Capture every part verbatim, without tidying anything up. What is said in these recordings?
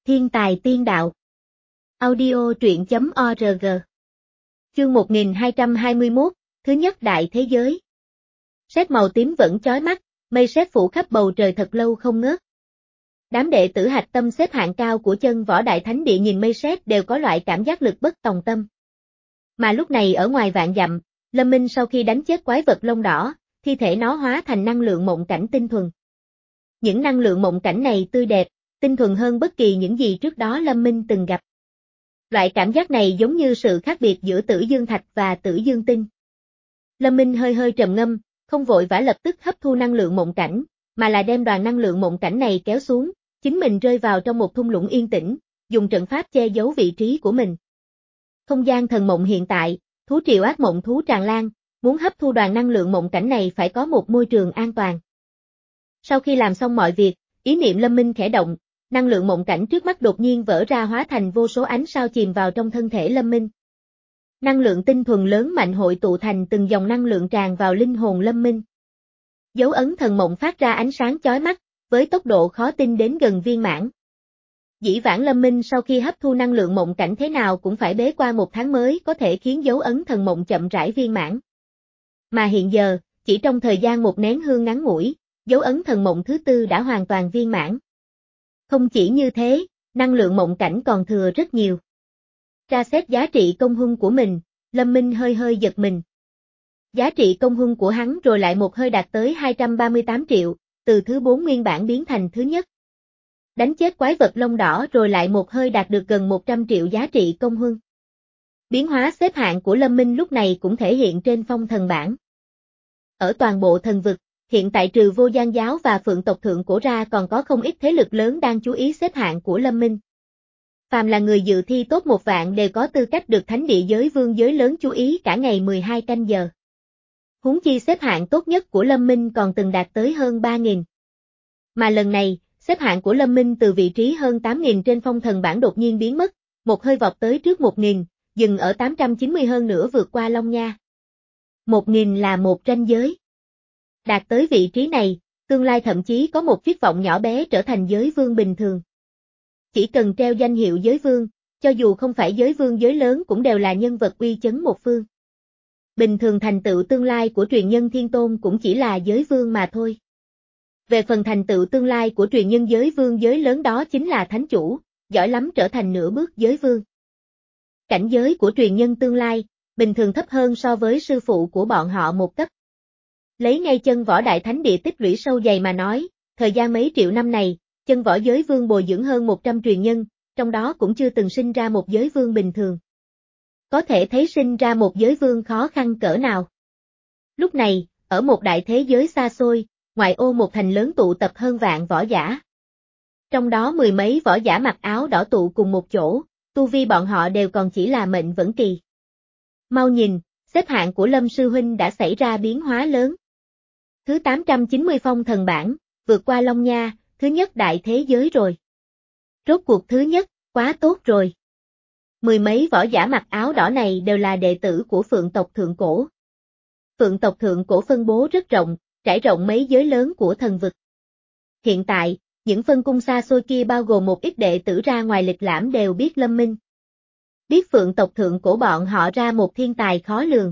Thiên tài tiên đạo. Audio truyện chấm org. Chương một nghìn hai trăm hai mươi mốt, thứ nhất đại thế giới. Sét màu tím vẫn chói mắt, mây sét phủ khắp bầu trời thật lâu không ngớt. Đám đệ tử hạch tâm xếp hạng cao của chân võ đại thánh địa nhìn mây sét đều có loại cảm giác lực bất tòng tâm. Mà lúc này ở ngoài vạn dặm, Lâm Minh sau khi đánh chết quái vật lông đỏ, thi thể nó hóa thành năng lượng mộng cảnh tinh thuần. Những năng lượng mộng cảnh này tươi đẹp, tinh thuần hơn bất kỳ những gì trước đó Lâm Minh từng gặp. Loại cảm giác này giống như sự khác biệt giữa Tử Dương Thạch và Tử Dương Tinh. Lâm Minh hơi hơi trầm ngâm, không vội vã lập tức hấp thu năng lượng mộng cảnh, mà là đem đoàn năng lượng mộng cảnh này kéo xuống, chính mình rơi vào trong một thung lũng yên tĩnh, dùng trận pháp che giấu vị trí của mình. Không gian thần mộng hiện tại, thú triều ác mộng thú tràn lan, muốn hấp thu đoàn năng lượng mộng cảnh này phải có một môi trường an toàn. Sau khi làm xong mọi việc, ý niệm Lâm Minh khẽ động, năng lượng mộng cảnh trước mắt đột nhiên vỡ ra hóa thành vô số ánh sao chìm vào trong thân thể Lâm Minh. Năng lượng tinh thuần lớn mạnh hội tụ thành từng dòng năng lượng tràn vào linh hồn Lâm Minh. Dấu ấn thần mộng phát ra ánh sáng chói mắt, với tốc độ khó tin đến gần viên mãn. Dĩ vãng Lâm Minh sau khi hấp thu năng lượng mộng cảnh thế nào cũng phải bế qua một tháng mới có thể khiến dấu ấn thần mộng chậm rãi viên mãn. Mà hiện giờ, chỉ trong thời gian một nén hương ngắn ngủi, dấu ấn thần mộng thứ tư đã hoàn toàn viên mãn. Không chỉ như thế, năng lượng mộng cảnh còn thừa rất nhiều. Tra xét giá trị công huân của mình, Lâm Minh hơi hơi giật mình. Giá trị công huân của hắn rồi lại một hơi đạt tới hai trăm ba mươi tám triệu, từ thứ bốn nguyên bản biến thành thứ nhất. Đánh chết quái vật lông đỏ rồi lại một hơi đạt được gần một trăm triệu giá trị công huân. Biến hóa xếp hạng của Lâm Minh lúc này cũng thể hiện trên phong thần bảng. Ở toàn bộ thần vực, hiện tại trừ Vô Gian giáo và Phượng tộc thượng cổ ra còn có không ít thế lực lớn đang chú ý xếp hạng của Lâm Minh. Phàm là người dự thi top một vạn đều có tư cách được thánh địa giới vương giới lớn chú ý cả ngày mười hai canh giờ. Huống chi xếp hạng tốt nhất của Lâm Minh còn từng đạt tới hơn ba nghìn. Mà lần này, xếp hạng của Lâm Minh từ vị trí hơn tám nghìn trên phong thần bảng đột nhiên biến mất, một hơi vọt tới trước một nghìn, dừng ở tám trăm chín mươi hơn nữa vượt qua Long Nha. một nghìn là một ranh giới. Đạt tới vị trí này, tương lai thậm chí có một viết vọng nhỏ bé trở thành giới vương bình thường. Chỉ cần treo danh hiệu giới vương, cho dù không phải giới vương giới lớn cũng đều là nhân vật uy chấn một phương. Bình thường thành tựu tương lai của truyền nhân thiên tôn cũng chỉ là giới vương mà thôi. Về phần thành tựu tương lai của truyền nhân giới vương giới lớn đó chính là thánh chủ, giỏi lắm trở thành nửa bước giới vương. Cảnh giới của truyền nhân tương lai, bình thường thấp hơn so với sư phụ của bọn họ một cấp. Lấy ngay chân võ đại thánh địa tích lũy sâu dày mà nói, thời gian mấy triệu năm này, chân võ giới vương bồi dưỡng hơn một trăm truyền nhân, trong đó cũng chưa từng sinh ra một giới vương bình thường. Có thể thấy sinh ra một giới vương khó khăn cỡ nào. Lúc này, ở một đại thế giới xa xôi, ngoại ô một thành lớn tụ tập hơn vạn võ giả. Trong đó mười mấy võ giả mặc áo đỏ tụ cùng một chỗ, tu vi bọn họ đều còn chỉ là mệnh vẫn kỳ. Mau nhìn, xếp hạng của Lâm sư huynh đã xảy ra biến hóa lớn. Thứ tám trăm chín mươi phong thần bảng, vượt qua Long Nha, thứ nhất đại thế giới rồi. Rốt cuộc thứ nhất, quá tốt rồi. Mười mấy võ giả mặc áo đỏ này đều là đệ tử của Phượng tộc thượng cổ. Phượng tộc thượng cổ phân bố rất rộng, trải rộng mấy giới lớn của thần vực. Hiện tại, những phân cung xa xôi kia bao gồm một ít đệ tử ra ngoài lịch lãm đều biết Lâm Minh. Biết Phượng tộc thượng cổ bọn họ ra một thiên tài khó lường.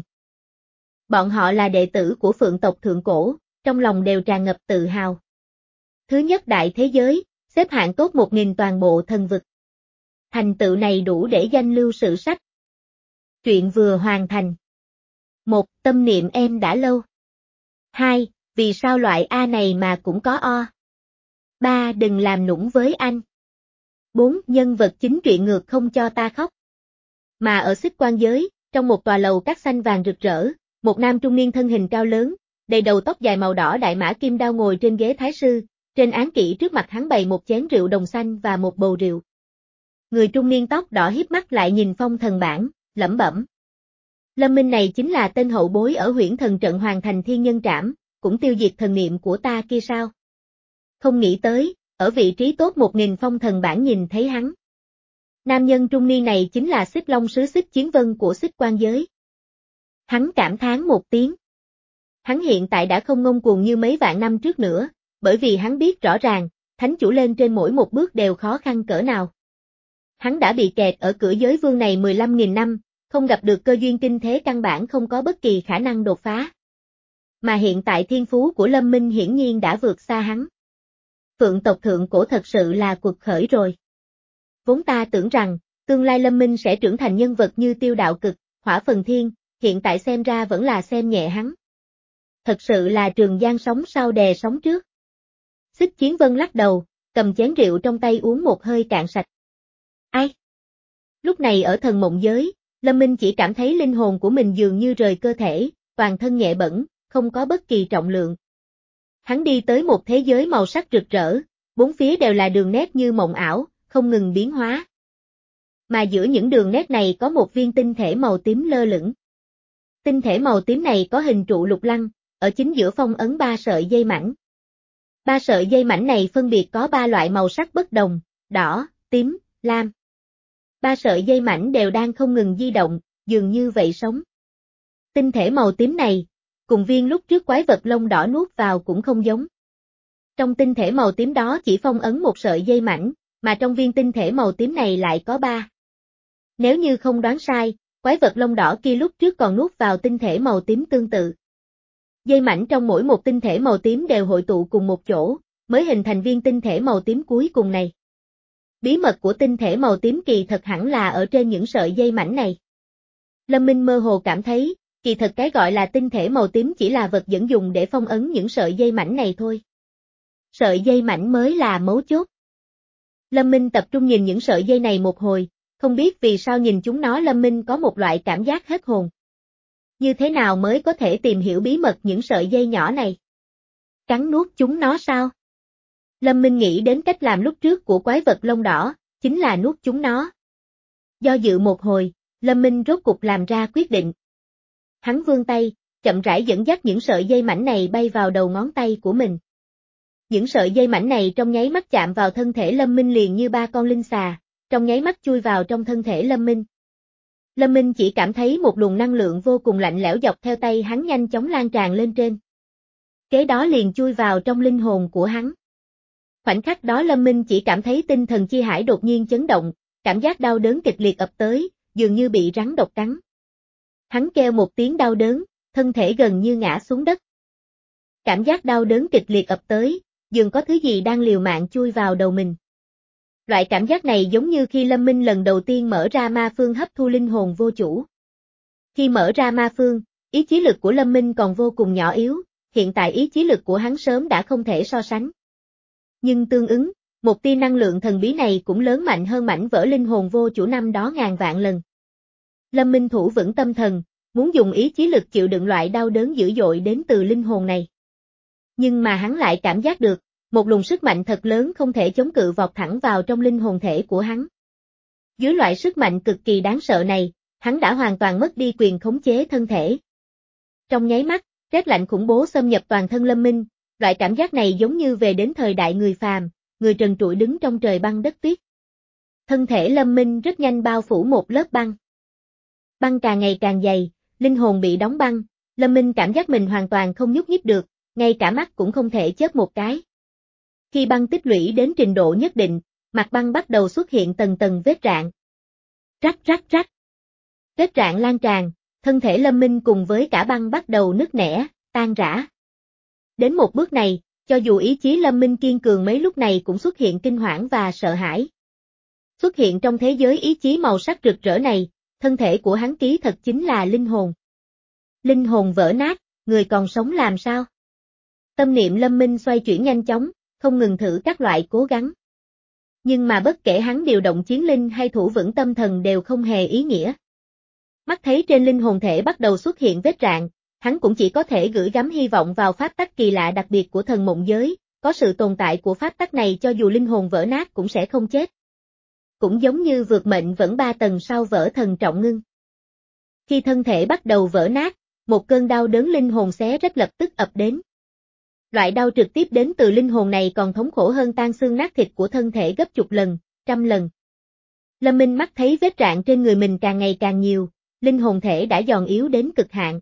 Bọn họ là đệ tử của Phượng tộc thượng cổ, trong lòng đều tràn ngập tự hào. Thứ nhất đại thế giới, xếp hạng top một nghìn toàn bộ thần vực. Thành tựu này đủ để danh lưu sử sách. Chuyện vừa hoàn thành. một. Tâm niệm em đã lâu. hai. Vì sao loại A này mà cũng có O. ba. Đừng làm nũng với anh. bốn. Nhân vật chính truyện ngược không cho ta khóc. Mà ở Xích Quan giới, trong một tòa lầu cát xanh vàng rực rỡ, một nam trung niên thân hình cao lớn, đầy đầu tóc dài màu đỏ đại mã kim đao ngồi trên ghế thái sư, trên án kỷ trước mặt hắn bày một chén rượu đồng xanh và một bầu rượu. Người trung niên tóc đỏ híp mắt lại nhìn phong thần bảng, lẩm bẩm. Lâm Minh này chính là tên hậu bối ở huyễn thần trận hoàn thành thiên nhân trảm, cũng tiêu diệt thần niệm của ta kia sao? Không nghĩ tới, ở vị trí top một nghìn phong thần bảng nhìn thấy hắn. Nam nhân trung niên này chính là Xích Long sứ Xích Chiến Vân của Xích Quan giới. Hắn cảm thán một tiếng. Hắn hiện tại đã không ngông cuồng như mấy vạn năm trước nữa, bởi vì hắn biết rõ ràng, thánh chủ lên trên mỗi một bước đều khó khăn cỡ nào. Hắn đã bị kẹt ở cửa giới vương này mười lăm nghìn năm, không gặp được cơ duyên kinh thế căn bản không có bất kỳ khả năng đột phá. Mà hiện tại thiên phú của Lâm Minh hiển nhiên đã vượt xa hắn. Phượng tộc thượng cổ thật sự là cuộc khởi rồi. Vốn ta tưởng rằng, tương lai Lâm Minh sẽ trưởng thành nhân vật như Tiêu Đạo Cực, Hỏa Phần Thiên, hiện tại xem ra vẫn là xem nhẹ hắn. Thật sự là trường giang sóng sau đè sóng trước. Xích Chiến Vân lắc đầu, cầm chén rượu trong tay uống một hơi cạn sạch. Ai? Lúc này ở thần mộng giới, Lâm Minh chỉ cảm thấy linh hồn của mình dường như rời cơ thể, toàn thân nhẹ bẫng, không có bất kỳ trọng lượng. Hắn đi tới một thế giới màu sắc rực rỡ, bốn phía đều là đường nét như mộng ảo, không ngừng biến hóa. Mà giữa những đường nét này có một viên tinh thể màu tím lơ lửng. Tinh thể màu tím này có hình trụ lục lăng, ở chính giữa phong ấn ba sợi dây mảnh. Ba sợi dây mảnh này phân biệt có ba loại màu sắc bất đồng, đỏ, tím, lam. Ba sợi dây mảnh đều đang không ngừng di động, dường như vậy sống. Tinh thể màu tím này, cùng viên lúc trước quái vật lông đỏ nuốt vào cũng không giống. Trong tinh thể màu tím đó chỉ phong ấn một sợi dây mảnh, mà trong viên tinh thể màu tím này lại có ba. Nếu như không đoán sai, quái vật lông đỏ kia lúc trước còn nuốt vào tinh thể màu tím tương tự. Dây mảnh trong mỗi một tinh thể màu tím đều hội tụ cùng một chỗ, mới hình thành viên tinh thể màu tím cuối cùng này. Bí mật của tinh thể màu tím kỳ thật hẳn là ở trên những sợi dây mảnh này. Lâm Minh mơ hồ cảm thấy, kỳ thật cái gọi là tinh thể màu tím chỉ là vật dẫn dùng để phong ấn những sợi dây mảnh này thôi. Sợi dây mảnh mới là mấu chốt. Lâm Minh tập trung nhìn những sợi dây này một hồi, không biết vì sao nhìn chúng nó Lâm Minh có một loại cảm giác hết hồn. Như thế nào mới có thể tìm hiểu bí mật những sợi dây nhỏ này? Cắn nuốt chúng nó sao? Lâm Minh nghĩ đến cách làm lúc trước của quái vật lông đỏ, chính là nuốt chúng nó. Do dự một hồi, Lâm Minh rốt cục làm ra quyết định. Hắn vươn tay, chậm rãi dẫn dắt những sợi dây mảnh này bay vào đầu ngón tay của mình. Những sợi dây mảnh này trong nháy mắt chạm vào thân thể Lâm Minh liền như ba con linh xà, trong nháy mắt chui vào trong thân thể Lâm Minh. Lâm Minh chỉ cảm thấy một luồng năng lượng vô cùng lạnh lẽo dọc theo tay hắn nhanh chóng lan tràn lên trên. Kế đó liền chui vào trong linh hồn của hắn. Khoảnh khắc đó Lâm Minh chỉ cảm thấy tinh thần chi hải đột nhiên chấn động, cảm giác đau đớn kịch liệt ập tới, dường như bị rắn độc cắn. Hắn kêu một tiếng đau đớn, thân thể gần như ngã xuống đất. Cảm giác đau đớn kịch liệt ập tới, dường có thứ gì đang liều mạng chui vào đầu mình. Loại cảm giác này giống như khi Lâm Minh lần đầu tiên mở ra ma phương hấp thu linh hồn vô chủ. Khi mở ra ma phương, ý chí lực của Lâm Minh còn vô cùng nhỏ yếu, hiện tại ý chí lực của hắn sớm đã không thể so sánh. Nhưng tương ứng, một tia năng lượng thần bí này cũng lớn mạnh hơn mảnh vỡ linh hồn vô chủ năm đó ngàn vạn lần. Lâm Minh thủ vững tâm thần, muốn dùng ý chí lực chịu đựng loại đau đớn dữ dội đến từ linh hồn này. Nhưng mà hắn lại cảm giác được, một luồng sức mạnh thật lớn không thể chống cự vọt thẳng vào trong linh hồn thể của hắn. Dưới loại sức mạnh cực kỳ đáng sợ này, hắn đã hoàn toàn mất đi quyền khống chế thân thể. Trong nháy mắt, rét lạnh khủng bố xâm nhập toàn thân Lâm Minh, loại cảm giác này giống như về đến thời đại người phàm, người trần trụi đứng trong trời băng đất tuyết. Thân thể Lâm Minh rất nhanh bao phủ một lớp băng. Băng càng ngày càng dày, linh hồn bị đóng băng, Lâm Minh cảm giác mình hoàn toàn không nhúc nhích được, ngay cả mắt cũng không thể chớp một cái. Khi băng tích lũy đến trình độ nhất định, mặt băng bắt đầu xuất hiện tầng tầng vết rạn. Rắc rắc rắc. Vết rạn lan tràn, thân thể Lâm Minh cùng với cả băng bắt đầu nứt nẻ, tan rã. Đến một bước này, cho dù ý chí Lâm Minh kiên cường mấy lúc này cũng xuất hiện kinh hoảng và sợ hãi. Xuất hiện trong thế giới ý chí màu sắc rực rỡ này, thân thể của hắn ký thật chính là linh hồn. Linh hồn vỡ nát, người còn sống làm sao? Tâm niệm Lâm Minh xoay chuyển nhanh chóng, không ngừng thử các loại cố gắng. Nhưng mà bất kể hắn điều động chiến linh hay thủ vững tâm thần đều không hề ý nghĩa. Mắt thấy trên linh hồn thể bắt đầu xuất hiện vết rạn, hắn cũng chỉ có thể gửi gắm hy vọng vào pháp tắc kỳ lạ đặc biệt của thần mộng giới, có sự tồn tại của pháp tắc này cho dù linh hồn vỡ nát cũng sẽ không chết. Cũng giống như vượt mệnh vẫn ba tầng sau vỡ thần trọng ngưng. Khi thân thể bắt đầu vỡ nát, một cơn đau đớn linh hồn xé rách lập tức ập đến. Loại đau trực tiếp đến từ linh hồn này còn thống khổ hơn tan xương nát thịt của thân thể gấp chục lần, trăm lần. Lâm Minh mắt thấy vết rạn trên người mình càng ngày càng nhiều, linh hồn thể đã giòn yếu đến cực hạn.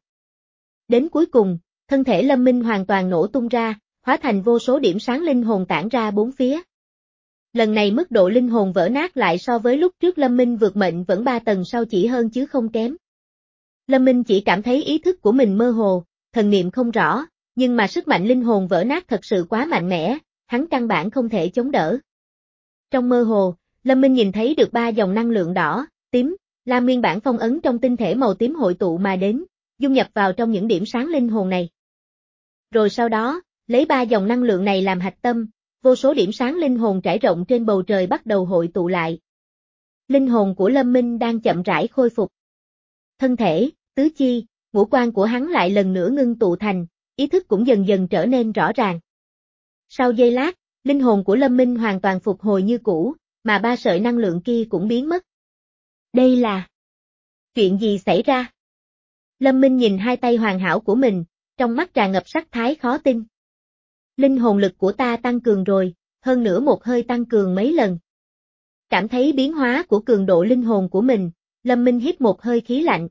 Đến cuối cùng, thân thể Lâm Minh hoàn toàn nổ tung ra, hóa thành vô số điểm sáng linh hồn tản ra bốn phía. Lần này mức độ linh hồn vỡ nát lại so với lúc trước Lâm Minh vượt mệnh vẫn ba tầng sau chỉ hơn chứ không kém. Lâm Minh chỉ cảm thấy ý thức của mình mơ hồ, thần niệm không rõ, nhưng mà sức mạnh linh hồn vỡ nát thật sự quá mạnh mẽ, hắn căn bản không thể chống đỡ. Trong mơ hồ, Lâm Minh nhìn thấy được ba dòng năng lượng đỏ, tím, lam nguyên bản phong ấn trong tinh thể màu tím hội tụ mà đến, dung nhập vào trong những điểm sáng linh hồn này. Rồi sau đó, lấy ba dòng năng lượng này làm hạch tâm, vô số điểm sáng linh hồn trải rộng trên bầu trời bắt đầu hội tụ lại. Linh hồn của Lâm Minh đang chậm rãi khôi phục. Thân thể, tứ chi, ngũ quan của hắn lại lần nữa ngưng tụ thành, ý thức cũng dần dần trở nên rõ ràng. Sau giây lát, linh hồn của Lâm Minh hoàn toàn phục hồi như cũ, mà ba sợi năng lượng kia cũng biến mất. Đây là... chuyện gì xảy ra? Lâm Minh nhìn hai tay hoàn hảo của mình, trong mắt tràn ngập sắc thái khó tin. Linh hồn lực của ta tăng cường rồi, hơn nữa một hơi tăng cường mấy lần. Cảm thấy biến hóa của cường độ linh hồn của mình, Lâm Minh hít một hơi khí lạnh.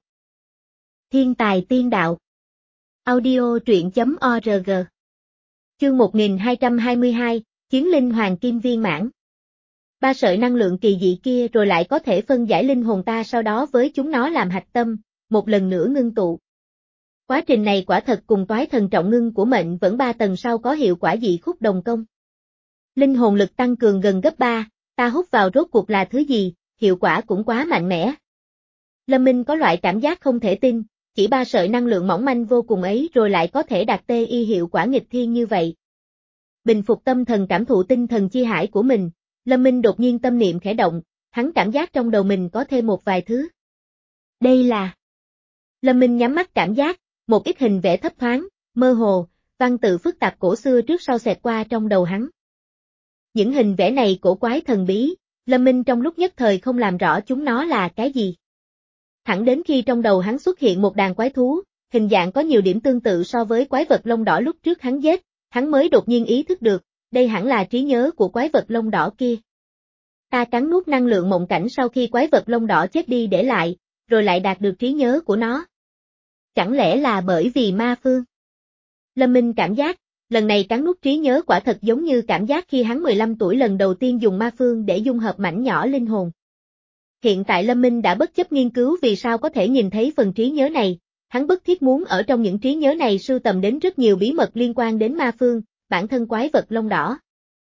Thiên tài tiên đạo. Audio truyện chấm org. Chương một nghìn hai trăm hai mươi hai, Chiến linh hoàng kim viên mãn. Ba sợi năng lượng kỳ dị kia rồi lại có thể phân giải linh hồn ta sau đó với chúng nó làm hạch tâm, một lần nữa ngưng tụ. Quá trình này quả thật cùng toái thần trọng ngưng của mệnh vẫn ba tầng sau có hiệu quả dị khúc đồng công. Linh hồn lực tăng cường gần gấp ba, ta hút vào rốt cuộc là thứ gì, hiệu quả cũng quá mạnh mẽ. Lâm Minh có loại cảm giác không thể tin, chỉ ba sợi năng lượng mỏng manh vô cùng ấy rồi lại có thể đạt tê y hiệu quả nghịch thiên như vậy. Bình phục tâm thần cảm thụ tinh thần chi hải của mình, Lâm Minh đột nhiên tâm niệm khẽ động, hắn cảm giác trong đầu mình có thêm một vài thứ. Đây là... Lâm Minh nhắm mắt cảm giác, một ít hình vẽ thấp thoáng, mơ hồ, văn tự phức tạp cổ xưa trước sau xẹt qua trong đầu hắn. Những hình vẽ này cổ quái thần bí, Lâm Minh trong lúc nhất thời không làm rõ chúng nó là cái gì. Thẳng đến khi trong đầu hắn xuất hiện một đàn quái thú, hình dạng có nhiều điểm tương tự so với quái vật lông đỏ lúc trước hắn giết, hắn mới đột nhiên ý thức được, đây hẳn là trí nhớ của quái vật lông đỏ kia. Ta cắn nuốt năng lượng mộng cảnh sau khi quái vật lông đỏ chết đi để lại, rồi lại đạt được trí nhớ của nó. Chẳng lẽ là bởi vì ma phương? Lâm Minh cảm giác, lần này cắn nuốt trí nhớ quả thật giống như cảm giác khi hắn mười lăm tuổi lần đầu tiên dùng ma phương để dung hợp mảnh nhỏ linh hồn. Hiện tại Lâm Minh đã bất chấp nghiên cứu vì sao có thể nhìn thấy phần trí nhớ này, hắn bức thiết muốn ở trong những trí nhớ này sưu tầm đến rất nhiều bí mật liên quan đến ma phương, bản thân quái vật lông đỏ.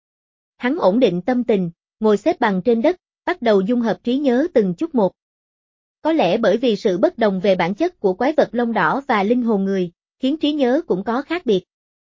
Hắn ổn định tâm tình, ngồi xếp bằng trên đất, bắt đầu dung hợp trí nhớ từng chút một. Có lẽ bởi vì sự bất đồng về bản chất của quái vật lông đỏ và linh hồn người, khiến trí nhớ cũng có khác biệt.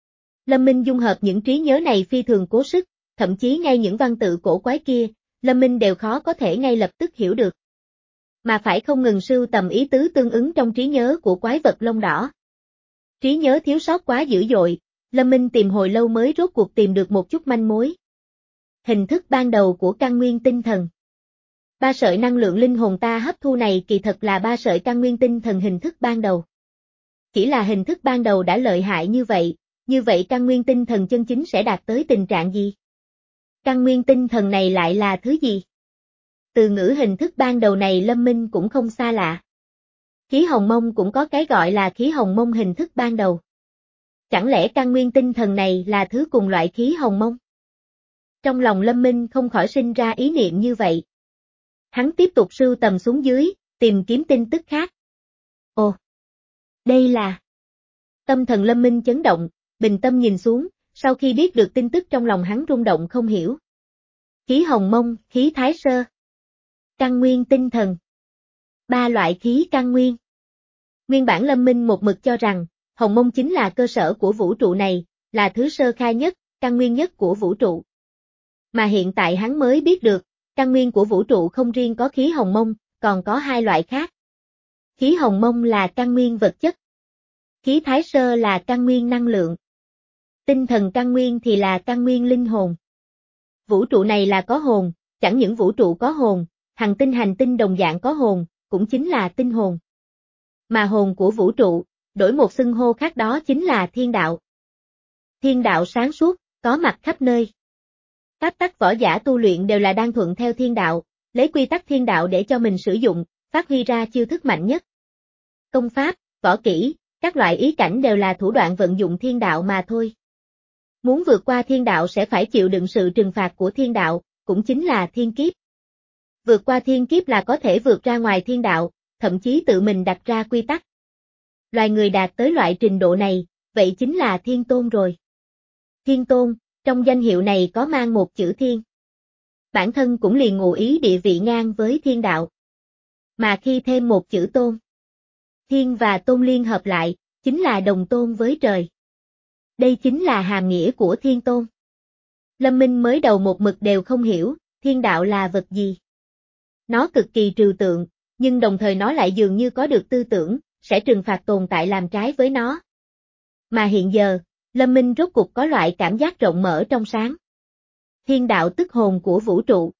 Lâm Minh dung hợp những trí nhớ này phi thường cố sức, thậm chí ngay những văn tự cổ quái kia, Lâm Minh đều khó có thể ngay lập tức hiểu được. Mà phải không ngừng sưu tầm ý tứ tương ứng trong trí nhớ của quái vật lông đỏ. Trí nhớ thiếu sót quá dữ dội, Lâm Minh tìm hồi lâu mới rốt cuộc tìm được một chút manh mối. Hình thức ban đầu của căn nguyên tinh thần. Ba sợi năng lượng linh hồn ta hấp thu này kỳ thật là ba sợi căn nguyên tinh thần hình thức ban đầu. Chỉ là hình thức ban đầu đã lợi hại như vậy, như vậy căn nguyên tinh thần chân chính sẽ đạt tới tình trạng gì? Căn nguyên tinh thần này lại là thứ gì? Từ ngữ hình thức ban đầu này Lâm Minh cũng không xa lạ. Khí hồng mông cũng có cái gọi là khí hồng mông hình thức ban đầu. Chẳng lẽ căn nguyên tinh thần này là thứ cùng loại khí hồng mông? Trong lòng Lâm Minh không khỏi sinh ra ý niệm như vậy. Hắn tiếp tục sưu tầm xuống dưới, tìm kiếm tin tức khác. Ồ! Đây là... Tâm thần Lâm Minh chấn động, bình tâm nhìn xuống, sau khi biết được tin tức trong lòng hắn rung động không hiểu. Khí hồng mông, khí thái sơ. Căn nguyên tinh thần. Ba loại khí căn nguyên. Nguyên bản Lâm Minh một mực cho rằng, hồng mông chính là cơ sở của vũ trụ này, là thứ sơ khai nhất, căn nguyên nhất của vũ trụ. Mà hiện tại hắn mới biết được, căn nguyên của vũ trụ không riêng có khí hồng mông, còn có hai loại khác. Khí hồng mông là căn nguyên vật chất. Khí thái sơ là căn nguyên năng lượng. Tinh thần căn nguyên thì là căn nguyên linh hồn. Vũ trụ này là có hồn, chẳng những vũ trụ có hồn, hành tinh hành tinh đồng dạng có hồn, cũng chính là tinh hồn. Mà hồn của vũ trụ, đổi một xưng hô khác đó chính là thiên đạo. Thiên đạo sáng suốt, có mặt khắp nơi. Pháp tắc võ giả tu luyện đều là đang thuận theo thiên đạo, lấy quy tắc thiên đạo để cho mình sử dụng, phát huy ra chiêu thức mạnh nhất. Công pháp, võ kỹ, các loại ý cảnh đều là thủ đoạn vận dụng thiên đạo mà thôi. Muốn vượt qua thiên đạo sẽ phải chịu đựng sự trừng phạt của thiên đạo, cũng chính là thiên kiếp. Vượt qua thiên kiếp là có thể vượt ra ngoài thiên đạo, thậm chí tự mình đặt ra quy tắc. Loài người đạt tới loại trình độ này, vậy chính là thiên tôn rồi. Thiên tôn, trong danh hiệu này có mang một chữ thiên. Bản thân cũng liền ngụ ý địa vị ngang với thiên đạo. Mà khi thêm một chữ tôn, thiên và tôn liên hợp lại, chính là đồng tôn với trời. Đây chính là hàm nghĩa của thiên tôn. Lâm Minh mới đầu một mực đều không hiểu, thiên đạo là vật gì. Nó cực kỳ trừu tượng, nhưng đồng thời nó lại dường như có được tư tưởng, sẽ trừng phạt tồn tại làm trái với nó. Mà hiện giờ, Lâm Minh rốt cục có loại cảm giác rộng mở trong sáng. Thiên đạo tức hồn của vũ trụ.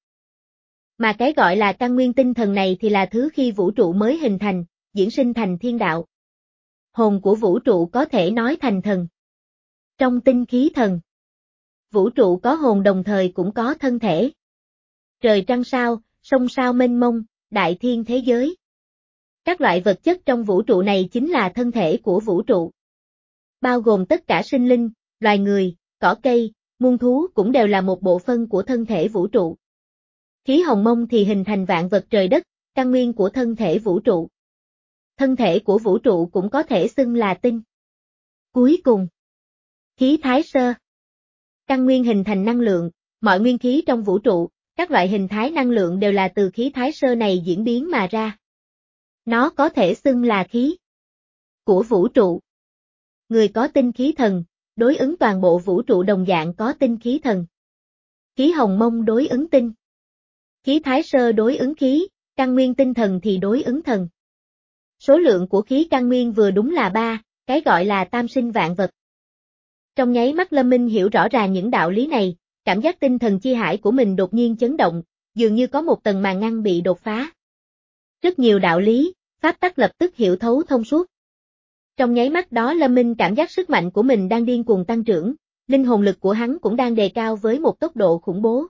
Mà cái gọi là căn nguyên tinh thần này thì là thứ khi vũ trụ mới hình thành, diễn sinh thành thiên đạo. Hồn của vũ trụ có thể nói thành thần. Trong tinh khí thần, vũ trụ có hồn đồng thời cũng có thân thể. Trời trăng sao, sông sao mênh mông, đại thiên thế giới. Các loại vật chất trong vũ trụ này chính là thân thể của vũ trụ. Bao gồm tất cả sinh linh, loài người, cỏ cây, muôn thú cũng đều là một bộ phận của thân thể vũ trụ. Khí hồng mông thì hình thành vạn vật trời đất, căn nguyên của thân thể vũ trụ. Thân thể của vũ trụ cũng có thể xưng là tinh. Cuối cùng, khí thái sơ. Căn nguyên hình thành năng lượng, mọi nguyên khí trong vũ trụ, các loại hình thái năng lượng đều là từ khí thái sơ này diễn biến mà ra. Nó có thể xưng là khí của vũ trụ. Người có tinh khí thần, đối ứng toàn bộ vũ trụ đồng dạng có tinh khí thần. Khí hồng mông đối ứng tinh. Khí thái sơ đối ứng khí, căn nguyên tinh thần thì đối ứng thần. Số lượng của khí căn nguyên vừa đúng là ba, cái gọi là tam sinh vạn vật. Trong nháy mắt Lâm Minh hiểu rõ ràng những đạo lý này, cảm giác tinh thần chi hải của mình đột nhiên chấn động, dường như có một tầng màn ngăn bị đột phá. Rất nhiều đạo lý, pháp tắc lập tức hiểu thấu thông suốt. Trong nháy mắt đó Lâm Minh cảm giác sức mạnh của mình đang điên cuồng tăng trưởng, linh hồn lực của hắn cũng đang đề cao với một tốc độ khủng bố.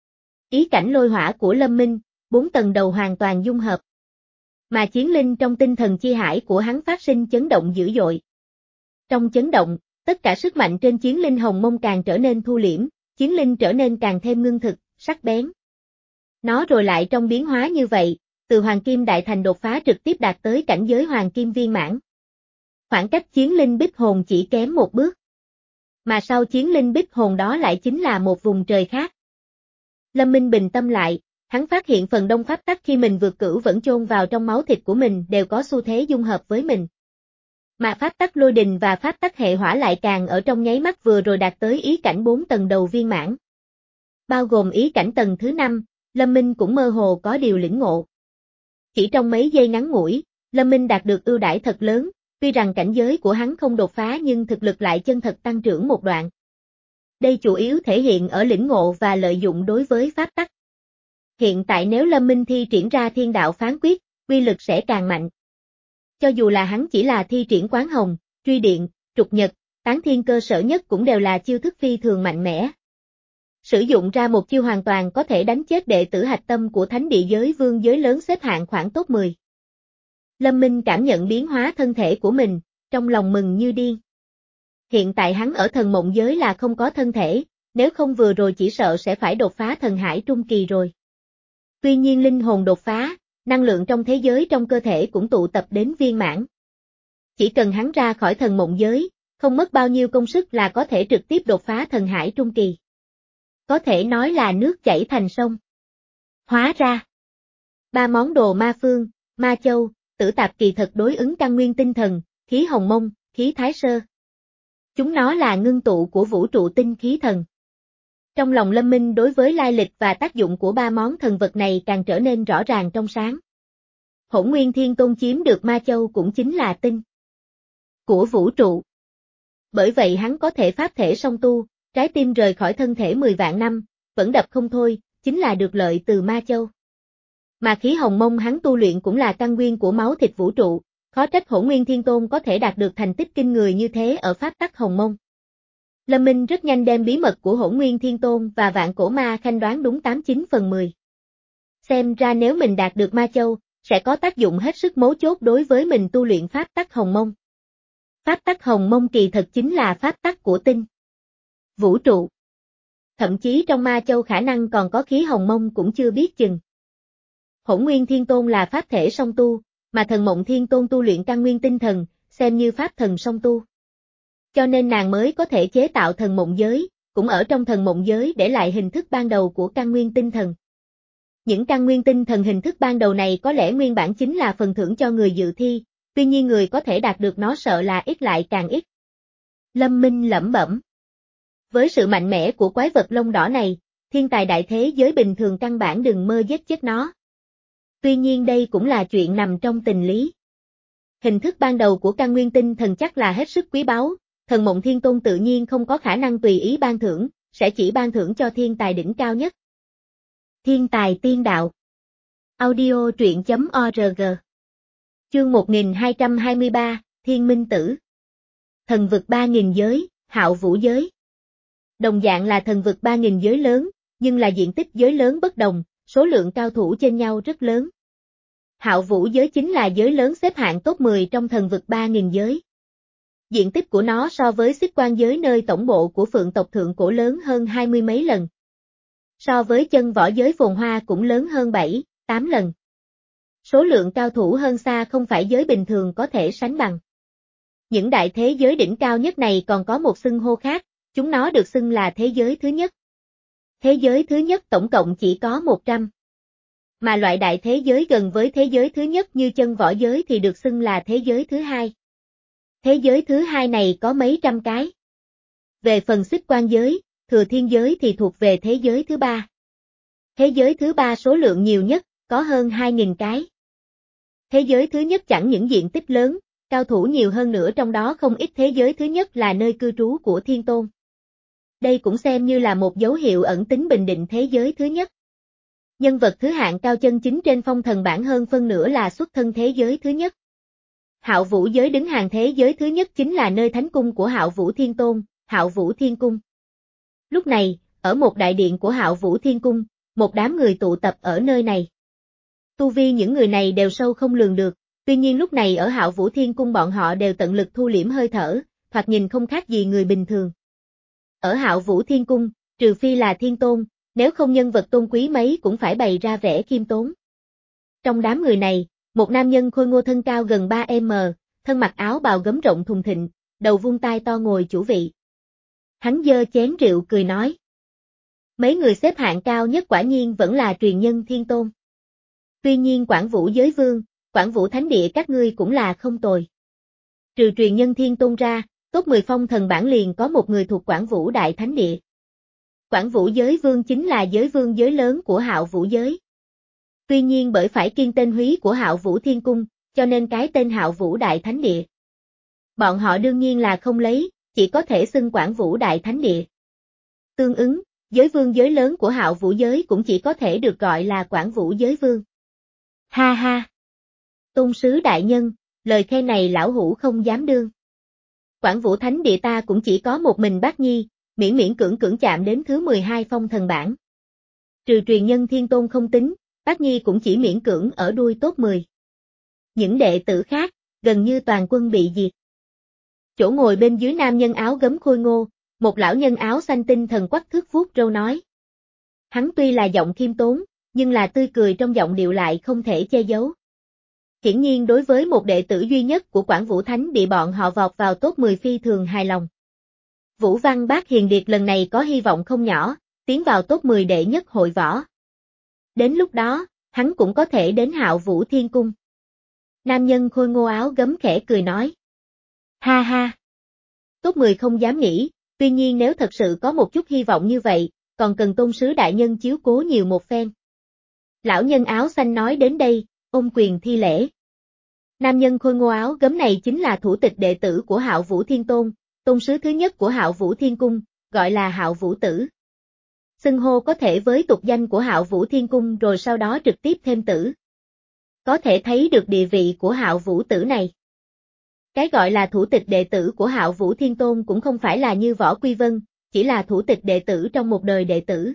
Ý cảnh lôi hỏa của Lâm Minh, bốn tầng đầu hoàn toàn dung hợp. Mà chiến linh trong tinh thần chi hải của hắn phát sinh chấn động dữ dội. Trong chấn động, tất cả sức mạnh trên chiến linh hồng mông càng trở nên thu liễm, chiến linh trở nên càng thêm ngưng thực, sắc bén. Nó rồi lại trong biến hóa như vậy, từ hoàng kim đại thành đột phá trực tiếp đạt tới cảnh giới hoàng kim viên mãn. Khoảng cách chiến linh bích hồn chỉ kém một bước. Mà sau chiến linh bích hồn đó lại chính là một vùng trời khác. Lâm Minh bình tâm lại, hắn phát hiện phần đông pháp tắc khi mình vượt cửu vẫn chôn vào trong máu thịt của mình đều có xu thế dung hợp với mình. Mà pháp tắc lôi đình và pháp tắc hệ hỏa lại càng ở trong nháy mắt vừa rồi đạt tới ý cảnh bốn tầng đầu viên mãn. Bao gồm ý cảnh tầng thứ năm, Lâm Minh cũng mơ hồ có điều lĩnh ngộ. Chỉ trong mấy giây ngắn ngủi, Lâm Minh đạt được ưu đãi thật lớn, tuy rằng cảnh giới của hắn không đột phá nhưng thực lực lại chân thật tăng trưởng một đoạn. Đây chủ yếu thể hiện ở lĩnh ngộ và lợi dụng đối với pháp tắc. Hiện tại nếu Lâm Minh thi triển ra thiên đạo phán quyết, uy lực sẽ càng mạnh. Cho dù là hắn chỉ là thi triển quán hồng, truy điện, trục nhật, tán thiên cơ sở nhất cũng đều là chiêu thức phi thường mạnh mẽ. Sử dụng ra một chiêu hoàn toàn có thể đánh chết đệ tử hạch tâm của thánh địa giới vương giới lớn xếp hạng khoảng top mười. Lâm Minh cảm nhận biến hóa thân thể của mình, trong lòng mừng như điên. Hiện tại hắn ở thần mộng giới là không có thân thể, nếu không vừa rồi chỉ sợ sẽ phải đột phá thần hải trung kỳ rồi. Tuy nhiên linh hồn đột phá, năng lượng trong thế giới trong cơ thể cũng tụ tập đến viên mãn. Chỉ cần hắn ra khỏi thần mộng giới, không mất bao nhiêu công sức là có thể trực tiếp đột phá thần hải trung kỳ. Có thể nói là nước chảy thành sông. Hóa ra, ba món đồ ma phương, ma châu, tử tạp kỳ thật đối ứng căn nguyên tinh thần, khí hồng mông, khí thái sơ. Chúng nó là ngưng tụ của vũ trụ tinh khí thần. Trong lòng Lâm Minh đối với lai lịch và tác dụng của ba món thần vật này càng trở nên rõ ràng trong sáng. Hỗn Nguyên Thiên Tôn chiếm được ma châu cũng chính là tinh của vũ trụ. Bởi vậy hắn có thể pháp thể song tu, trái tim rời khỏi thân thể mười vạn năm, vẫn đập không thôi, chính là được lợi từ ma châu. Mà khí hồng mông hắn tu luyện cũng là căn nguyên của máu thịt vũ trụ, khó trách Hỗn Nguyên Thiên Tôn có thể đạt được thành tích kinh người như thế ở pháp tắc hồng mông. Lâm Minh rất nhanh đem bí mật của Hỗn Nguyên Thiên Tôn và Vạn Cổ Ma Khanh đoán đúng tám chín phần mười. Xem ra nếu mình đạt được ma châu, sẽ có tác dụng hết sức mấu chốt đối với mình tu luyện pháp tắc hồng mông. Pháp tắc hồng mông kỳ thật chính là pháp tắc của tinh vũ trụ. Thậm chí trong Ma Châu khả năng còn có khí hồng mông cũng chưa biết chừng. Hỗn Nguyên Thiên Tôn là pháp thể song tu, mà Thần Mộng Thiên Tôn tu luyện căn nguyên tinh thần, xem như pháp thần song tu. Cho nên nàng mới có thể chế tạo thần mộng giới, cũng ở trong thần mộng giới để lại hình thức ban đầu của căn nguyên tinh thần. Những căn nguyên tinh thần hình thức ban đầu này có lẽ nguyên bản chính là phần thưởng cho người dự thi, tuy nhiên người có thể đạt được nó sợ là ít lại càng ít. Lâm Minh lẩm bẩm. Với sự mạnh mẽ của quái vật lông đỏ này, thiên tài đại thế giới bình thường căn bản đừng mơ giết chết nó. Tuy nhiên đây cũng là chuyện nằm trong tình lý. Hình thức ban đầu của căn nguyên tinh thần chắc là hết sức quý báu, Thần Mộng Thiên Tôn tự nhiên không có khả năng tùy ý ban thưởng, sẽ chỉ ban thưởng cho thiên tài đỉnh cao nhất. Thiên tài tiên đạo. Audio truyện chấm org. Chương một nghìn hai trăm hai mươi ba, Thiên Minh Tử. Thần vực ba nghìn giới, Hạo Vũ giới. Đồng dạng là thần vực ba nghìn giới lớn, nhưng là diện tích giới lớn bất đồng, số lượng cao thủ trên nhau rất lớn. Hạo Vũ giới chính là giới lớn xếp hạng top mười trong thần vực ba nghìn giới. Diện tích của nó so với Xích Quan giới nơi tổng bộ của Phượng tộc thượng cổ lớn hơn hai mươi mấy lần. So với Chân Võ giới Phồn Hoa cũng lớn hơn bảy, tám lần. Số lượng cao thủ hơn xa không phải giới bình thường có thể sánh bằng. Những đại thế giới đỉnh cao nhất này còn có một xưng hô khác, chúng nó được xưng là thế giới thứ nhất. Thế giới thứ nhất tổng cộng chỉ có một trăm. Mà loại đại thế giới gần với thế giới thứ nhất như Chân Võ giới thì được xưng là thế giới thứ hai. Thế giới thứ hai này có mấy trăm cái. Về phần Xích Quan giới, Thừa Thiên giới thì thuộc về thế giới thứ ba. Thế giới thứ ba số lượng nhiều nhất, có hơn hai nghìn cái. Thế giới thứ nhất chẳng những diện tích lớn, cao thủ nhiều hơn nữa, trong đó không ít thế giới thứ nhất là nơi cư trú của Thiên Tôn. Đây cũng xem như là một dấu hiệu ẩn tính bình định thế giới thứ nhất. Nhân vật thứ hạng cao chân chính trên phong thần bảng hơn phân nửa là xuất thân thế giới thứ nhất. Hạo Vũ giới đứng hàng thế giới thứ nhất chính là nơi thánh cung của Hạo Vũ Thiên Tôn, Hạo Vũ Thiên Cung. Lúc này, ở một đại điện của Hạo Vũ Thiên Cung, một đám người tụ tập ở nơi này. Tu vi những người này đều sâu không lường được, tuy nhiên lúc này ở Hạo Vũ Thiên Cung bọn họ đều tận lực thu liễm hơi thở, thoạt nhìn không khác gì người bình thường. Ở Hạo Vũ Thiên Cung, trừ phi là Thiên Tôn, nếu không nhân vật tôn quý mấy cũng phải bày ra vẻ khiêm tốn. Trong đám người này, một nam nhân khôi ngô thân cao gần ba mét, thân mặc áo bào gấm rộng thùng thịnh, đầu vuông tai to ngồi chủ vị. Hắn giơ chén rượu cười nói. Mấy người xếp hạng cao nhất quả nhiên vẫn là truyền nhân Thiên Tôn. Tuy nhiên Quảng Vũ giới vương, Quảng Vũ thánh địa các ngươi cũng là không tồi. Trừ truyền nhân Thiên Tôn ra, top mười phong thần bảng liền có một người thuộc Quảng Vũ đại thánh địa. Quảng Vũ giới vương chính là giới vương giới lớn của Hạo Vũ giới. Tuy nhiên bởi phải kiêng tên húy của Hạo Vũ Thiên Cung, cho nên cái tên Hạo Vũ Đại Thánh Địa. Bọn họ đương nhiên là không lấy, chỉ có thể xưng Quảng Vũ Đại Thánh Địa. Tương ứng, giới vương giới lớn của Hạo Vũ giới cũng chỉ có thể được gọi là Quảng Vũ giới vương. Ha ha! Tôn sứ đại nhân, lời khen này lão hủ không dám đương. Quảng Vũ Thánh Địa ta cũng chỉ có một mình Bác Nhi, miễn miễn cưỡng cưỡng chạm đến thứ mười hai phong thần bảng. Trừ truyền nhân Thiên Tôn không tính, Bác Nhi cũng chỉ miễn cưỡng ở đuôi top mười. Những đệ tử khác, gần như toàn quân bị diệt. Chỗ ngồi bên dưới nam nhân áo gấm khôi ngô, một lão nhân áo xanh tinh thần quắc thước vuốt râu nói. Hắn tuy là giọng khiêm tốn, nhưng là tươi cười trong giọng điệu lại không thể che giấu. Hiển nhiên đối với một đệ tử duy nhất của Quảng Vũ Thánh Địa bọn họ vọt vào top mười phi thường hài lòng. Vũ Văn Bác Hiền Điệt lần này có hy vọng không nhỏ, tiến vào top mười đệ nhất hội võ. Đến lúc đó, hắn cũng có thể đến Hạo Vũ Thiên Cung. Nam nhân khôi ngô áo gấm khẽ cười nói. Ha ha! Top mười không dám nghĩ, tuy nhiên nếu thật sự có một chút hy vọng như vậy, còn cần tôn sứ đại nhân chiếu cố nhiều một phen. Lão nhân áo xanh nói đến đây, ôm quyền thi lễ. Nam nhân khôi ngô áo gấm này chính là thủ tịch đệ tử của Hạo Vũ Thiên Tôn, tôn sứ thứ nhất của Hạo Vũ Thiên Cung, gọi là Hạo Vũ Tử. Xưng hô có thể với tục danh của Hạo Vũ Thiên Cung rồi sau đó trực tiếp thêm tử. Có thể thấy được địa vị của Hạo Vũ Tử này. Cái gọi là thủ tịch đệ tử của Hạo Vũ Thiên Tôn cũng không phải là như Võ Quy Vân, chỉ là thủ tịch đệ tử trong một đời đệ tử.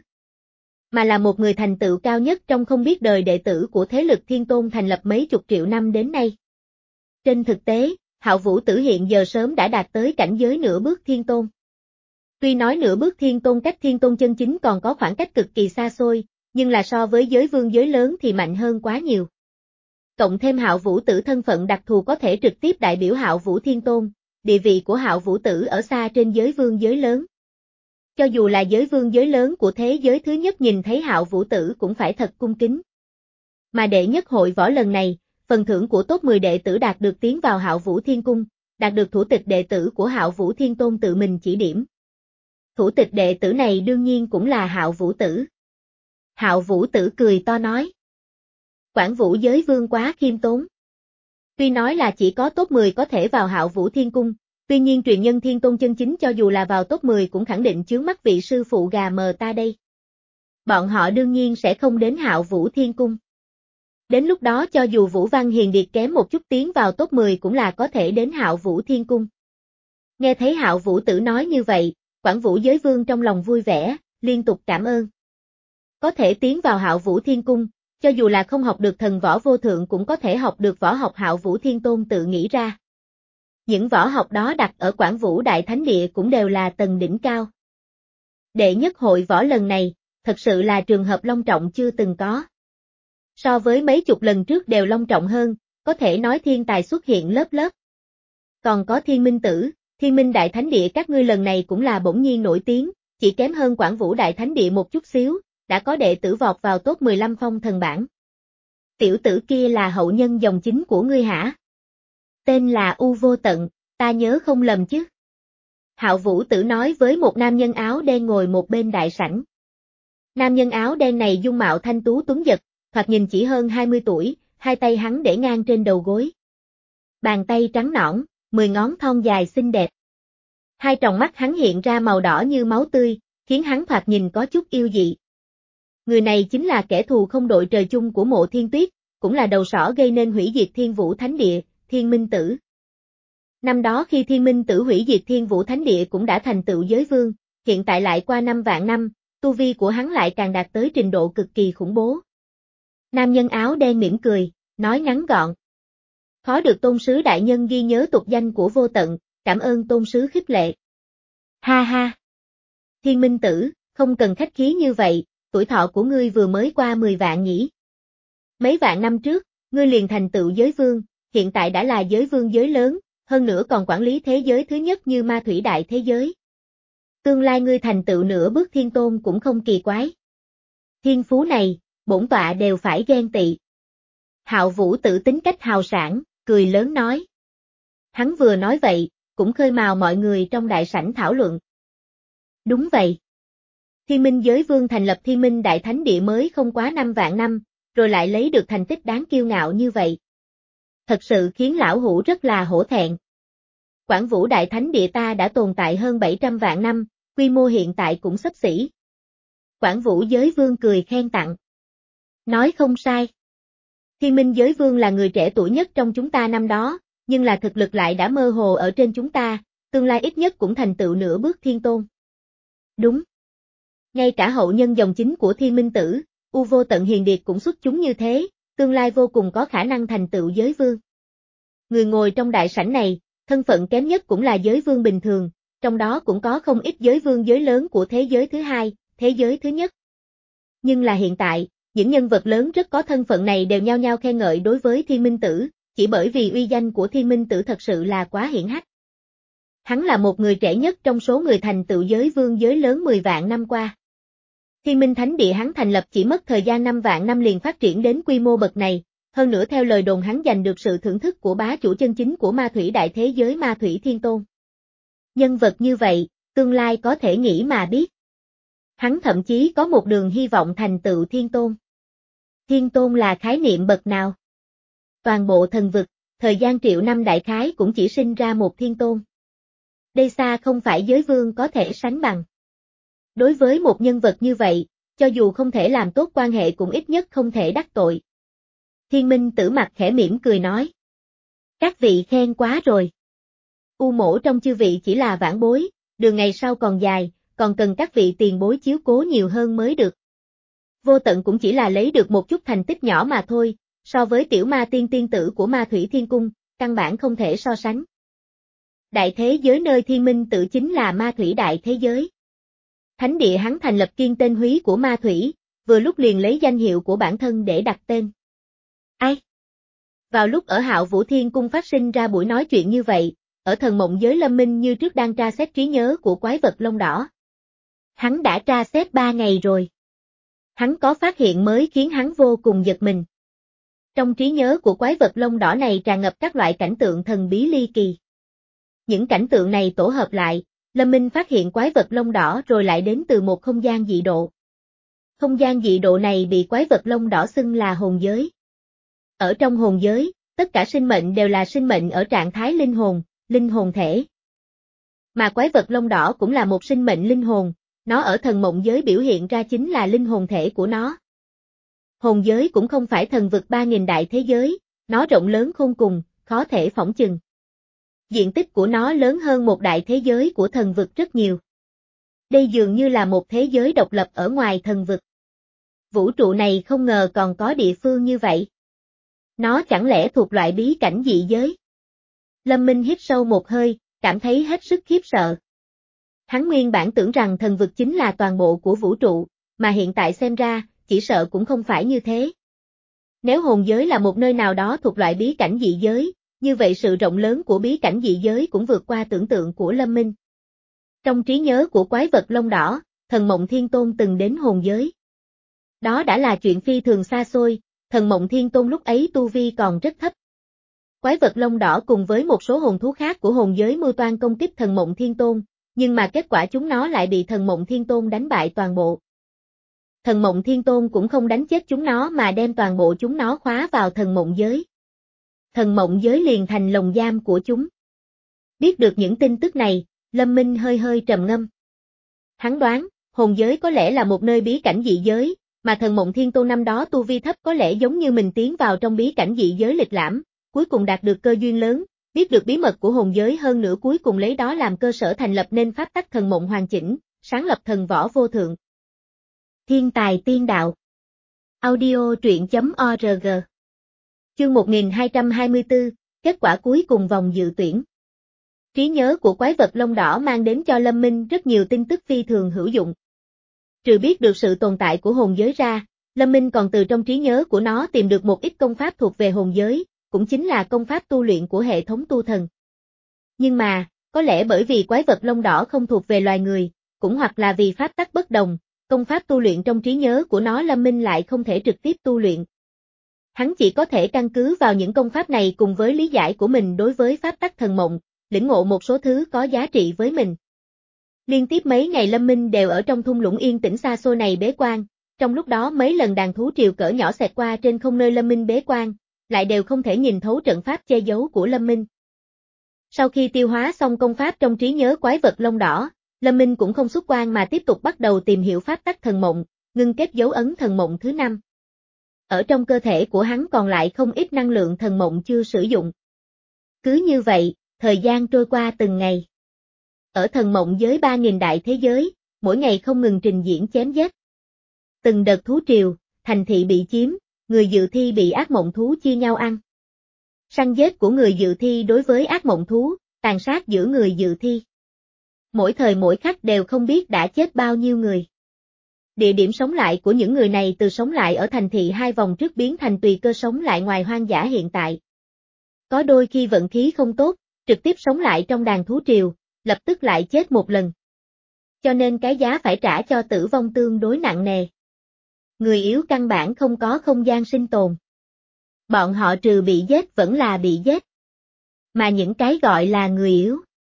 Mà là một người thành tựu cao nhất trong không biết đời đệ tử của thế lực Thiên Tôn thành lập mấy chục triệu năm đến nay. Trên thực tế, Hạo Vũ Tử hiện giờ sớm đã đạt tới cảnh giới nửa bước Thiên Tôn. Tuy nói nửa bước thiên tôn cách thiên tôn chân chính còn có khoảng cách cực kỳ xa xôi, nhưng là so với giới vương giới lớn thì mạnh hơn quá nhiều. Cộng thêm Hạo Vũ Tử thân phận đặc thù có thể trực tiếp đại biểu Hạo Vũ Thiên Tôn, địa vị của Hạo Vũ Tử ở xa trên giới vương giới lớn. Cho dù là giới vương giới lớn của thế giới thứ nhất nhìn thấy Hạo Vũ Tử cũng phải thật cung kính. Mà đệ nhất hội võ lần này, phần thưởng của top mười đệ tử đạt được tiến vào Hạo Vũ Thiên Cung, đạt được thủ tịch đệ tử của Hạo Vũ Thiên Tôn tự mình chỉ điểm. Thủ tịch đệ tử này đương nhiên cũng là Hạo Vũ Tử. Hạo Vũ Tử cười to nói. Quản Vũ giới vương quá khiêm tốn. Tuy nói là chỉ có top mười có thể vào Hạo Vũ Thiên Cung, tuy nhiên truyền nhân Thiên Tôn chân chính cho dù là vào top mười cũng khẳng định chướng mắt vị sư phụ gà mờ ta đây. Bọn họ đương nhiên sẽ không đến Hạo Vũ Thiên Cung. Đến lúc đó cho dù Vũ Văn Hiền Điệt kém một chút tiến vào top mười cũng là có thể đến Hạo Vũ Thiên Cung. Nghe thấy Hạo Vũ Tử nói như vậy, Quản Vũ giới vương trong lòng vui vẻ, liên tục cảm ơn. Có thể tiến vào Hạo Vũ Thiên Cung, cho dù là không học được thần võ vô thượng cũng có thể học được võ học Hạo Vũ Thiên Tôn tự nghĩ ra. Những võ học đó đặt ở Quản Vũ Đại Thánh Địa cũng đều là tầng đỉnh cao. Đệ nhất hội võ lần này, thật sự là trường hợp long trọng chưa từng có. So với mấy chục lần trước đều long trọng hơn, có thể nói thiên tài xuất hiện lớp lớp. Còn có Thiên Minh Tử, Thiên Minh Đại Thánh Địa các ngươi lần này cũng là bỗng nhiên nổi tiếng, chỉ kém hơn Quản Vũ Đại Thánh Địa một chút xíu, đã có đệ tử vọt vào top mười lăm phong thần bảng. Tiểu tử kia là hậu nhân dòng chính của ngươi hả? Tên là U Vô Tận, ta nhớ không lầm chứ? Hạo Vũ Tử nói với một nam nhân áo đen ngồi một bên đại sảnh. Nam nhân áo đen này dung mạo thanh tú tuấn giật, thoạt nhìn chỉ hơn hai mươi tuổi, hai tay hắn để ngang trên đầu gối. Bàn tay trắng nõn, mười ngón thon dài xinh đẹp. Hai tròng mắt hắn hiện ra màu đỏ như máu tươi, khiến hắn thoạt nhìn có chút yêu dị. Người này chính là kẻ thù không đội trời chung của Mộ Thiên Tuyết, cũng là đầu sỏ gây nên hủy diệt Thiên Vũ Thánh Địa, Thiên Minh Tử. Năm đó khi Thiên Minh Tử hủy diệt Thiên Vũ Thánh Địa cũng đã thành tựu giới vương, hiện tại lại qua năm vạn năm, tu vi của hắn lại càng đạt tới trình độ cực kỳ khủng bố. Nam nhân áo đen mỉm cười, nói ngắn gọn. Khó được tôn sứ đại nhân ghi nhớ tục danh của Vô Tận, cảm ơn tôn sứ khích lệ. Ha ha! Thiên Minh Tử, không cần khách khí như vậy, tuổi thọ của ngươi vừa mới qua mười vạn nhỉ. Mấy vạn năm trước, ngươi liền thành tựu giới vương, hiện tại đã là giới vương giới lớn, hơn nữa còn quản lý thế giới thứ nhất như ma thủy đại thế giới. Tương lai ngươi thành tựu nửa bước thiên tôn cũng không kỳ quái. Thiên phú này, bổn tọa đều phải ghen tị. Hạo Vũ Tử tính cách hào sảng, cười lớn nói. Hắn vừa nói vậy, cũng khơi mào mọi người trong đại sảnh thảo luận. Đúng vậy. Thiên Minh giới vương thành lập Thiên Minh Đại Thánh Địa mới không quá năm vạn năm, rồi lại lấy được thành tích đáng kiêu ngạo như vậy. Thật sự khiến lão hủ rất là hổ thẹn. Quản Vũ Đại Thánh Địa ta đã tồn tại hơn bảy trăm vạn năm, quy mô hiện tại cũng xấp xỉ. Quản Vũ giới vương cười khen tặng. Nói không sai. Thiên Minh giới vương là người trẻ tuổi nhất trong chúng ta năm đó, nhưng là thực lực lại đã mơ hồ ở trên chúng ta, tương lai ít nhất cũng thành tựu nửa bước thiên tôn. Đúng. Ngay cả hậu nhân dòng chính của Thiên Minh Tử, U Vô Tận Hiền Điệt cũng xuất chúng như thế, tương lai vô cùng có khả năng thành tựu giới vương. Người ngồi trong đại sảnh này, thân phận kém nhất cũng là giới vương bình thường, trong đó cũng có không ít giới vương giới lớn của thế giới thứ hai, thế giới thứ nhất. Nhưng là hiện tại, những nhân vật lớn rất có thân phận này đều nhao nhao khen ngợi đối với Thiên Minh Tử, chỉ bởi vì uy danh của Thiên Minh Tử thật sự là quá hiển hách. Hắn là một người trẻ nhất trong số người thành tựu giới vương giới lớn mười vạn năm qua. Thiên Minh Thánh Địa hắn thành lập chỉ mất thời gian năm vạn năm liền phát triển đến quy mô bậc này, hơn nữa theo lời đồn hắn giành được sự thưởng thức của bá chủ chân chính của ma thủy đại thế giới Ma Thủy Thiên Tôn. Nhân vật như vậy, tương lai có thể nghĩ mà biết. Hắn thậm chí có một đường hy vọng thành tựu Thiên Tôn. Thiên Tôn là khái niệm bậc nào? Toàn bộ thần vực, thời gian triệu năm đại khái cũng chỉ sinh ra một Thiên Tôn. Đây xa không phải giới vương có thể sánh bằng. Đối với một nhân vật như vậy, cho dù không thể làm tốt quan hệ cũng ít nhất không thể đắc tội. Thiên Minh Tử mặt khẽ mỉm cười nói. Các vị khen quá rồi. U mổ trong chư vị chỉ là vãn bối, đường ngày sau còn dài, còn cần các vị tiền bối chiếu cố nhiều hơn mới được. Vô Tận cũng chỉ là lấy được một chút thành tích nhỏ mà thôi, so với tiểu ma tiên tiên tử của Ma Thủy Thiên Cung, căn bản không thể so sánh. Đại thế giới nơi thiên minh tự chính là ma thủy đại thế giới. Thánh địa hắn thành lập kiêng tên húy của ma thủy, vừa lúc liền lấy danh hiệu của bản thân để đặt tên. Ai? Vào lúc ở Hạo Vũ Thiên Cung phát sinh ra buổi nói chuyện như vậy, ở thần mộng giới Lâm Minh như trước đang tra xét trí nhớ của quái vật lông đỏ. Hắn đã tra xét ba ngày rồi. Hắn có phát hiện mới khiến hắn vô cùng giật mình. Trong trí nhớ của quái vật lông đỏ này tràn ngập các loại cảnh tượng thần bí ly kỳ. Những cảnh tượng này tổ hợp lại, Lâm Minh phát hiện quái vật lông đỏ rồi lại đến từ một không gian dị độ. Không gian dị độ này bị quái vật lông đỏ xưng là hồn giới. Ở trong hồn giới, tất cả sinh mệnh đều là sinh mệnh ở trạng thái linh hồn, linh hồn thể. Mà quái vật lông đỏ cũng là một sinh mệnh linh hồn, nó ở thần mộng giới biểu hiện ra chính là linh hồn thể của nó. Hồn giới cũng không phải thần vực ba nghìn đại thế giới, nó rộng lớn khôn cùng, khó thể phỏng chừng. Diện tích của nó lớn hơn một đại thế giới của thần vực rất nhiều. Đây dường như là một thế giới độc lập ở ngoài thần vực. Vũ trụ này không ngờ còn có địa phương như vậy. Nó chẳng lẽ thuộc loại bí cảnh dị giới? Lâm Minh hít sâu một hơi, cảm thấy hết sức khiếp sợ. Hắn nguyên bản tưởng rằng thần vực chính là toàn bộ của vũ trụ, mà hiện tại xem ra, chỉ sợ cũng không phải như thế. Nếu hồn giới là một nơi nào đó thuộc loại bí cảnh dị giới, như vậy sự rộng lớn của bí cảnh dị giới cũng vượt qua tưởng tượng của Lâm Minh. Trong trí nhớ của quái vật lông đỏ, thần mộng thiên tôn từng đến hồn giới. Đó đã là chuyện phi thường xa xôi, thần mộng thiên tôn lúc ấy tu vi còn rất thấp. Quái vật lông đỏ cùng với một số hồn thú khác của hồn giới mưu toan công kích thần mộng thiên tôn, nhưng mà kết quả chúng nó lại bị thần mộng thiên tôn đánh bại toàn bộ. Thần mộng thiên tôn cũng không đánh chết chúng nó mà đem toàn bộ chúng nó khóa vào thần mộng giới. Thần mộng giới liền thành lồng giam của chúng. Biết được những tin tức này, Lâm Minh hơi hơi trầm ngâm. Hắn đoán, hồn giới có lẽ là một nơi bí cảnh dị giới, mà thần mộng thiên tôn năm đó tu vi thấp có lẽ giống như mình tiến vào trong bí cảnh dị giới lịch lãm, cuối cùng đạt được cơ duyên lớn, biết được bí mật của hồn giới hơn nữa cuối cùng lấy đó làm cơ sở thành lập nên pháp tắc thần mộng hoàn chỉnh, sáng lập thần võ vô thượng. Thiên tài tiên đạo. Audio truyện chấm org. Chương một nghìn hai trăm hai mươi tư, kết quả cuối cùng vòng dự tuyển. Trí nhớ của quái vật lông đỏ mang đến cho Lâm Minh rất nhiều tin tức phi thường hữu dụng. Trừ biết được sự tồn tại của hồn giới ra, Lâm Minh còn từ trong trí nhớ của nó tìm được một ít công pháp thuộc về hồn giới, cũng chính là công pháp tu luyện của hệ thống tu thần. Nhưng mà, có lẽ bởi vì quái vật lông đỏ không thuộc về loài người, cũng hoặc là vì pháp tắc bất đồng, công pháp tu luyện trong trí nhớ của nó Lâm Minh lại không thể trực tiếp tu luyện. Hắn chỉ có thể căn cứ vào những công pháp này cùng với lý giải của mình đối với pháp tắc thần mộng, lĩnh ngộ một số thứ có giá trị với mình. Liên tiếp mấy ngày Lâm Minh đều ở trong thung lũng yên tĩnh xa xôi này bế quan, trong lúc đó mấy lần đàn thú triều cỡ nhỏ xẹt qua trên không nơi Lâm Minh bế quan, lại đều không thể nhìn thấu trận pháp che giấu của Lâm Minh. Sau khi tiêu hóa xong công pháp trong trí nhớ quái vật lông đỏ, Lâm Minh cũng không xuất quan mà tiếp tục bắt đầu tìm hiểu pháp tắc thần mộng, ngưng kết dấu ấn thần mộng thứ năm. Ở trong cơ thể của hắn còn lại không ít năng lượng thần mộng chưa sử dụng. Cứ như vậy, thời gian trôi qua từng ngày. Ở thần mộng giới ba nghìn đại thế giới, mỗi ngày không ngừng trình diễn chém giết. Từng đợt thú triều, thành thị bị chiếm, người dự thi bị ác mộng thú chia nhau ăn. Săn giết của người dự thi đối với ác mộng thú, tàn sát giữa người dự thi. Mỗi thời mỗi khắc đều không biết đã chết bao nhiêu người. Địa điểm sống lại của những người này từ sống lại ở thành thị hai vòng trước biến thành tùy cơ sống lại ngoài hoang dã hiện tại. Có đôi khi vận khí không tốt, trực tiếp sống lại trong đàn thú triều, lập tức lại chết một lần. Cho nên cái giá phải trả cho tử vong tương đối nặng nề. Người yếu căn bản không có không gian sinh tồn. Bọn họ trừ bị giết vẫn là bị giết. Mà những cái gọi là người yếu.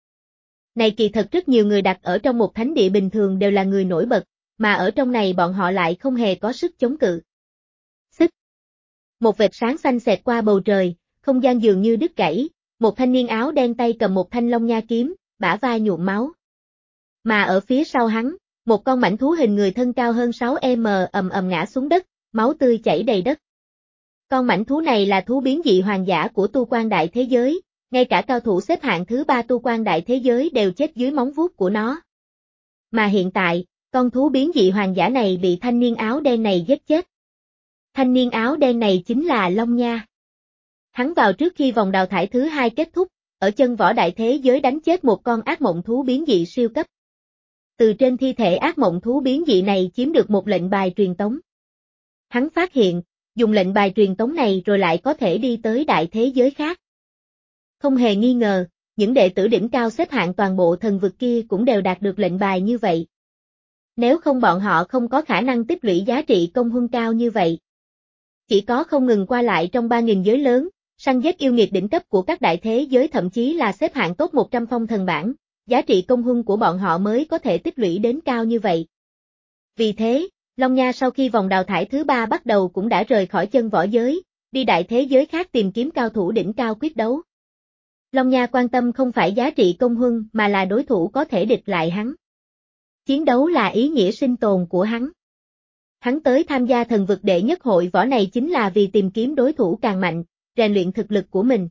Này kỳ thật rất nhiều người đặt ở trong một thánh địa bình thường đều là người nổi bật, mà ở trong này bọn họ lại không hề có sức chống cự. Xích. Một vệt sáng xanh xẹt qua bầu trời, không gian dường như đứt gãy, một thanh niên áo đen tay cầm một thanh long nha kiếm, bả vai nhuộm máu. Mà ở phía sau hắn, một con mãnh thú hình người thân cao hơn sáu mét ầm ầm ngã xuống đất, máu tươi chảy đầy đất. Con mãnh thú này là thú biến dị hoàng giả của tu quan đại thế giới, ngay cả cao thủ xếp hạng thứ ba tu quan đại thế giới đều chết dưới móng vuốt của nó. Mà hiện tại, con thú biến dị hoàng giả này bị thanh niên áo đen này giết chết. Thanh niên áo đen này chính là Long Nha. Hắn vào trước khi vòng đào thải thứ hai kết thúc, ở chân võ đại thế giới đánh chết một con ác mộng thú biến dị siêu cấp. Từ trên thi thể ác mộng thú biến dị này chiếm được một lệnh bài truyền tống. Hắn phát hiện, dùng lệnh bài truyền tống này rồi lại có thể đi tới đại thế giới khác. Không hề nghi ngờ, những đệ tử đỉnh cao xếp hạng toàn bộ thần vực kia cũng đều đạt được lệnh bài như vậy. Nếu không bọn họ không có khả năng tích lũy giá trị công huân cao như vậy. Chỉ có không ngừng qua lại trong ba nghìn giới lớn, săn giết yêu nghiệt đỉnh cấp của các đại thế giới thậm chí là xếp hạng top một trăm phong thần bảng, giá trị công huân của bọn họ mới có thể tích lũy đến cao như vậy. Vì thế, Long Nha sau khi vòng đào thải thứ ba bắt đầu cũng đã rời khỏi chân võ giới, đi đại thế giới khác tìm kiếm cao thủ đỉnh cao quyết đấu. Long Nha quan tâm không phải giá trị công huân mà là đối thủ có thể địch lại hắn. Chiến đấu là ý nghĩa sinh tồn của hắn. Hắn tới tham gia thần vực đệ nhất hội võ này chính là vì tìm kiếm đối thủ càng mạnh, rèn luyện thực lực của mình.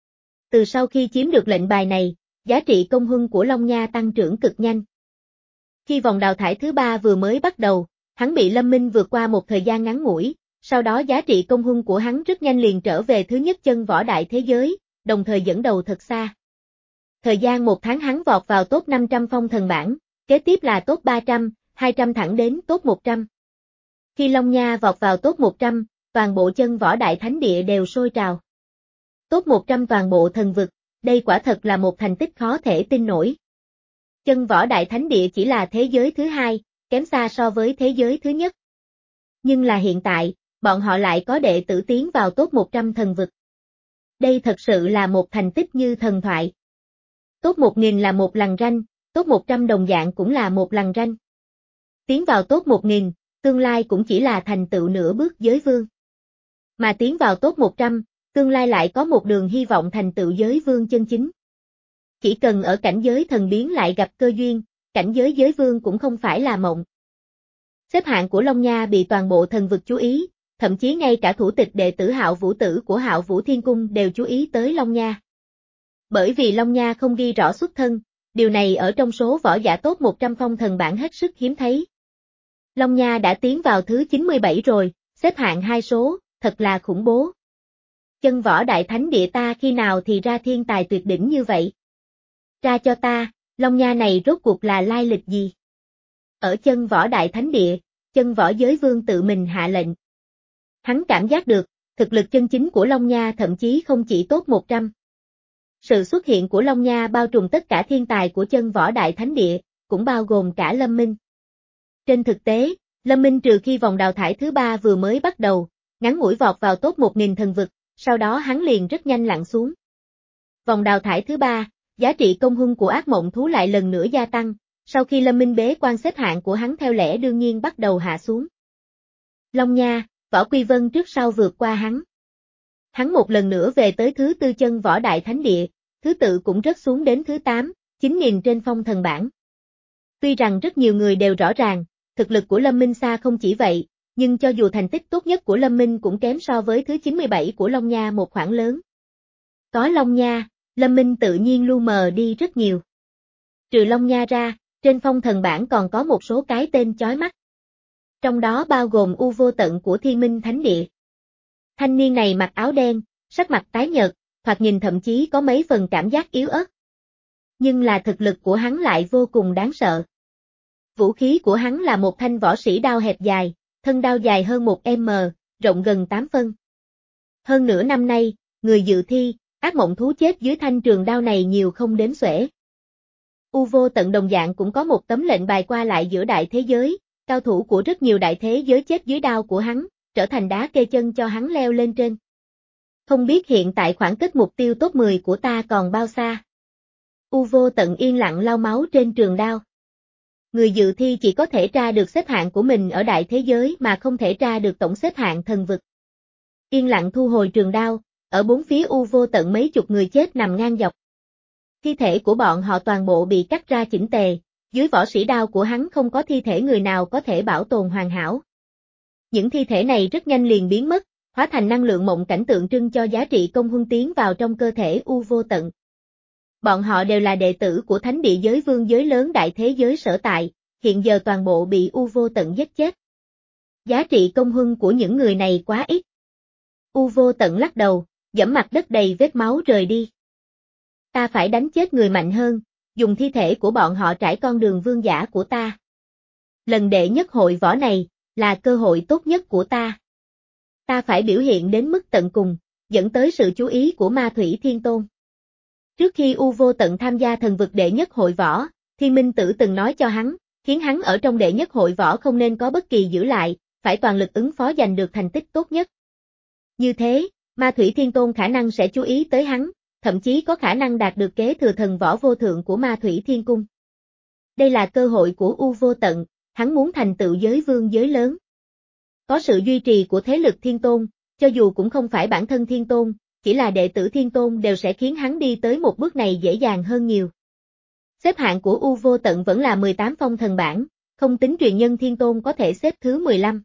Từ sau khi chiếm được lệnh bài này, giá trị công huân của Long Nha tăng trưởng cực nhanh. Khi vòng đào thải thứ ba vừa mới bắt đầu, hắn bị Lâm Minh vượt qua một thời gian ngắn ngủi, sau đó giá trị công huân của hắn rất nhanh liền trở về thứ nhất chân võ đại thế giới, đồng thời dẫn đầu thật xa. Thời gian một tháng hắn vọt vào top năm trăm phong thần bảng, kế tiếp là top ba trăm, hai trăm thẳng đến top một trăm. Khi Long Nha vọt vào top một trăm, toàn bộ chân võ đại thánh địa đều sôi trào. Top một trăm toàn bộ thần vực, đây quả thật là một thành tích khó thể tin nổi. Chân võ đại thánh địa chỉ là thế giới thứ hai, kém xa so với thế giới thứ nhất. Nhưng là hiện tại, bọn họ lại có đệ tử tiến vào top một trăm thần vực. Đây thật sự là một thành tích như thần thoại. Top một nghìn là một lằn ranh, top một trăm đồng dạng cũng là một lằn ranh. Tiến vào top một nghìn, tương lai cũng chỉ là thành tựu nửa bước giới vương. Mà tiến vào top một trăm, tương lai lại có một đường hy vọng thành tựu giới vương chân chính. Chỉ cần ở cảnh giới thần biến lại gặp cơ duyên, cảnh giới giới vương cũng không phải là mộng. Xếp hạng của Long Nha bị toàn bộ thần vực chú ý, thậm chí ngay cả thủ tịch đệ tử Hạo Vũ Tử của Hạo Vũ Thiên Cung đều chú ý tới Long Nha. Bởi vì Long Nha không ghi rõ xuất thân, điều này ở trong số võ giả top một trăm phong thần bảng hết sức hiếm thấy. Long Nha đã tiến vào thứ chín mươi bảy rồi, xếp hạng hai số, thật là khủng bố. Chân võ đại thánh địa ta khi nào thì ra thiên tài tuyệt đỉnh như vậy? Ra cho ta, Long Nha này rốt cuộc là lai lịch gì? Ở chân võ đại thánh địa, chân võ giới vương tự mình hạ lệnh. Hắn cảm giác được, thực lực chân chính của Long Nha thậm chí không chỉ top một trăm. Sự xuất hiện của Long Nha bao trùm tất cả thiên tài của chân võ đại thánh địa, cũng bao gồm cả Lâm Minh. Trên thực tế, Lâm Minh trừ khi vòng đào thải thứ ba vừa mới bắt đầu, ngắn ngủi vọt vào top một nghìn thần vực, sau đó hắn liền rất nhanh lặn xuống. Vòng đào thải thứ ba, giá trị công huân của ác mộng thú lại lần nữa gia tăng, sau khi Lâm Minh bế quan xếp hạng của hắn theo lẽ đương nhiên bắt đầu hạ xuống. Long Nha, Võ Quy Vân trước sau vượt qua hắn. Hắn một lần nữa về tới thứ tư chân võ đại thánh địa, thứ tự cũng rớt xuống đến thứ tám, chín nghìn trên phong thần bảng. Tuy rằng rất nhiều người đều rõ ràng, thực lực của Lâm Minh xa không chỉ vậy, nhưng cho dù thành tích tốt nhất của Lâm Minh cũng kém so với thứ chín mươi bảy của Long Nha một khoảng lớn. Có Long Nha, Lâm Minh tự nhiên lu mờ đi rất nhiều. Trừ Long Nha ra, trên phong thần bảng còn có một số cái tên chói mắt. Trong đó bao gồm U Vô Tận của Thiên Minh Thánh Địa. Thanh niên này mặc áo đen, sắc mặt tái nhợt, thoạt nhìn thậm chí có mấy phần cảm giác yếu ớt. Nhưng là thực lực của hắn lại vô cùng đáng sợ. Vũ khí của hắn là một thanh võ sĩ đao hẹp dài, thân đao dài hơn một mét, rộng gần tám phân. Hơn nửa năm nay, người dự thi, ác mộng thú chết dưới thanh trường đao này nhiều không đếm xuể. U Vô Tận đồng dạng cũng có một tấm lệnh bài qua lại giữa đại thế giới, cao thủ của rất nhiều đại thế giới chết dưới đao của hắn, trở thành đá kê chân cho hắn leo lên trên. Không biết hiện tại khoảng cách mục tiêu top mười của ta còn bao xa. U Vô Tận yên lặng lau máu trên trường đao. Người dự thi chỉ có thể tra được xếp hạng của mình ở đại thế giới mà không thể tra được tổng xếp hạng thần vực. Yên lặng thu hồi trường đao, ở bốn phía U Vô Tận mấy chục người chết nằm ngang dọc. Thi thể của bọn họ toàn bộ bị cắt ra chỉnh tề, dưới võ sĩ đao của hắn không có thi thể người nào có thể bảo tồn hoàn hảo. Những thi thể này rất nhanh liền biến mất, hóa thành năng lượng mộng cảnh tượng trưng cho giá trị công huân tiến vào trong cơ thể U Vô Tận. Bọn họ đều là đệ tử của thánh địa giới vương giới lớn đại thế giới sở tại, hiện giờ toàn bộ bị U Vô Tận giết chết. Giá trị công huân của những người này quá ít. U Vô Tận lắc đầu, giẫm mặt đất đầy vết máu rời đi. Ta phải đánh chết người mạnh hơn, dùng thi thể của bọn họ trải con đường vương giả của ta. Lần đệ nhất hội võ này, là cơ hội tốt nhất của ta. Ta phải biểu hiện đến mức tận cùng, dẫn tới sự chú ý của Ma Thủy Thiên Tôn. Trước khi U Vô Tận tham gia thần vực đệ nhất hội võ, Thiên Minh Tử từng nói cho hắn, khiến hắn ở trong đệ nhất hội võ không nên có bất kỳ giữ lại, phải toàn lực ứng phó giành được thành tích tốt nhất. Như thế, Ma Thủy Thiên Tôn khả năng sẽ chú ý tới hắn, thậm chí có khả năng đạt được kế thừa thần võ vô thượng của Ma Thủy Thiên Cung. Đây là cơ hội của U Vô Tận, hắn muốn thành tựu giới vương giới lớn. Có sự duy trì của thế lực Thiên Tôn, cho dù cũng không phải bản thân Thiên Tôn, chỉ là đệ tử Thiên Tôn đều sẽ khiến hắn đi tới một bước này dễ dàng hơn nhiều. Xếp hạng của U Vô Tận vẫn là mười tám phong thần bảng, không tính truyền nhân Thiên Tôn có thể xếp thứ mười lăm.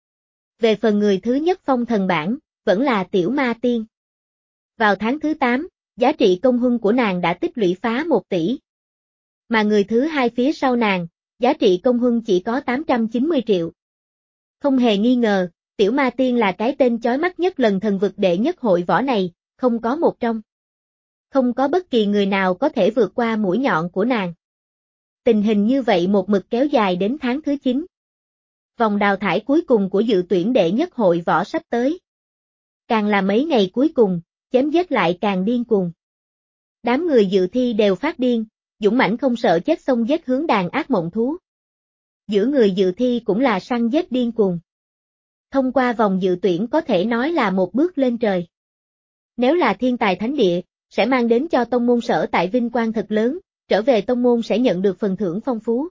Về phần người thứ nhất phong thần bảng, vẫn là Tiểu Ma Tiên. Vào tháng thứ tám, giá trị công huân của nàng đã tích lũy phá một tỷ. Mà người thứ hai phía sau nàng, giá trị công huân chỉ có tám trăm chín mươi triệu. Không hề nghi ngờ, Tiểu Ma Tiên là cái tên chói mắt nhất lần thần vực đệ nhất hội võ này, không có một trong. Không có bất kỳ người nào có thể vượt qua mũi nhọn của nàng. Tình hình như vậy một mực kéo dài đến tháng thứ chín. Vòng đào thải cuối cùng của dự tuyển đệ nhất hội võ sắp tới. Càng là mấy ngày cuối cùng, chém giết lại càng điên cuồng. Đám người dự thi đều phát điên, dũng mãnh không sợ chết xông giết hướng đàn ác mộng thú. Giữa người dự thi cũng là săn giết điên cuồng. Thông qua vòng dự tuyển có thể nói là một bước lên trời. Nếu là thiên tài thánh địa, sẽ mang đến cho tông môn sở tại vinh quang thật lớn, trở về tông môn sẽ nhận được phần thưởng phong phú.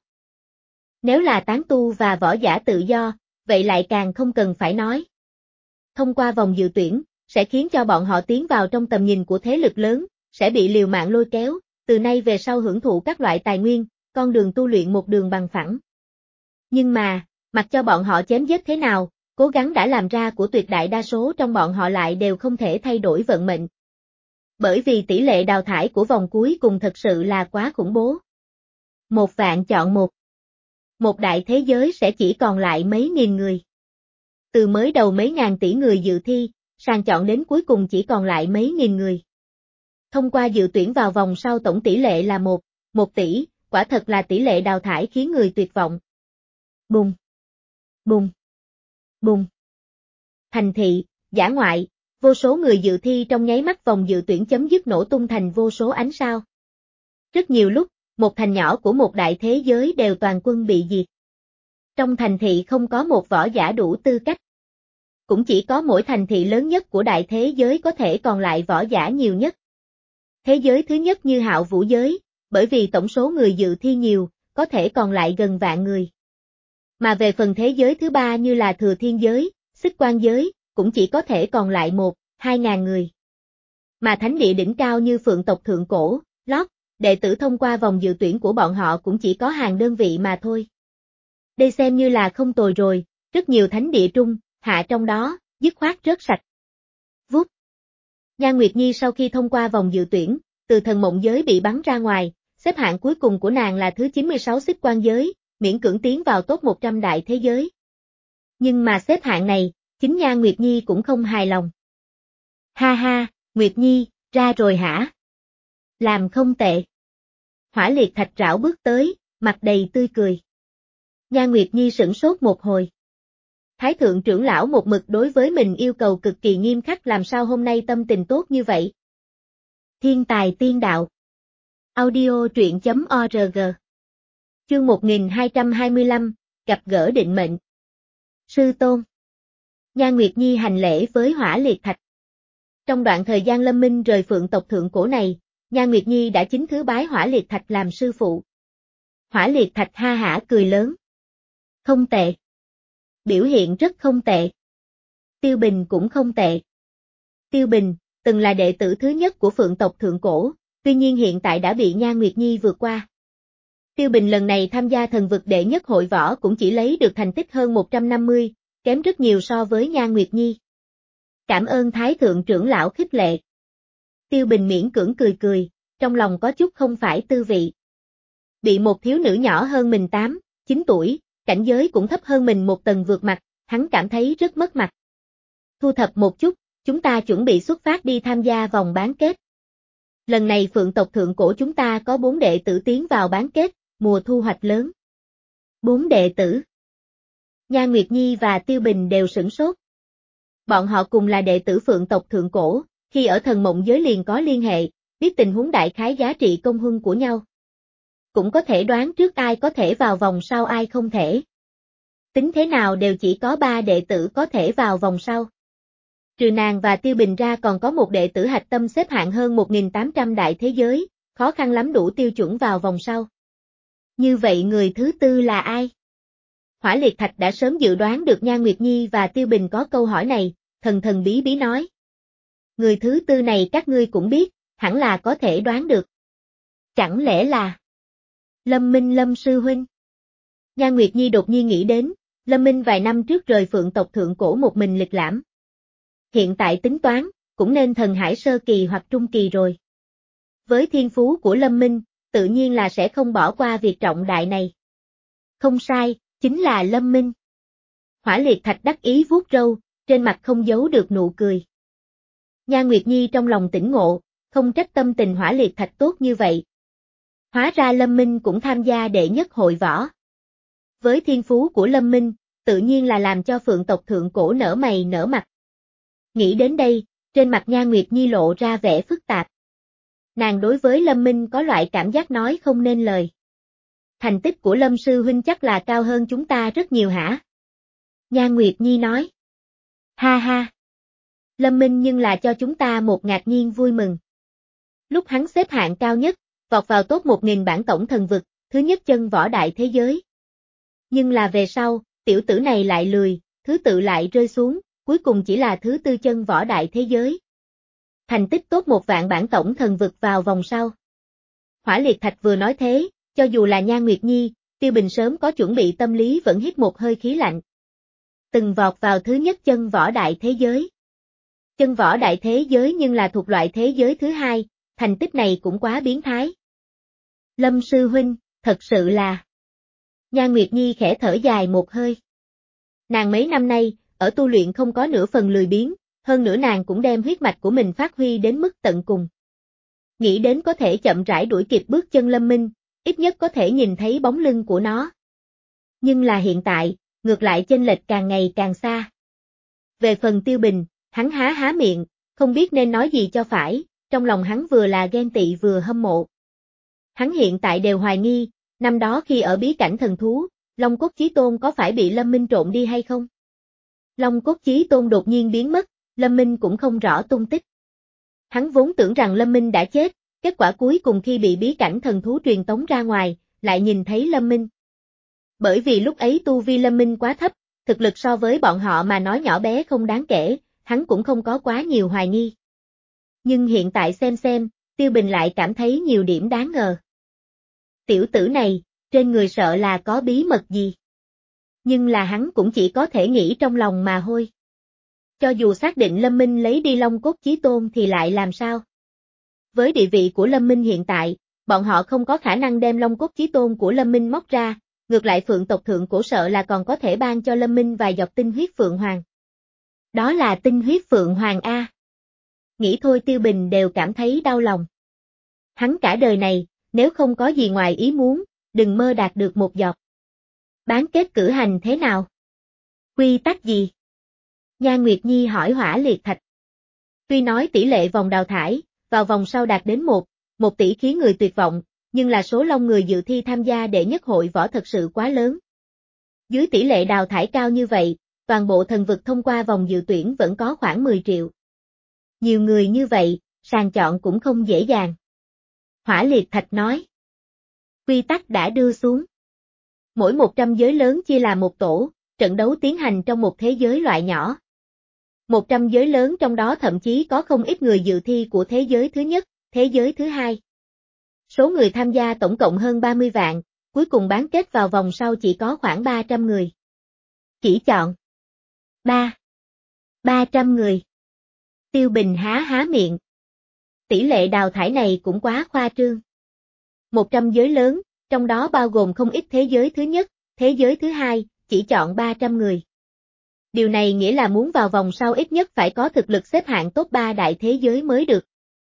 Nếu là tán tu và võ giả tự do, vậy lại càng không cần phải nói. Thông qua vòng dự tuyển, sẽ khiến cho bọn họ tiến vào trong tầm nhìn của thế lực lớn, sẽ bị liều mạng lôi kéo, từ nay về sau hưởng thụ các loại tài nguyên, con đường tu luyện một đường bằng phẳng. Nhưng mà, mặc cho bọn họ chém giết thế nào, cố gắng đã làm ra của tuyệt đại đa số trong bọn họ lại đều không thể thay đổi vận mệnh. Bởi vì tỷ lệ đào thải của vòng cuối cùng thật sự là quá khủng bố. Một vạn chọn một. Một đại thế giới sẽ chỉ còn lại mấy nghìn người. Từ mới đầu mấy ngàn tỷ người dự thi, sàng chọn đến cuối cùng chỉ còn lại mấy nghìn người. Thông qua dự tuyển vào vòng sau tổng tỷ lệ là một, một tỷ, quả thật là tỷ lệ đào thải khiến người tuyệt vọng. Bùng! Bùng! Bùng! Thành thị, dã ngoại, vô số người dự thi trong nháy mắt vòng dự tuyển chấm dứt nổ tung thành vô số ánh sao. Rất nhiều lúc, một thành nhỏ của một đại thế giới đều toàn quân bị diệt. Trong thành thị không có một võ giả đủ tư cách. Cũng chỉ có mỗi thành thị lớn nhất của đại thế giới có thể còn lại võ giả nhiều nhất. Thế giới thứ nhất như Hạo Vũ giới, bởi vì tổng số người dự thi nhiều, có thể còn lại gần vạn người. Mà về phần thế giới thứ ba như là Thừa Thiên giới, Xích Quan giới, cũng chỉ có thể còn lại một, hai ngàn người. Mà thánh địa đỉnh cao như Phượng tộc Thượng Cổ, Lót, đệ tử thông qua vòng dự tuyển của bọn họ cũng chỉ có hàng đơn vị mà thôi. Đây xem như là không tồi rồi, rất nhiều thánh địa trung, hạ trong đó, dứt khoát rớt sạch. Vút. Nhan Nguyệt Nhi sau khi thông qua vòng dự tuyển, từ thần mộng giới bị bắn ra ngoài, xếp hạng cuối cùng của nàng là thứ chín mươi sáu Xích Quan giới, miễn cưỡng tiến vào top một trăm đại thế giới. Nhưng mà xếp hạng này, chính Nhan Nguyệt Nhi cũng không hài lòng. Ha ha, Nguyệt Nhi, ra rồi hả? Làm không tệ. Hỏa Liệt Thạch rảo bước tới, mặt đầy tươi cười. Nhan Nguyệt Nhi sửng sốt một hồi. Thái thượng trưởng lão một mực đối với mình yêu cầu cực kỳ nghiêm khắc, làm sao hôm nay tâm tình tốt như vậy? Thiên tài tiên đạo. Audio truyện chấm org. Chương một nghìn hai trăm hai mươi lăm, gặp gỡ định mệnh. Sư tôn. Nhan Nguyệt Nhi hành lễ với Hỏa Liệt Thạch. Trong đoạn thời gian lâm minh rời Phượng tộc Thượng Cổ này, Nhan Nguyệt Nhi đã chính thứ bái Hỏa Liệt Thạch làm sư phụ. Hỏa Liệt Thạch ha hả cười lớn. Không tệ. Biểu hiện rất không tệ. Tiêu Bình cũng không tệ. Tiêu Bình, từng là đệ tử thứ nhất của Phượng tộc Thượng Cổ, tuy nhiên hiện tại đã bị Nhan Nguyệt Nhi vượt qua. Tiêu Bình lần này tham gia thần vực đệ nhất hội võ cũng chỉ lấy được thành tích hơn một trăm năm mươi, kém rất nhiều so với Nhan Nguyệt Nhi. Cảm ơn Thái thượng trưởng lão khích lệ. Tiêu Bình miễn cưỡng cười cười, trong lòng có chút không phải tư vị. Bị một thiếu nữ nhỏ hơn mình tám, chín tuổi, cảnh giới cũng thấp hơn mình một tầng vượt mặt, hắn cảm thấy rất mất mặt. Thu thập một chút, chúng ta chuẩn bị xuất phát đi tham gia vòng bán kết. Lần này Phượng tộc thượng cổ chúng ta có bốn đệ tử tiến vào bán kết, mùa thu hoạch lớn. Bốn đệ tử. Nhan Nguyệt Nhi và Tiêu Bình đều sửng sốt. Bọn họ cùng là đệ tử Phượng tộc thượng cổ, khi ở thần mộng giới liền có liên hệ, biết tình huống đại khái giá trị công huân của nhau. Cũng có thể đoán trước ai có thể vào vòng sau ai không thể. Tính thế nào đều chỉ có ba đệ tử có thể vào vòng sau. Trừ nàng và Tiêu Bình ra còn có một đệ tử hạch tâm xếp hạng hơn một nghìn tám trăm đại thế giới, khó khăn lắm đủ tiêu chuẩn vào vòng sau. Như vậy người thứ tư là ai? Hỏa Liệt Thạch đã sớm dự đoán được Nhan Nguyệt Nhi và Tiêu Bình có câu hỏi này, thần thần bí bí nói. Người thứ tư này các ngươi cũng biết, hẳn là có thể đoán được. Chẳng lẽ là Lâm Minh Lâm sư huynh? Nhan Nguyệt Nhi đột nhiên nghĩ đến, Lâm Minh vài năm trước rời Phượng tộc thượng cổ một mình lịch lãm. Hiện tại tính toán, cũng nên thần hải sơ kỳ hoặc trung kỳ rồi. Với thiên phú của Lâm Minh, tự nhiên là sẽ không bỏ qua việc trọng đại này. Không sai, chính là Lâm Minh. Hỏa Liệt Thạch đắc ý vuốt râu, trên mặt không giấu được nụ cười. Nhan Nguyệt Nhi trong lòng tỉnh ngộ, không trách tâm tình Hỏa Liệt Thạch tốt như vậy. Hóa ra Lâm Minh cũng tham gia đệ nhất hội võ. Với thiên phú của Lâm Minh, tự nhiên là làm cho Phượng tộc thượng cổ nở mày nở mặt. Nghĩ đến đây, trên mặt Nhan Nguyệt Nhi lộ ra vẻ phức tạp. Nàng đối với Lâm Minh có loại cảm giác nói không nên lời. Thành tích của Lâm sư huynh chắc là cao hơn chúng ta rất nhiều hả? Nhan Nguyệt Nhi nói. Ha ha. Lâm Minh nhưng là cho chúng ta một ngạc nhiên vui mừng. Lúc hắn xếp hạng cao nhất, vọt vào top một nghìn bản tổng thần vực, thứ nhất chân võ đại thế giới. Nhưng là về sau, tiểu tử này lại lười, thứ tự lại rơi xuống, cuối cùng chỉ là thứ tư chân võ đại thế giới. Thành tích tốt một vạn bản tổng thần vực vào vòng sau. Hỏa Liệt Thạch vừa nói thế, cho dù là Nhan Nguyệt Nhi, Tiêu Bình sớm có chuẩn bị tâm lý vẫn hít một hơi khí lạnh. Từng vọt vào thứ nhất chân võ đại thế giới. Chân võ đại thế giới nhưng là thuộc loại thế giới thứ hai, thành tích này cũng quá biến thái. Lâm sư huynh, thật sự là. Nhan Nguyệt Nhi khẽ thở dài một hơi. Nàng mấy năm nay, ở tu luyện không có nửa phần lười biếng, hơn nữa nàng cũng đem huyết mạch của mình phát huy đến mức tận cùng. Nghĩ đến có thể chậm rãi đuổi kịp bước chân Lâm Minh, ít nhất có thể nhìn thấy bóng lưng của nó. Nhưng là hiện tại, ngược lại chênh lệch càng ngày càng xa. Về phần Tiêu Bình, hắn há há miệng, không biết nên nói gì cho phải, trong lòng hắn vừa là ghen tị vừa hâm mộ. Hắn hiện tại đều hoài nghi, năm đó khi ở bí cảnh thần thú, Long Cốt Chí Tôn có phải bị Lâm Minh trộn đi hay không? Long Cốt Chí Tôn đột nhiên biến mất, Lâm Minh cũng không rõ tung tích. Hắn vốn tưởng rằng Lâm Minh đã chết, kết quả cuối cùng khi bị bí cảnh thần thú truyền tống ra ngoài, lại nhìn thấy Lâm Minh. Bởi vì lúc ấy tu vi Lâm Minh quá thấp, thực lực so với bọn họ mà nói nhỏ bé không đáng kể, hắn cũng không có quá nhiều hoài nghi. Nhưng hiện tại xem xem, Tiêu Bình lại cảm thấy nhiều điểm đáng ngờ. Tiểu tử này, trên người sợ là có bí mật gì. Nhưng là hắn cũng chỉ có thể nghĩ trong lòng mà thôi. Cho dù xác định Lâm Minh lấy đi Long Cốt Chí Tôn thì lại làm sao? Với địa vị của Lâm Minh hiện tại, bọn họ không có khả năng đem Long Cốt Chí Tôn của Lâm Minh móc ra, ngược lại Phượng tộc thượng cổ sợ là còn có thể ban cho Lâm Minh vài giọt tinh huyết Phượng Hoàng. Đó là tinh huyết Phượng Hoàng A. Nghĩ thôi Tiêu Bình đều cảm thấy đau lòng. Hắn cả đời này, nếu không có gì ngoài ý muốn, đừng mơ đạt được một giọt. Bán kết cử hành thế nào? Quy tắc gì? Nhan Nguyệt Nhi hỏi Hỏa Liệt Thạch. Tuy nói tỷ lệ vòng đào thải, vào vòng sau đạt đến một, một tỷ khiến người tuyệt vọng, nhưng là số long người dự thi tham gia đệ nhất hội võ thật sự quá lớn. Dưới tỷ lệ đào thải cao như vậy, toàn bộ thần vực thông qua vòng dự tuyển vẫn có khoảng mười triệu. Nhiều người như vậy, sàng chọn cũng không dễ dàng. Hỏa Liệt Thạch nói. Quy tắc đã đưa xuống. Mỗi một trăm giới lớn chia làm một tổ, trận đấu tiến hành trong một thế giới loại nhỏ. một trăm giới lớn trong đó thậm chí có không ít người dự thi của thế giới thứ nhất, thế giới thứ hai. Số người tham gia tổng cộng hơn ba mươi vạn, cuối cùng bán kết vào vòng sau chỉ có khoảng ba trăm người. Chỉ chọn ba. ba trăm người. Tiêu Bình há há miệng. Tỷ lệ đào thải này cũng quá khoa trương. một trăm giới lớn, trong đó bao gồm không ít thế giới thứ nhất, thế giới thứ hai, chỉ chọn ba trăm người. Điều này nghĩa là muốn vào vòng sau ít nhất phải có thực lực xếp hạng top ba đại thế giới mới được.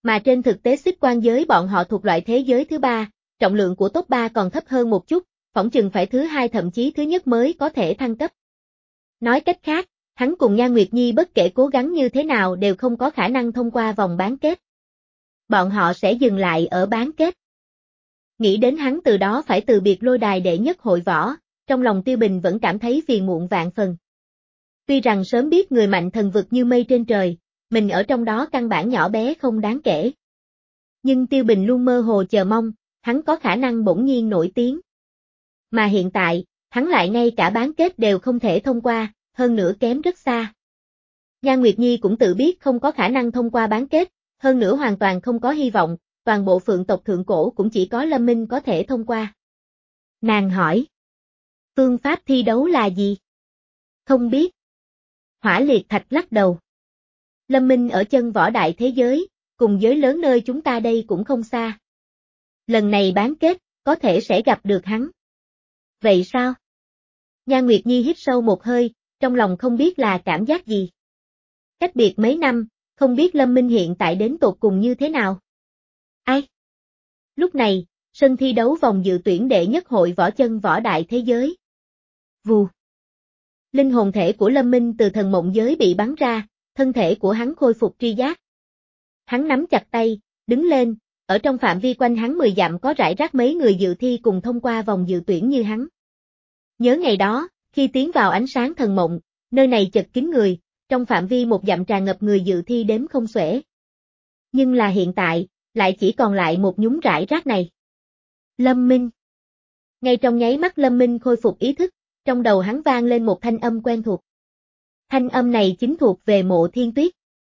Mà trên thực tế xích quan giới bọn họ thuộc loại thế giới thứ ba, trọng lượng của top ba còn thấp hơn một chút, phỏng chừng phải thứ hai thậm chí thứ nhất mới có thể thăng cấp. Nói cách khác, hắn cùng Nhan Nguyệt Nhi bất kể cố gắng như thế nào đều không có khả năng thông qua vòng bán kết. Bọn họ sẽ dừng lại ở bán kết. Nghĩ đến hắn từ đó phải từ biệt lôi đài đệ nhất hội võ, trong lòng Tiêu Bình vẫn cảm thấy phiền muộn vạn phần. Tuy rằng sớm biết người mạnh thần vực như mây trên trời, mình ở trong đó căn bản nhỏ bé không đáng kể. Nhưng Tiêu Bình luôn mơ hồ chờ mong, hắn có khả năng bỗng nhiên nổi tiếng. Mà hiện tại, hắn lại ngay cả bán kết đều không thể thông qua, hơn nữa kém rất xa. Nhan Nguyệt Nhi cũng tự biết không có khả năng thông qua bán kết, hơn nữa hoàn toàn không có hy vọng, toàn bộ phượng tộc thượng cổ cũng chỉ có Lâm Minh có thể thông qua. Nàng hỏi. Phương pháp thi đấu là gì? Không biết. Hỏa Liệt Thạch lắc đầu. Lâm Minh ở chân võ đại thế giới, cùng giới lớn nơi chúng ta đây cũng không xa. Lần này bán kết, có thể sẽ gặp được hắn. Vậy sao? Nhan Nguyệt Nhi hít sâu một hơi, trong lòng không biết là cảm giác gì. Cách biệt mấy năm, không biết Lâm Minh hiện tại đến tột cùng như thế nào. Ai? Lúc này, sân thi đấu vòng dự tuyển đệ nhất hội võ chân võ đại thế giới. Vù. Linh hồn thể của Lâm Minh từ thần mộng giới bị bắn ra, thân thể của hắn khôi phục tri giác. Hắn nắm chặt tay, đứng lên, ở trong phạm vi quanh hắn mười dặm có rải rác mấy người dự thi cùng thông qua vòng dự tuyển như hắn. Nhớ ngày đó, khi tiến vào ánh sáng thần mộng, nơi này chật kín người, trong phạm vi một dặm tràn ngập người dự thi đếm không xuể. Nhưng là hiện tại, lại chỉ còn lại một nhúm rải rác này. Lâm Minh. Ngay trong nháy mắt Lâm Minh khôi phục ý thức, trong đầu hắn vang lên một thanh âm quen thuộc. Thanh âm này chính thuộc về Mộ Thiên Tuyết.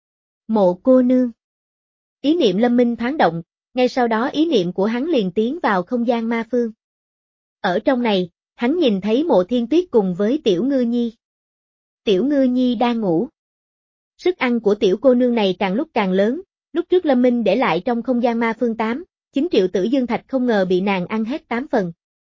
Mộ cô nương. Ý niệm Lâm Minh thoáng động, ngay sau đó ý niệm của hắn liền tiến vào không gian ma phương. Ở trong này, hắn nhìn thấy Mộ Thiên Tuyết cùng với Tiểu Ngư Nhi. Tiểu Ngư Nhi đang ngủ. Sức ăn của tiểu cô nương này càng lúc càng lớn, lúc trước Lâm Minh để lại trong không gian ma phương tám, chín triệu tử dương thạch không ngờ bị nàng ăn hết tám phần.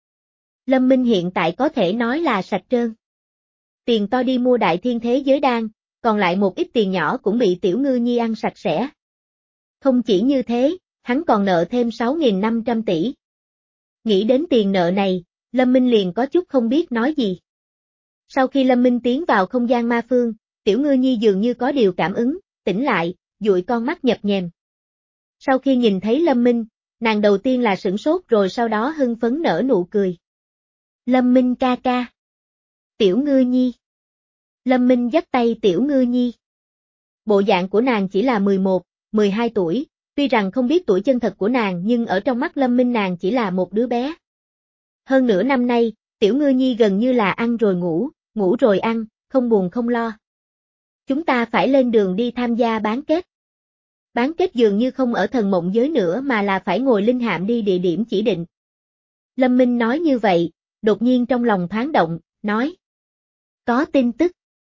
Lâm Minh hiện tại có thể nói là sạch trơn. Tiền to đi mua đại thiên thế giới đan, còn lại một ít tiền nhỏ cũng bị Tiểu Ngư Nhi ăn sạch sẽ. Không chỉ như thế, hắn còn nợ thêm sáu nghìn năm trăm tỷ. Nghĩ đến tiền nợ này, Lâm Minh liền có chút không biết nói gì. Sau khi Lâm Minh tiến vào không gian ma phương, Tiểu Ngư Nhi dường như có điều cảm ứng, tỉnh lại, dụi con mắt nhập nhèm. Sau khi nhìn thấy Lâm Minh, nàng đầu tiên là sửng sốt rồi sau đó hưng phấn nở nụ cười. Lâm Minh ca ca. Tiểu Ngư Nhi. Lâm Minh dắt tay Tiểu Ngư Nhi. Bộ dạng của nàng chỉ là mười một, mười hai tuổi, tuy rằng không biết tuổi chân thật của nàng nhưng ở trong mắt Lâm Minh nàng chỉ là một đứa bé. Hơn nửa năm nay, Tiểu Ngư Nhi gần như là ăn rồi ngủ, ngủ rồi ăn, không buồn không lo. Chúng ta phải lên đường đi tham gia bán kết. Bán kết dường như không ở thần mộng giới nữa mà là phải ngồi linh hạm đi địa điểm chỉ định. Lâm Minh nói như vậy, đột nhiên trong lòng thoáng động, nói. Có tin tức.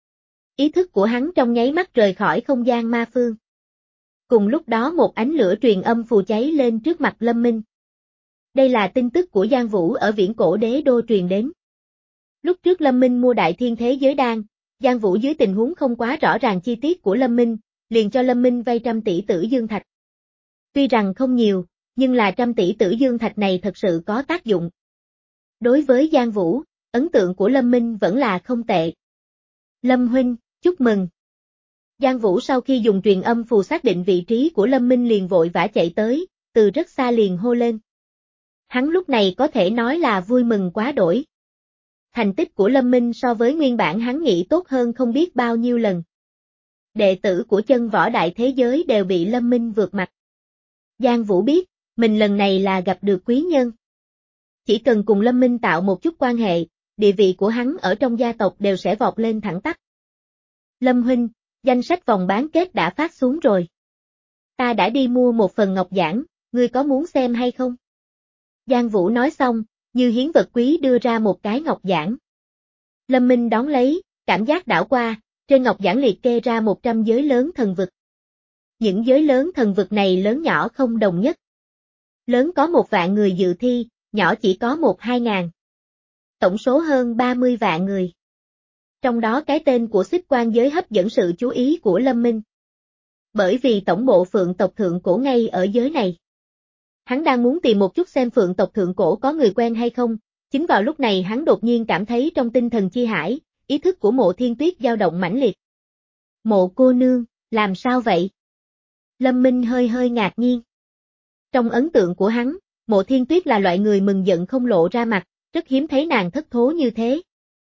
Ý thức của hắn trong nháy mắt rời khỏi không gian ma phương. Cùng lúc đó một ánh lửa truyền âm phù cháy lên trước mặt Lâm Minh. Đây là tin tức của Giang Vũ ở viễn cổ đế đô truyền đến. Lúc trước Lâm Minh mua đại thiên thế giới đan, Giang Vũ dưới tình huống không quá rõ ràng chi tiết của Lâm Minh, liền cho Lâm Minh vay trăm tỷ tử dương thạch. Tuy rằng không nhiều, nhưng là trăm tỷ tử dương thạch này thật sự có tác dụng. Đối với Giang Vũ, ấn tượng của Lâm Minh vẫn là không tệ. Lâm huynh, chúc mừng. Giang Vũ sau khi dùng truyền âm phù xác định vị trí của Lâm Minh liền vội vã chạy tới, từ rất xa liền hô lên. Hắn lúc này có thể nói là vui mừng quá đổi. Thành tích của Lâm Minh so với nguyên bản hắn nghĩ tốt hơn không biết bao nhiêu lần. Đệ tử của chân võ đại thế giới đều bị Lâm Minh vượt mặt. Giang Vũ biết, mình lần này là gặp được quý nhân. Chỉ cần cùng Lâm Minh tạo một chút quan hệ, địa vị của hắn ở trong gia tộc đều sẽ vọt lên thẳng tắp. Lâm huynh, danh sách vòng bán kết đã phát xuống rồi. Ta đã đi mua một phần ngọc giản, ngươi có muốn xem hay không? Giang Vũ nói xong, như hiến vật quý đưa ra một cái ngọc giản. Lâm Minh đón lấy, cảm giác đảo qua, trên ngọc giản liệt kê ra một trăm giới lớn thần vực. Những giới lớn thần vực này lớn nhỏ không đồng nhất. Lớn có một vạn người dự thi, nhỏ chỉ có một hai ngàn. Tổng số hơn ba mươi vạn người. Trong đó cái tên của xích quan giới hấp dẫn sự chú ý của Lâm Minh. bởi vì tổng bộ Phượng tộc thượng cổ ngay ở giới này. Hắn đang muốn tìm một chút xem Phượng tộc thượng cổ có người quen hay không, chính vào lúc này hắn đột nhiên cảm thấy trong tinh thần chi hải, ý thức của Mộ Thiên Tuyết dao động mãnh liệt. Mộ cô nương, làm sao vậy? Lâm Minh hơi hơi ngạc nhiên. Trong ấn tượng của hắn, Mộ Thiên Tuyết là loại người mừng giận không lộ ra mặt, rất hiếm thấy nàng thất thố như thế.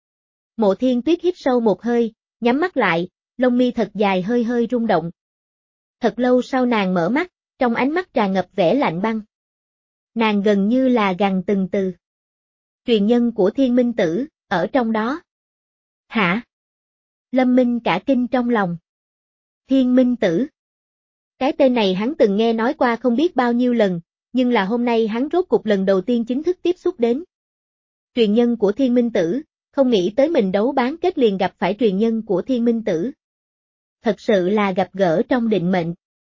Mộ Thiên Tuyết hít sâu một hơi, nhắm mắt lại, lông mi thật dài hơi hơi rung động. Thật lâu sau nàng mở mắt, trong ánh mắt tràn ngập vẻ lạnh băng. Nàng gần như là gằn từng từ. Truyền nhân của Thiên Minh Tử, ở trong đó. Hả? Lâm Minh cả kinh trong lòng. Thiên Minh Tử. Cái tên này hắn từng nghe nói qua không biết bao nhiêu lần, nhưng là hôm nay hắn rốt cục lần đầu tiên chính thức tiếp xúc đến. Truyền nhân của Thiên Minh Tử, không nghĩ tới mình đấu bán kết liền gặp phải truyền nhân của Thiên Minh Tử. Thật sự là gặp gỡ trong định mệnh.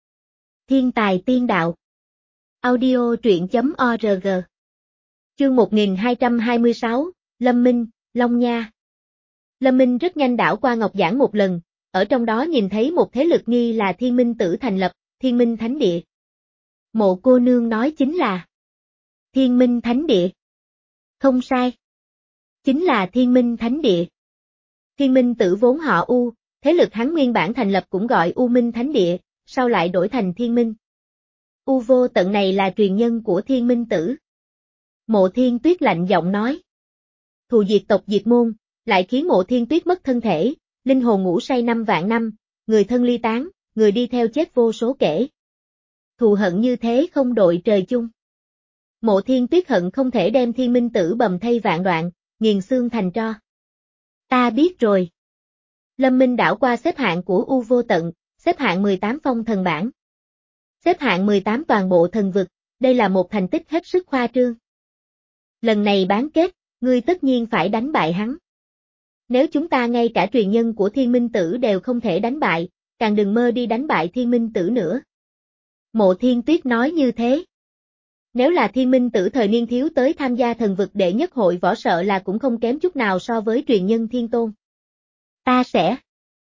Thiên tài tiên đạo. Audio truyện.org. Chương một nghìn hai trăm hai mươi sáu, Lâm Minh, Long Nha. Lâm Minh rất nhanh đảo qua Ngọc Giảng một lần, ở trong đó nhìn thấy một thế lực nghi là Thiên Minh Tử thành lập, Thiên Minh Thánh Địa. Mộ cô nương nói chính là Thiên Minh Thánh Địa. Không sai. Chính là Thiên Minh Thánh Địa. Thiên Minh Tử vốn họ U, thế lực hắn nguyên bản thành lập cũng gọi U Minh Thánh Địa, sau lại đổi thành Thiên Minh. U Vô Tận này là truyền nhân của Thiên Minh Tử. Mộ Thiên Tuyết lạnh giọng nói. Thù diệt tộc diệt môn, lại khiến Mộ Thiên Tuyết mất thân thể, linh hồn ngủ say năm vạn năm, người thân ly tán, người đi theo chết vô số kể. Thù hận như thế không đội trời chung. Mộ Thiên Tuyết hận không thể đem Thiên Minh Tử bầm thây vạn đoạn, nghiền xương thành tro. Ta biết rồi. Lâm Minh đảo qua xếp hạng của U Vô Tận, xếp hạng mười tám phong thần bảng. Xếp hạng mười tám toàn bộ thần vực, đây là một thành tích hết sức khoa trương. Lần này bán kết, ngươi tất nhiên phải đánh bại hắn. Nếu chúng ta ngay cả truyền nhân của Thiên Minh Tử đều không thể đánh bại, càng đừng mơ đi đánh bại Thiên Minh Tử nữa. Mộ Thiên Tuyết nói như thế. Nếu là Thiên Minh Tử thời niên thiếu tới tham gia thần vực đệ nhất hội võ sợ là cũng không kém chút nào so với truyền nhân Thiên Tôn. Ta sẽ.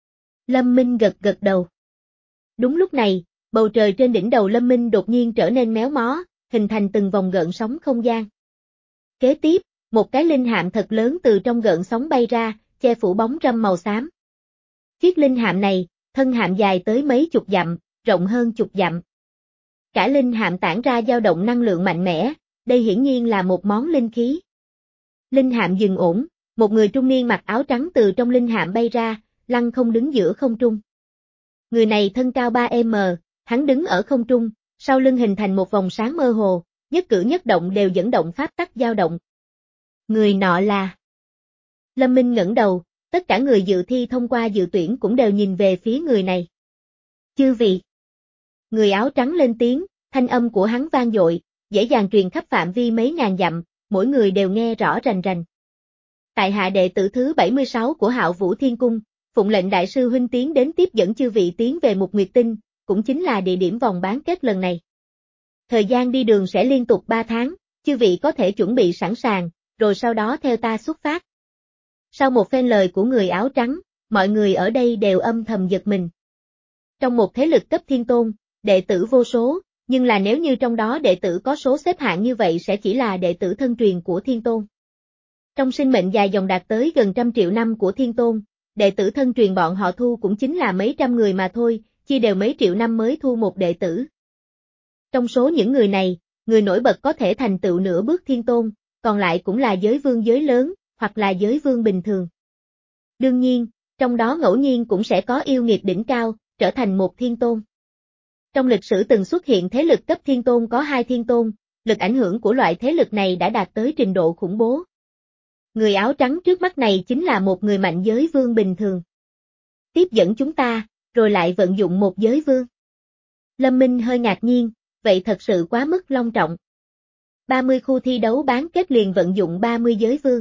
Lâm Minh gật gật đầu. Đúng lúc này, bầu trời trên đỉnh đầu Lâm Minh đột nhiên trở nên méo mó, hình thành từng vòng gợn sóng không gian. Kế tiếp, một cái linh hạm thật lớn từ trong gợn sóng bay ra, che phủ bóng râm màu xám. Chiếc linh hạm này, thân hạm dài tới mấy chục dặm, rộng hơn chục dặm. Cả linh hạm tản ra dao động năng lượng mạnh mẽ, đây hiển nhiên là một món linh khí. Linh hạm dừng ổn, một người trung niên mặc áo trắng từ trong linh hạm bay ra, lăng không đứng giữa không trung. Người này thân cao ba mét, hắn đứng ở không trung, sau lưng hình thành một vòng sáng mơ hồ, nhất cử nhất động đều dẫn động pháp tắc dao động. Người nọ là... Lâm Minh ngẩng đầu, tất cả người dự thi thông qua dự tuyển cũng đều nhìn về phía người này. Chư vị. Người áo trắng lên tiếng, thanh âm của hắn vang dội, dễ dàng truyền khắp phạm vi mấy ngàn dặm, mỗi người đều nghe rõ rành rành. Tại hạ đệ tử thứ bảy mươi sáu của Hạo Vũ Thiên Cung, phụng lệnh đại sư huynh tiến đến tiếp dẫn chư vị tiến về Mục Nguyệt Tinh, cũng chính là địa điểm vòng bán kết lần này. Thời gian đi đường sẽ liên tục ba tháng, chư vị có thể chuẩn bị sẵn sàng, rồi sau đó theo ta xuất phát. Sau một phen lời của người áo trắng, mọi người ở đây đều âm thầm giật mình. Trong một thế lực cấp thiên tôn, đệ tử vô số, nhưng là nếu như trong đó đệ tử có số xếp hạng như vậy sẽ chỉ là đệ tử thân truyền của thiên tôn. Trong sinh mệnh dài dòng đạt tới gần trăm triệu năm của thiên tôn, đệ tử thân truyền bọn họ thu cũng chính là mấy trăm người mà thôi, chia đều mấy triệu năm mới thu một đệ tử. Trong số những người này, người nổi bật có thể thành tựu nửa bước thiên tôn, còn lại cũng là giới vương giới lớn, hoặc là giới vương bình thường. Đương nhiên, trong đó ngẫu nhiên cũng sẽ có yêu nghiệt đỉnh cao, trở thành một thiên tôn. Trong lịch sử từng xuất hiện thế lực cấp thiên tôn có hai thiên tôn, lực ảnh hưởng của loại thế lực này đã đạt tới trình độ khủng bố. Người áo trắng trước mắt này chính là một người mạnh giới vương bình thường. Tiếp dẫn chúng ta, rồi lại vận dụng một giới vương. Lâm Minh hơi ngạc nhiên, vậy thật sự quá mức long trọng. ba mươi khu thi đấu bán kết liền vận dụng ba mươi giới vương.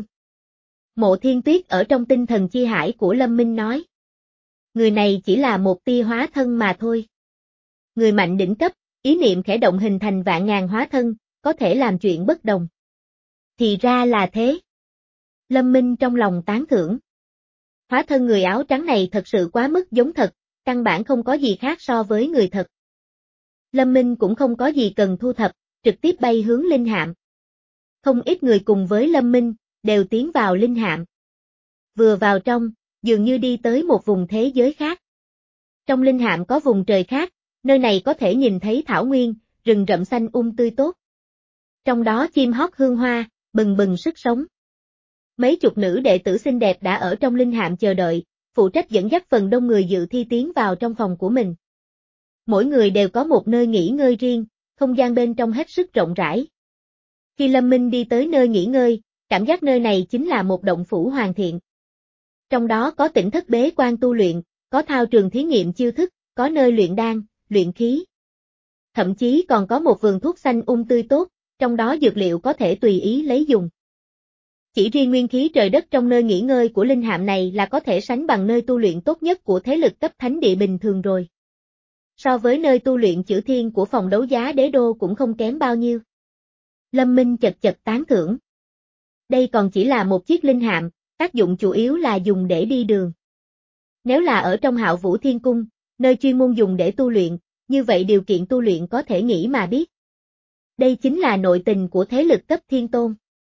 Mộ Thiên Tuyết ở trong tinh thần chi hải của Lâm Minh nói. Người này chỉ là một tia hóa thân mà thôi. Người mạnh đỉnh cấp, ý niệm khẽ động hình thành vạn ngàn hóa thân, có thể làm chuyện bất đồng. Thì ra là thế. Lâm Minh trong lòng tán thưởng. Hóa thân người áo trắng này thật sự quá mức giống thật, căn bản không có gì khác so với người thật. Lâm Minh cũng không có gì cần thu thập, trực tiếp bay hướng linh hạm. Không ít người cùng với Lâm Minh, đều tiến vào linh hạm. Vừa vào trong, dường như đi tới một vùng thế giới khác. Trong linh hạm có vùng trời khác, nơi này có thể nhìn thấy thảo nguyên, rừng rậm xanh um tươi tốt. Trong đó chim hót hương hoa, bừng bừng sức sống. Mấy chục nữ đệ tử xinh đẹp đã ở trong linh hạm chờ đợi, phụ trách dẫn dắt phần đông người dự thi tiến vào trong phòng của mình. Mỗi người đều có một nơi nghỉ ngơi riêng, không gian bên trong hết sức rộng rãi. Khi Lâm Minh đi tới nơi nghỉ ngơi, cảm giác nơi này chính là một động phủ hoàn thiện. Trong đó có tĩnh thất bế quan tu luyện, có thao trường thí nghiệm chiêu thức, có nơi luyện đan, luyện khí. Thậm chí còn có một vườn thuốc xanh um tươi tốt, trong đó dược liệu có thể tùy ý lấy dùng. Chỉ riêng nguyên khí trời đất trong nơi nghỉ ngơi của linh hạm này là có thể sánh bằng nơi tu luyện tốt nhất của thế lực cấp thánh địa bình thường rồi. So với nơi tu luyện chữ thiên của phòng đấu giá đế đô cũng không kém bao nhiêu. Lâm Minh chật chật tán thưởng. Đây còn chỉ là một chiếc linh hạm, tác dụng chủ yếu là dùng để đi đường. Nếu là ở trong Hạo Vũ Thiên Cung, nơi chuyên môn dùng để tu luyện, như vậy điều kiện tu luyện có thể nghĩ mà biết. Đây chính là nội tình của thế lực cấp thiên tôn.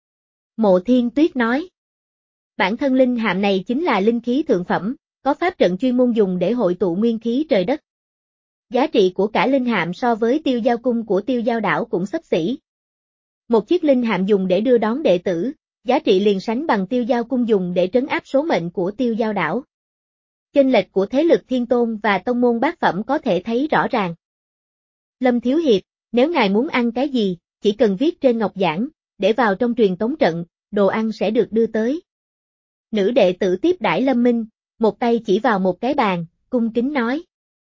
Mộ Thiên Tuyết nói. Bản thân linh hạm này chính là linh khí thượng phẩm, có pháp trận chuyên môn dùng để hội tụ nguyên khí trời đất. Giá trị của cả linh hạm so với Tiêu Giao cung của Tiêu Giao đảo cũng xấp xỉ. Một chiếc linh hạm dùng để đưa đón đệ tử, giá trị liền sánh bằng Tiêu Giao cung dùng để trấn áp số mệnh của Tiêu Giao đảo. Chênh lệch của thế lực thiên tôn và tông môn bát phẩm có thể thấy rõ ràng. Lâm Thiếu Hiệp, nếu ngài muốn ăn cái gì, chỉ cần viết trên ngọc giản, để vào trong truyền tống trận, đồ ăn sẽ được đưa tới. Nữ đệ tử tiếp đãi Lâm Minh, một tay chỉ vào một cái bàn, cung kính nói.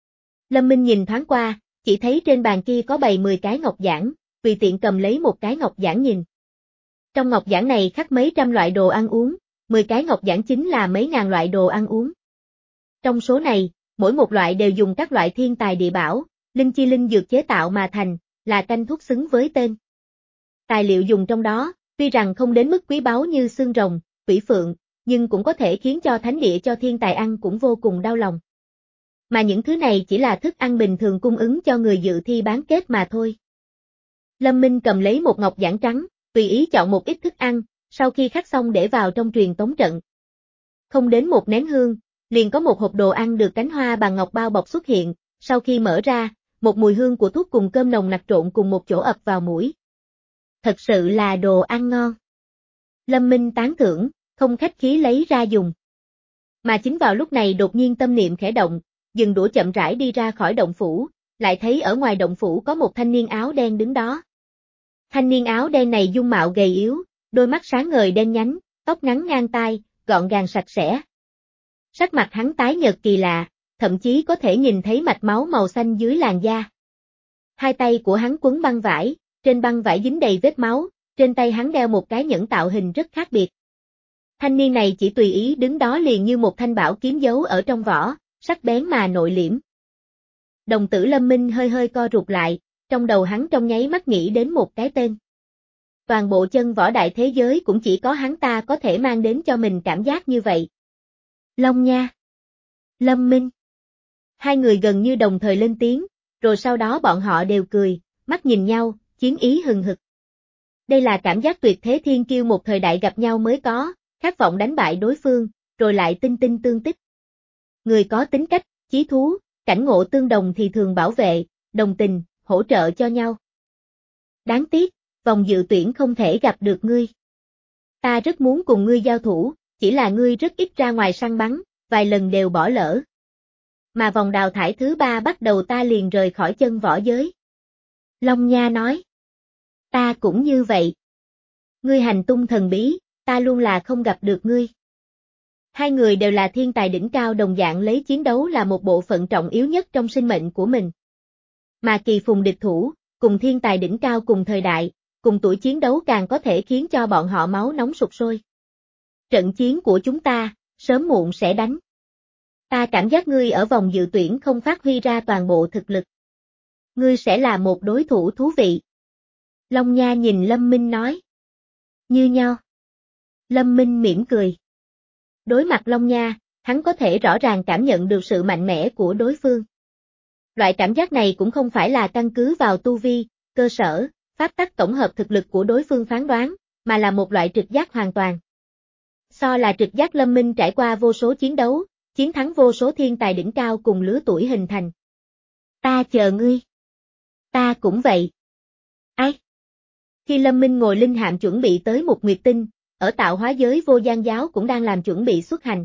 Lâm Minh nhìn thoáng qua, chỉ thấy trên bàn kia có bày mười cái ngọc giản, tùy tiện cầm lấy một cái ngọc giản nhìn. Trong ngọc giản này khắc mấy trăm loại đồ ăn uống, mười cái ngọc giản chính là mấy ngàn loại đồ ăn uống. Trong số này, mỗi một loại đều dùng các loại thiên tài địa bảo, linh chi linh dược chế tạo mà thành, là canh thuốc xứng với tên. Tài liệu dùng trong đó, tuy rằng không đến mức quý báu như xương rồng, thủy phượng, nhưng cũng có thể khiến cho thánh địa cho thiên tài ăn cũng vô cùng đau lòng. Mà những thứ này chỉ là thức ăn bình thường cung ứng cho người dự thi bán kết mà thôi. Lâm Minh cầm lấy một ngọc giản trắng, tùy ý chọn một ít thức ăn, sau khi khắc xong để vào trong truyền tống trận. Không đến một nén hương, liền có một hộp đồ ăn được cánh hoa bằng ngọc bao bọc xuất hiện, sau khi mở ra, một mùi hương của thuốc cùng cơm nồng nặc trộn cùng một chỗ ập vào mũi. Thật sự là đồ ăn ngon. Lâm Minh tán thưởng, không khách khí lấy ra dùng. Mà chính vào lúc này đột nhiên tâm niệm khẽ động, dừng đũa chậm rãi đi ra khỏi động phủ, lại thấy ở ngoài động phủ có một thanh niên áo đen đứng đó. Thanh niên áo đen này dung mạo gầy yếu, đôi mắt sáng ngời đen nhánh, tóc ngắn ngang tai, gọn gàng sạch sẽ. Sắc mặt hắn tái nhợt kỳ lạ, thậm chí có thể nhìn thấy mạch máu màu xanh dưới làn da. Hai tay của hắn quấn băng vải, trên băng vải dính đầy vết máu, trên tay hắn đeo một cái nhẫn tạo hình rất khác biệt. Thanh niên này chỉ tùy ý đứng đó liền như một thanh bảo kiếm giấu ở trong vỏ, sắc bén mà nội liễm. Đồng tử Lâm Minh hơi hơi co rụt lại, trong đầu hắn trong nháy mắt nghĩ đến một cái tên. Toàn bộ chân võ đại thế giới cũng chỉ có hắn ta có thể mang đến cho mình cảm giác như vậy. Long Nha. Lâm Minh. Hai người gần như đồng thời lên tiếng, rồi sau đó bọn họ đều cười, mắt nhìn nhau, chiến ý hừng hực. Đây là cảm giác tuyệt thế thiên kiêu một thời đại gặp nhau mới có, khát vọng đánh bại đối phương, rồi lại tinh tinh tương tích. Người có tính cách, chí thú, cảnh ngộ tương đồng thì thường bảo vệ, đồng tình, hỗ trợ cho nhau. Đáng tiếc, vòng dự tuyển không thể gặp được ngươi. Ta rất muốn cùng ngươi giao thủ, chỉ là ngươi rất ít ra ngoài săn bắn, vài lần đều bỏ lỡ. Mà vòng đào thải thứ ba bắt đầu ta liền rời khỏi chân võ giới. Long Nha nói. Ta cũng như vậy. Ngươi hành tung thần bí, ta luôn là không gặp được ngươi. Hai người đều là thiên tài đỉnh cao đồng dạng lấy chiến đấu là một bộ phận trọng yếu nhất trong sinh mệnh của mình. Mà kỳ phùng địch thủ, cùng thiên tài đỉnh cao cùng thời đại, cùng tuổi chiến đấu càng có thể khiến cho bọn họ máu nóng sục sôi. Trận chiến của chúng ta, sớm muộn sẽ đánh. Ta cảm giác ngươi ở vòng dự tuyển không phát huy ra toàn bộ thực lực. Ngươi sẽ là một đối thủ thú vị. Long Nha nhìn Lâm Minh nói. Như nhau. Lâm Minh mỉm cười. Đối mặt Long Nha, hắn có thể rõ ràng cảm nhận được sự mạnh mẽ của đối phương. Loại cảm giác này cũng không phải là căn cứ vào tu vi, cơ sở, pháp tắc tổng hợp thực lực của đối phương phán đoán, mà là một loại trực giác hoàn toàn. So là trực giác Lâm Minh trải qua vô số chiến đấu, chiến thắng vô số thiên tài đỉnh cao cùng lứa tuổi hình thành. Ta chờ ngươi. Ta cũng vậy. Ai? Khi Lâm Minh ngồi linh hạm chuẩn bị tới một nguyệt tinh, ở tạo hóa giới Vô Gian giáo cũng đang làm chuẩn bị xuất hành.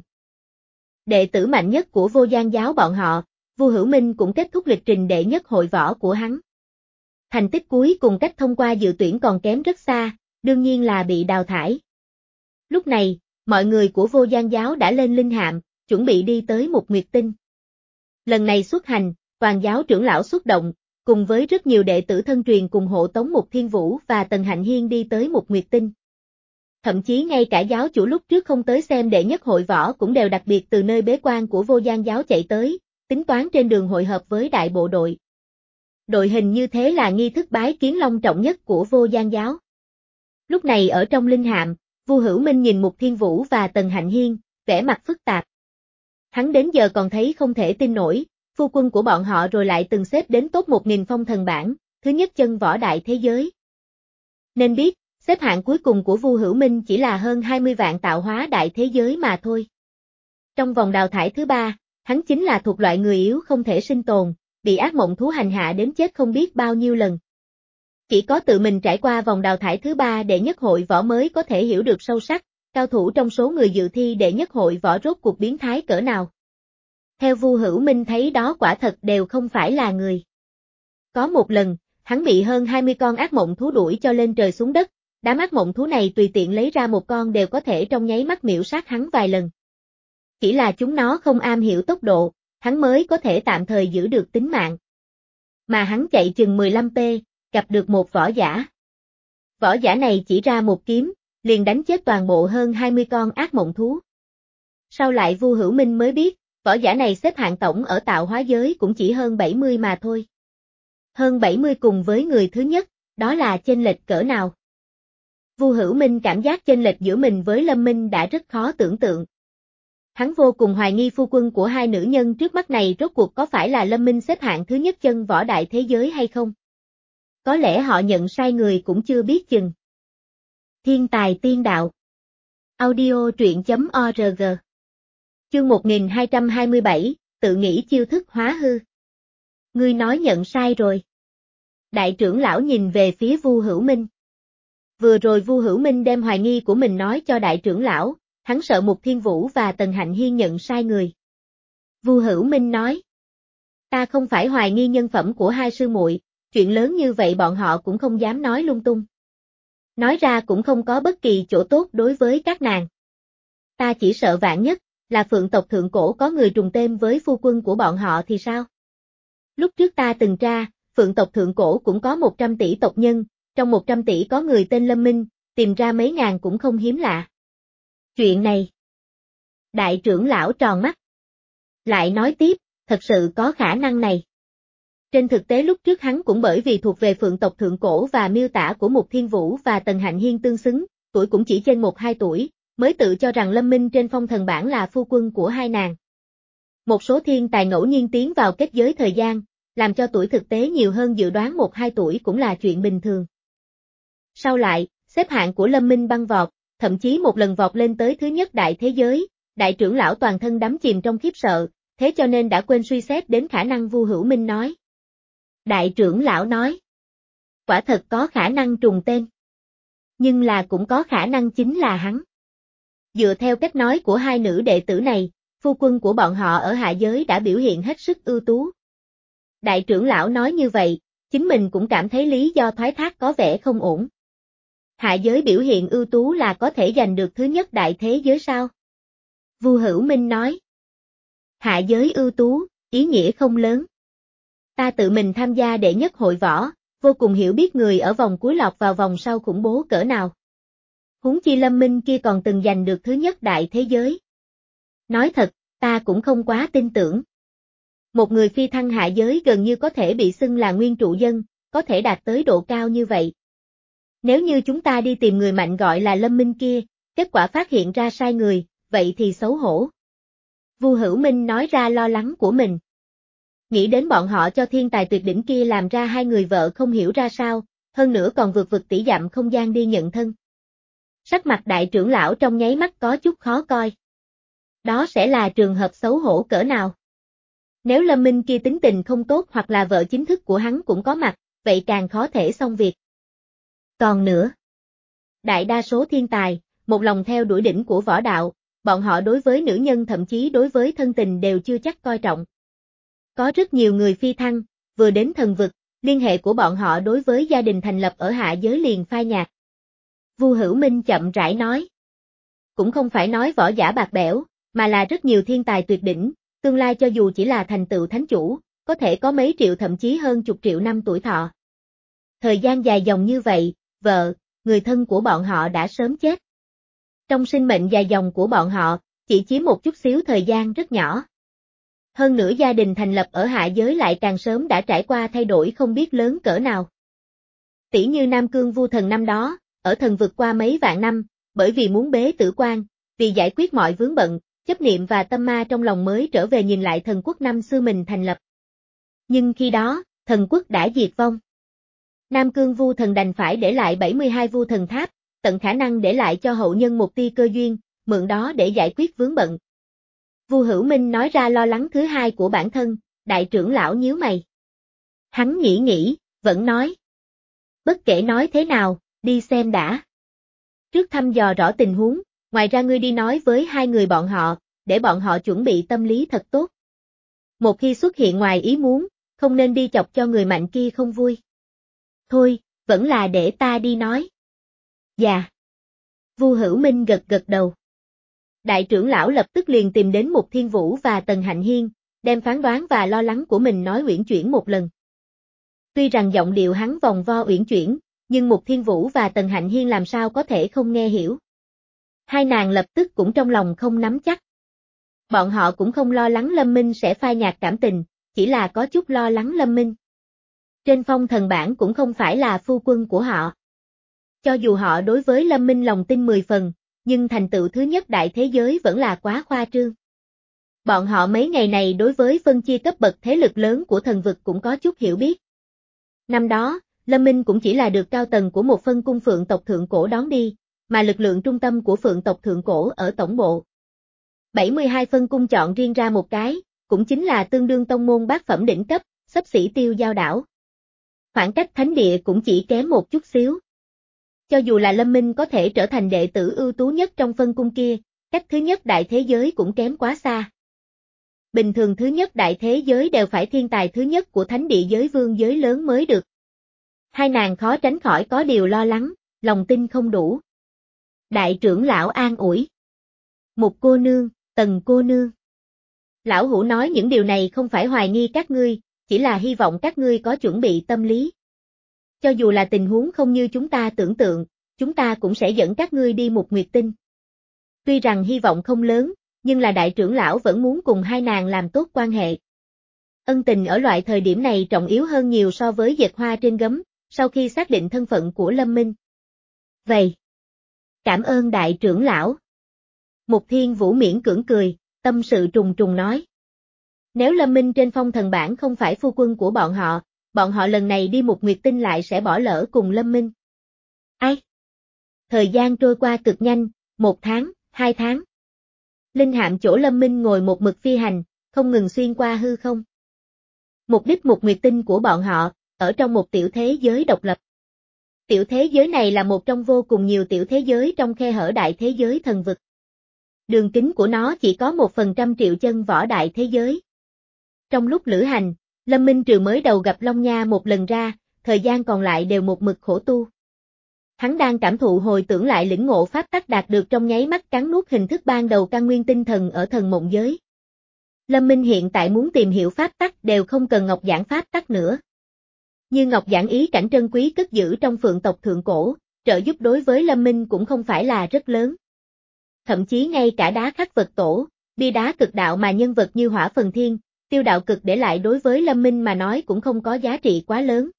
Đệ tử mạnh nhất của Vô Gian giáo bọn họ, Vu Hữu Minh cũng kết thúc lịch trình đệ nhất hội võ của hắn. Thành tích cuối cùng cách thông qua dự tuyển còn kém rất xa, đương nhiên là bị đào thải. Lúc này, mọi người của Vô Gian giáo đã lên linh hạm, chuẩn bị đi tới một nguyệt tinh. Lần này xuất hành, toàn giáo trưởng lão xuất động, cùng với rất nhiều đệ tử thân truyền cùng hộ tống Mục Thiên Vũ và Tần Hạnh Hiên đi tới một nguyệt tinh. Thậm chí ngay cả giáo chủ lúc trước không tới xem đệ nhất hội võ cũng đều đặc biệt từ nơi bế quan của Vô Gian giáo chạy tới, tính toán trên đường hội hợp với đại bộ đội. Đội hình như thế là nghi thức bái kiến long trọng nhất của Vô Gian giáo. Lúc này ở trong linh hạm, Vu Hữu Minh nhìn Mục Thiên Vũ và Tần Hạnh Hiên, vẻ mặt phức tạp. Hắn đến giờ còn thấy không thể tin nổi, phu quân của bọn họ rồi lại từng xếp đến top một nghìn phong thần bảng, thứ nhất chân võ đại thế giới. Nên biết, xếp hạng cuối cùng của Vu Hữu Minh chỉ là hơn hai mươi vạn tạo hóa đại thế giới mà thôi. Trong vòng đào thải thứ ba, hắn chính là thuộc loại người yếu không thể sinh tồn, bị ác mộng thú hành hạ đến chết không biết bao nhiêu lần. Chỉ có tự mình trải qua vòng đào thải thứ ba đệ nhất hội võ mới có thể hiểu được sâu sắc, cao thủ trong số người dự thi đệ nhất hội võ rốt cuộc biến thái cỡ nào. Theo Vu Hữu Minh thấy đó quả thật đều không phải là người. Có một lần, hắn bị hơn hai mươi con ác mộng thú đuổi cho lên trời xuống đất, đám ác mộng thú này tùy tiện lấy ra một con đều có thể trong nháy mắt miểu sát hắn vài lần. Chỉ là chúng nó không am hiểu tốc độ, hắn mới có thể tạm thời giữ được tính mạng. Mà hắn chạy chừng mười lăm pê, gặp được một võ giả. Võ giả này chỉ ra một kiếm, liền đánh chết toàn bộ hơn hai mươi con ác mộng thú. Sau lại Vu Hữu Minh mới biết, võ giả này xếp hạng tổng ở tạo hóa giới cũng chỉ hơn bảy mươi mà thôi. Hơn bảy mươi cùng với người thứ nhất, đó là chênh lệch cỡ nào? Vu Hữu Minh cảm giác chênh lệch giữa mình với Lâm Minh đã rất khó tưởng tượng. Hắn vô cùng hoài nghi phu quân của hai nữ nhân trước mắt này rốt cuộc có phải là Lâm Minh xếp hạng thứ nhất chân võ đại thế giới hay không? Có lẽ họ nhận sai người cũng chưa biết chừng. Thiên tài tiên đạo. Audio truyện chấm org. Chương một nghìn hai trăm hai mươi bảy, tự nghĩ chiêu thức hóa hư. Ngươi nói nhận sai rồi. Đại trưởng lão nhìn về phía Vu Hữu Minh. Vừa rồi Vu Hữu Minh đem hoài nghi của mình nói cho đại trưởng lão, hắn sợ Mục Thiên Vũ và Tần Hạnh Hiên nhận sai người. Vu Hữu Minh nói. Ta không phải hoài nghi nhân phẩm của hai sư muội, chuyện lớn như vậy bọn họ cũng không dám nói lung tung. Nói ra cũng không có bất kỳ chỗ tốt đối với các nàng. Ta chỉ sợ vạn nhất, là Phượng tộc thượng cổ có người trùng tên với phu quân của bọn họ thì sao? Lúc trước ta từng tra, Phượng tộc thượng cổ cũng có một trăm tỷ tộc nhân, trong một trăm tỷ có người tên Lâm Minh, tìm ra mấy ngàn cũng không hiếm lạ. Chuyện này. Đại trưởng lão tròn mắt. Lại nói tiếp, thật sự có khả năng này. Trên thực tế lúc trước hắn cũng bởi vì thuộc về Phượng tộc thượng cổ và miêu tả của Mục Thiên Vũ và Tần Hạnh Hiên tương xứng, tuổi cũng chỉ trên một hai tuổi, mới tự cho rằng Lâm Minh trên phong thần bảng là phu quân của hai nàng. Một số thiên tài ngẫu nhiên tiến vào kết giới thời gian, làm cho tuổi thực tế nhiều hơn dự đoán một hai tuổi cũng là chuyện bình thường. Sau lại, xếp hạng của Lâm Minh băng vọt, thậm chí một lần vọt lên tới thứ nhất đại thế giới, đại trưởng lão toàn thân đắm chìm trong khiếp sợ, thế cho nên đã quên suy xét đến khả năng Vu Hữu Minh nói. Đại trưởng lão nói. Quả thật có khả năng trùng tên. Nhưng là cũng có khả năng chính là hắn. Dựa theo cách nói của hai nữ đệ tử này, phu quân của bọn họ ở hạ giới đã biểu hiện hết sức ưu tú. Đại trưởng lão nói như vậy, chính mình cũng cảm thấy lý do thoái thác có vẻ không ổn. Hạ giới biểu hiện ưu tú là có thể giành được thứ nhất đại thế giới sao? Vu Hữu Minh nói. Hạ giới ưu tú, ý nghĩa không lớn. Ta tự mình tham gia đệ nhất hội võ, vô cùng hiểu biết người ở vòng cuối lọt vào vòng sau khủng bố cỡ nào. Huống chi Lâm Minh kia còn từng giành được thứ nhất đại thế giới. Nói thật, ta cũng không quá tin tưởng. Một người phi thăng hạ giới gần như có thể bị xưng là nguyên trụ dân, có thể đạt tới độ cao như vậy. Nếu như chúng ta đi tìm người mạnh gọi là Lâm Minh kia, kết quả phát hiện ra sai người, vậy thì xấu hổ. Vu Hữu Minh nói ra lo lắng của mình. Nghĩ đến bọn họ cho thiên tài tuyệt đỉnh kia làm ra hai người vợ không hiểu ra sao, hơn nữa còn vượt vực tỷ dặm không gian đi nhận thân. Sắc mặt đại trưởng lão trong nháy mắt có chút khó coi. Đó sẽ là trường hợp xấu hổ cỡ nào? Nếu Lâm Minh kia tính tình không tốt hoặc là vợ chính thức của hắn cũng có mặt, vậy càng khó thể xong việc. Còn nữa, đại đa số thiên tài, một lòng theo đuổi đỉnh của võ đạo, bọn họ đối với nữ nhân thậm chí đối với thân tình đều chưa chắc coi trọng. Có rất nhiều người phi thăng, vừa đến thần vực, liên hệ của bọn họ đối với gia đình thành lập ở hạ giới liền phai nhạt. Vu Hữu Minh chậm rãi nói. Cũng không phải nói võ giả bạc bẽo, mà là rất nhiều thiên tài tuyệt đỉnh, tương lai cho dù chỉ là thành tựu thánh chủ, có thể có mấy triệu thậm chí hơn chục triệu năm tuổi thọ. Thời gian dài dòng như vậy, vợ, người thân của bọn họ đã sớm chết. Trong sinh mệnh dài dòng của bọn họ, chỉ chiếm một chút xíu thời gian rất nhỏ. Hơn nữa gia đình thành lập ở hạ giới lại càng sớm đã trải qua thay đổi không biết lớn cỡ nào. Tỷ như Nam Cương Vu Thần năm đó, ở thần vực qua mấy vạn năm, bởi vì muốn bế tử quan, vì giải quyết mọi vướng bận, chấp niệm và tâm ma trong lòng mới trở về nhìn lại thần quốc năm xưa mình thành lập. Nhưng khi đó, thần quốc đã diệt vong. Nam Cương Vu Thần đành phải để lại bảy mươi hai Vu Thần Tháp, tận khả năng để lại cho hậu nhân một tia cơ duyên, mượn đó để giải quyết vướng bận. Vu Hữu Minh nói ra lo lắng thứ hai của bản thân, đại trưởng lão nhíu mày. Hắn nghĩ nghĩ, vẫn nói. Bất kể nói thế nào, đi xem đã. Trước thăm dò rõ tình huống, ngoài ra ngươi đi nói với hai người bọn họ, để bọn họ chuẩn bị tâm lý thật tốt. Một khi xuất hiện ngoài ý muốn, không nên đi chọc cho người mạnh kia không vui. Thôi, vẫn là để ta đi nói. Dạ. Vu Hữu Minh gật gật đầu. Đại trưởng lão lập tức liền tìm đến Mục Thiên Vũ và Tần Hạnh Hiên, đem phán đoán và lo lắng của mình nói uyển chuyển một lần. Tuy rằng giọng điệu hắn vòng vo uyển chuyển, nhưng Mục Thiên Vũ và Tần Hạnh Hiên làm sao có thể không nghe hiểu. Hai nàng lập tức cũng trong lòng không nắm chắc. Bọn họ cũng không lo lắng Lâm Minh sẽ phai nhạt cảm tình, chỉ là có chút lo lắng Lâm Minh. Trên phong thần bảng cũng không phải là phu quân của họ. Cho dù họ đối với Lâm Minh lòng tin mười phần, nhưng thành tựu thứ nhất đại thế giới vẫn là quá khoa trương. Bọn họ mấy ngày này đối với phân chia cấp bậc thế lực lớn của thần vực cũng có chút hiểu biết. Năm đó, Lâm Minh cũng chỉ là được cao tầng của một phân cung Phượng tộc Thượng Cổ đón đi, mà lực lượng trung tâm của Phượng tộc Thượng Cổ ở tổng bộ. bảy mươi hai phân cung chọn riêng ra một cái, cũng chính là tương đương tông môn bát phẩm đỉnh cấp, xấp xỉ Tiêu Giao đảo. Khoảng cách thánh địa cũng chỉ kém một chút xíu. Cho dù là Lâm Minh có thể trở thành đệ tử ưu tú nhất trong phân cung kia, cách thứ nhất đại thế giới cũng kém quá xa. Bình thường thứ nhất đại thế giới đều phải thiên tài thứ nhất của thánh địa giới vương giới lớn mới được. Hai nàng khó tránh khỏi có điều lo lắng, lòng tin không đủ. Đại trưởng lão an ủi. Một cô nương, Tần cô nương. Lão hủ nói những điều này không phải hoài nghi các ngươi, chỉ là hy vọng các ngươi có chuẩn bị tâm lý. Cho dù là tình huống không như chúng ta tưởng tượng, chúng ta cũng sẽ dẫn các ngươi đi một nguyệt tinh. Tuy rằng hy vọng không lớn, nhưng là đại trưởng lão vẫn muốn cùng hai nàng làm tốt quan hệ. Ân tình ở loại thời điểm này trọng yếu hơn nhiều so với dệt hoa trên gấm, sau khi xác định thân phận của Lâm Minh. Vậy, cảm ơn đại trưởng lão. Mục Thiên Vũ miễn cưỡng cười, tâm sự trùng trùng nói. Nếu Lâm Minh trên phong thần bảng không phải phu quân của bọn họ, bọn họ lần này đi một nguyệt tinh lại sẽ bỏ lỡ cùng Lâm Minh. Ai? Thời gian trôi qua cực nhanh, một tháng, hai tháng. Linh hạm chỗ Lâm Minh ngồi một mực phi hành, không ngừng xuyên qua hư không. Mục đích một nguyệt tinh của bọn họ, ở trong một tiểu thế giới độc lập. Tiểu thế giới này là một trong vô cùng nhiều tiểu thế giới trong khe hở đại thế giới thần vực. Đường kính của nó chỉ có một phần trăm triệu chân võ đại thế giới. Trong lúc lữ hành, Lâm Minh trừ mới đầu gặp Long Nha một lần ra, thời gian còn lại đều một mực khổ tu. Hắn đang cảm thụ hồi tưởng lại lĩnh ngộ pháp tắc đạt được trong nháy mắt cắn nuốt hình thức ban đầu căn nguyên tinh thần ở thần mộng giới. Lâm Minh hiện tại muốn tìm hiểu pháp tắc đều không cần ngọc giảng pháp tắc nữa. Như ngọc giảng ý cảnh trân quý cất giữ trong Phượng tộc Thượng Cổ, trợ giúp đối với Lâm Minh cũng không phải là rất lớn. Thậm chí ngay cả đá khắc vật tổ, bia đá cực đạo mà nhân vật như Hỏa Phần Thiên, Tiêu Đạo Cực để lại đối với Lâm Minh mà nói cũng không có giá trị quá lớn.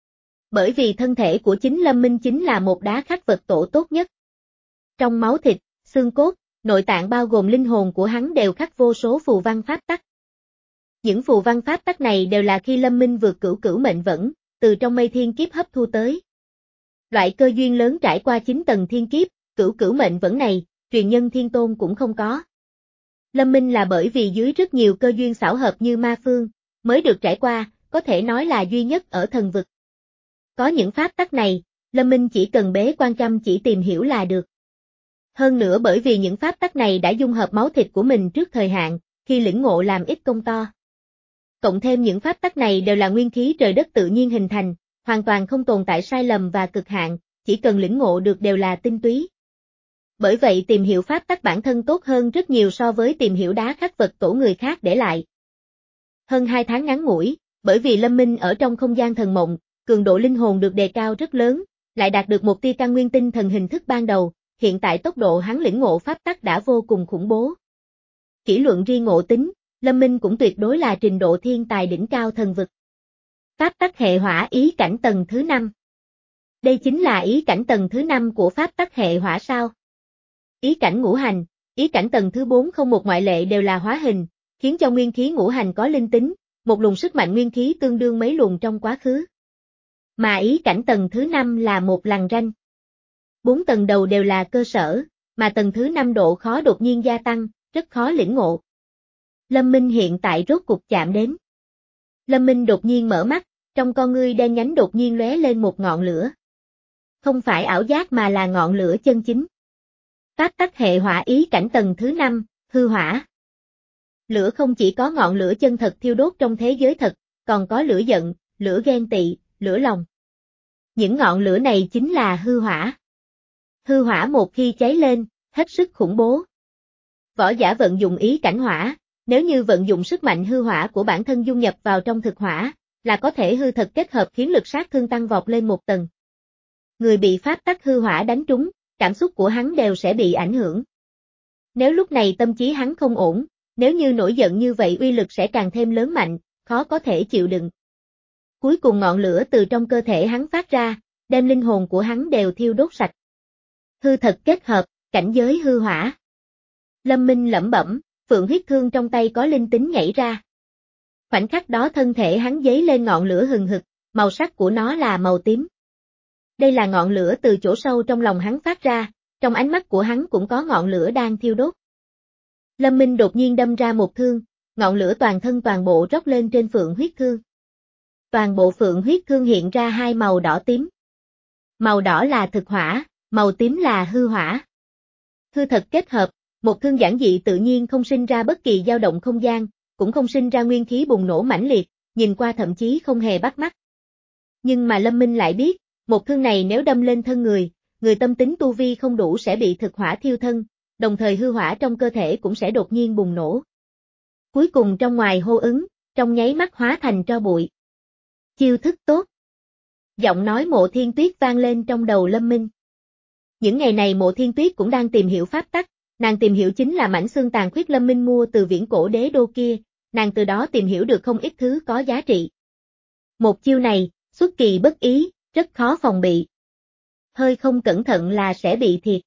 Bởi vì thân thể của chính Lâm Minh chính là một đá khắc vật tổ tốt nhất. Trong máu thịt, xương cốt, nội tạng bao gồm linh hồn của hắn đều khắc vô số phù văn pháp tắc. Những phù văn pháp tắc này đều là khi Lâm Minh vượt cửu cửu mệnh vẫn, từ trong mây thiên kiếp hấp thu tới. Loại cơ duyên lớn trải qua chín tầng thiên kiếp, cửu cửu mệnh vẫn này, truyền nhân thiên tôn cũng không có. Lâm Minh là bởi vì dưới rất nhiều cơ duyên xảo hợp như ma phương, mới được trải qua, có thể nói là duy nhất ở thần vực. Có những pháp tắc này, Lâm Minh chỉ cần bế quan chăm chỉ tìm hiểu là được. Hơn nữa bởi vì những pháp tắc này đã dung hợp máu thịt của mình trước thời hạn, khi lĩnh ngộ làm ít công to. Cộng thêm những pháp tắc này đều là nguyên khí trời đất tự nhiên hình thành, hoàn toàn không tồn tại sai lầm và cực hạn, chỉ cần lĩnh ngộ được đều là tinh túy. Bởi vậy tìm hiểu pháp tắc bản thân tốt hơn rất nhiều so với tìm hiểu đá khắc vật tổ người khác để lại. Hơn hai tháng ngắn ngủi, bởi vì Lâm Minh ở trong không gian thần mộng, cường độ linh hồn được đề cao rất lớn, lại đạt được một tia căn nguyên tinh thần hình thức ban đầu, hiện tại tốc độ hắn lĩnh ngộ pháp tắc đã vô cùng khủng bố. Chỉ luận riêng ngộ tính, Lâm Minh cũng tuyệt đối là trình độ thiên tài đỉnh cao thần vực. Pháp tắc hệ hỏa ý cảnh tầng thứ năm. Đây chính là ý cảnh tầng thứ năm của pháp tắc hệ hỏa sao? Ý cảnh ngũ hành, ý cảnh tầng thứ bốn không một ngoại lệ đều là hóa hình, khiến cho nguyên khí ngũ hành có linh tính, một luồng sức mạnh nguyên khí tương đương mấy luồng trong quá khứ. Mà ý cảnh tầng thứ năm là một lằn ranh. Bốn tầng đầu đều là cơ sở, mà tầng thứ năm độ khó đột nhiên gia tăng, rất khó lĩnh ngộ. Lâm Minh hiện tại rốt cục chạm đến. Lâm Minh đột nhiên mở mắt, trong con ngươi đen nhánh đột nhiên lóe lên một ngọn lửa. Không phải ảo giác mà là ngọn lửa chân chính. Pháp tắc hệ hỏa ý cảnh tầng thứ năm, hư hỏa. Lửa không chỉ có ngọn lửa chân thật thiêu đốt trong thế giới thật, còn có lửa giận, lửa ghen tị, lửa lòng. Những ngọn lửa này chính là hư hỏa. Hư hỏa một khi cháy lên, hết sức khủng bố. Võ giả vận dụng ý cảnh hỏa, nếu như vận dụng sức mạnh hư hỏa của bản thân dung nhập vào trong thực hỏa, là có thể hư thật kết hợp khiến lực sát thương tăng vọt lên một tầng. Người bị pháp tắc hư hỏa đánh trúng, cảm xúc của hắn đều sẽ bị ảnh hưởng. Nếu lúc này tâm trí hắn không ổn, nếu như nổi giận như vậy uy lực sẽ càng thêm lớn mạnh, khó có thể chịu đựng. Cuối cùng ngọn lửa từ trong cơ thể hắn phát ra, đem linh hồn của hắn đều thiêu đốt sạch. Hư thật kết hợp, cảnh giới hư hỏa. Lâm Minh lẩm bẩm, phượng huyết thương trong tay có linh tính nhảy ra. Khoảnh khắc đó thân thể hắn dấy lên ngọn lửa hừng hực, màu sắc của nó là màu tím. Đây là ngọn lửa từ chỗ sâu trong lòng hắn phát ra, trong ánh mắt của hắn cũng có ngọn lửa đang thiêu đốt. Lâm Minh đột nhiên đâm ra một thương, ngọn lửa toàn thân toàn bộ rót lên trên phượng huyết thương. Toàn bộ phượng huyết thương hiện ra hai màu đỏ tím. Màu đỏ là thực hỏa, màu tím là hư hỏa. Hư thật kết hợp, một thương giản dị tự nhiên không sinh ra bất kỳ dao động không gian, cũng không sinh ra nguyên khí bùng nổ mãnh liệt, nhìn qua thậm chí không hề bắt mắt. Nhưng mà Lâm Minh lại biết, một thương này nếu đâm lên thân người, người tâm tính tu vi không đủ sẽ bị thực hỏa thiêu thân, đồng thời hư hỏa trong cơ thể cũng sẽ đột nhiên bùng nổ. Cuối cùng trong ngoài hô ứng, trong nháy mắt hóa thành tro bụi. Chiêu thức tốt. Giọng nói Mộ Thiên Tuyết vang lên trong đầu Lâm Minh. Những ngày này Mộ Thiên Tuyết cũng đang tìm hiểu pháp tắc, nàng tìm hiểu chính là mảnh xương tàn khuyết Lâm Minh mua từ viễn cổ đế đô kia, nàng từ đó tìm hiểu được không ít thứ có giá trị. Một chiêu này, xuất kỳ bất ý, rất khó phòng bị. Hơi không cẩn thận là sẽ bị thiệt.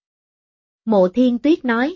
Mộ Thiên Tuyết nói.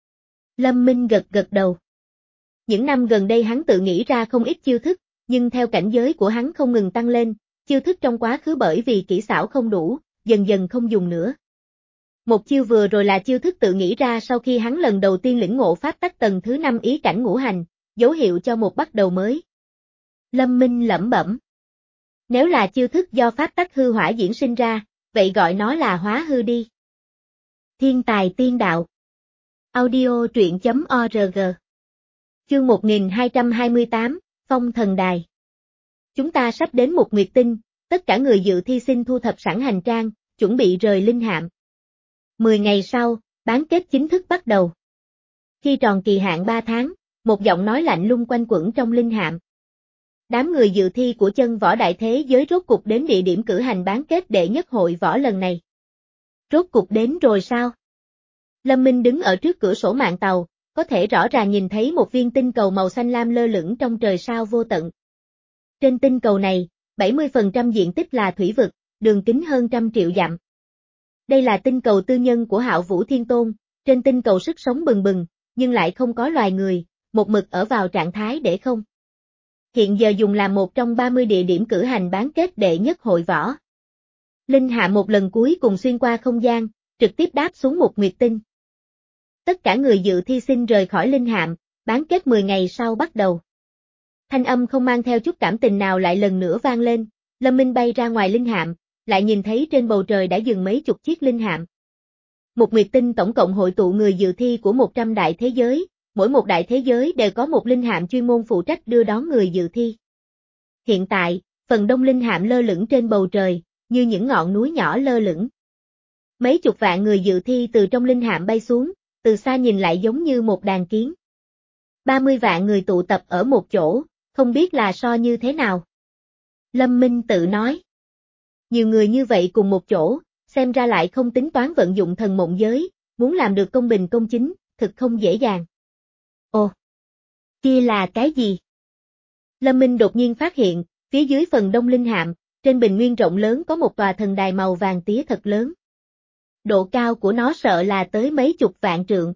Lâm Minh gật gật đầu. Những năm gần đây hắn tự nghĩ ra không ít chiêu thức, nhưng theo cảnh giới của hắn không ngừng tăng lên, chiêu thức trong quá khứ bởi vì kỹ xảo không đủ, dần dần không dùng nữa. Một chiêu vừa rồi là chiêu thức tự nghĩ ra sau khi hắn lần đầu tiên lĩnh ngộ pháp tắc tầng thứ năm ý cảnh ngũ hành, dấu hiệu cho một bắt đầu mới. Lâm Minh lẩm bẩm. Nếu là chiêu thức do pháp tắc hư hỏa diễn sinh ra, vậy gọi nó là hóa hư đi. Thiên tài tiên đạo. Audio truyện chấm org. Chương một nghìn hai trăm hai mươi tám, Phong Thần Đài. Chúng ta sắp đến một nguyệt tinh, tất cả người dự thi sinh thu thập sẵn hành trang, chuẩn bị rời linh hạm. Mười ngày sau, bán kết chính thức bắt đầu. Khi tròn kỳ hạn ba tháng, một giọng nói lạnh lùng quanh quẩn trong linh hạm. Đám người dự thi của chân võ đại thế giới rốt cục đến địa điểm cử hành bán kết đệ nhất hội võ lần này. Rốt cục đến rồi sao? Lâm Minh đứng ở trước cửa sổ mạn tàu, có thể rõ ràng nhìn thấy một viên tinh cầu màu xanh lam lơ lửng trong trời sao vô tận. Trên tinh cầu này, bảy mươi phần trăm diện tích là thủy vực, đường kính hơn trăm triệu dặm. Đây là tinh cầu tư nhân của Hạo Vũ Thiên Tôn, trên tinh cầu sức sống bừng bừng, nhưng lại không có loài người, một mực ở vào trạng thái để không. Hiện giờ dùng làm một trong ba mươi địa điểm cử hành bán kết đệ nhất hội võ. Linh hạm một lần cuối cùng xuyên qua không gian, trực tiếp đáp xuống một nguyệt tinh. Tất cả người dự thi xin rời khỏi linh hạm, bán kết mười ngày sau bắt đầu. Thanh âm không mang theo chút cảm tình nào lại lần nữa vang lên, Lâm Minh bay ra ngoài linh hạm, lại nhìn thấy trên bầu trời đã dừng mấy chục chiếc linh hạm. Một nguyệt tinh tổng cộng hội tụ người dự thi của một trăm đại thế giới, mỗi một đại thế giới đều có một linh hạm chuyên môn phụ trách đưa đón người dự thi. Hiện tại, phần đông linh hạm lơ lửng trên bầu trời, như những ngọn núi nhỏ lơ lửng. Mấy chục vạn người dự thi từ trong linh hạm bay xuống, từ xa nhìn lại giống như một đàn kiến. ba mươi vạn người tụ tập ở một chỗ, không biết là so như thế nào. Lâm Minh tự nói. Nhiều người như vậy cùng một chỗ, xem ra lại không tính toán vận dụng thần mộng giới, muốn làm được công bình công chính, thực không dễ dàng. Ồ, kia là cái gì? Lâm Minh đột nhiên phát hiện, phía dưới phần đông linh hạm, trên bình nguyên rộng lớn có một tòa thần đài màu vàng tía thật lớn. Độ cao của nó sợ là tới mấy chục vạn trượng.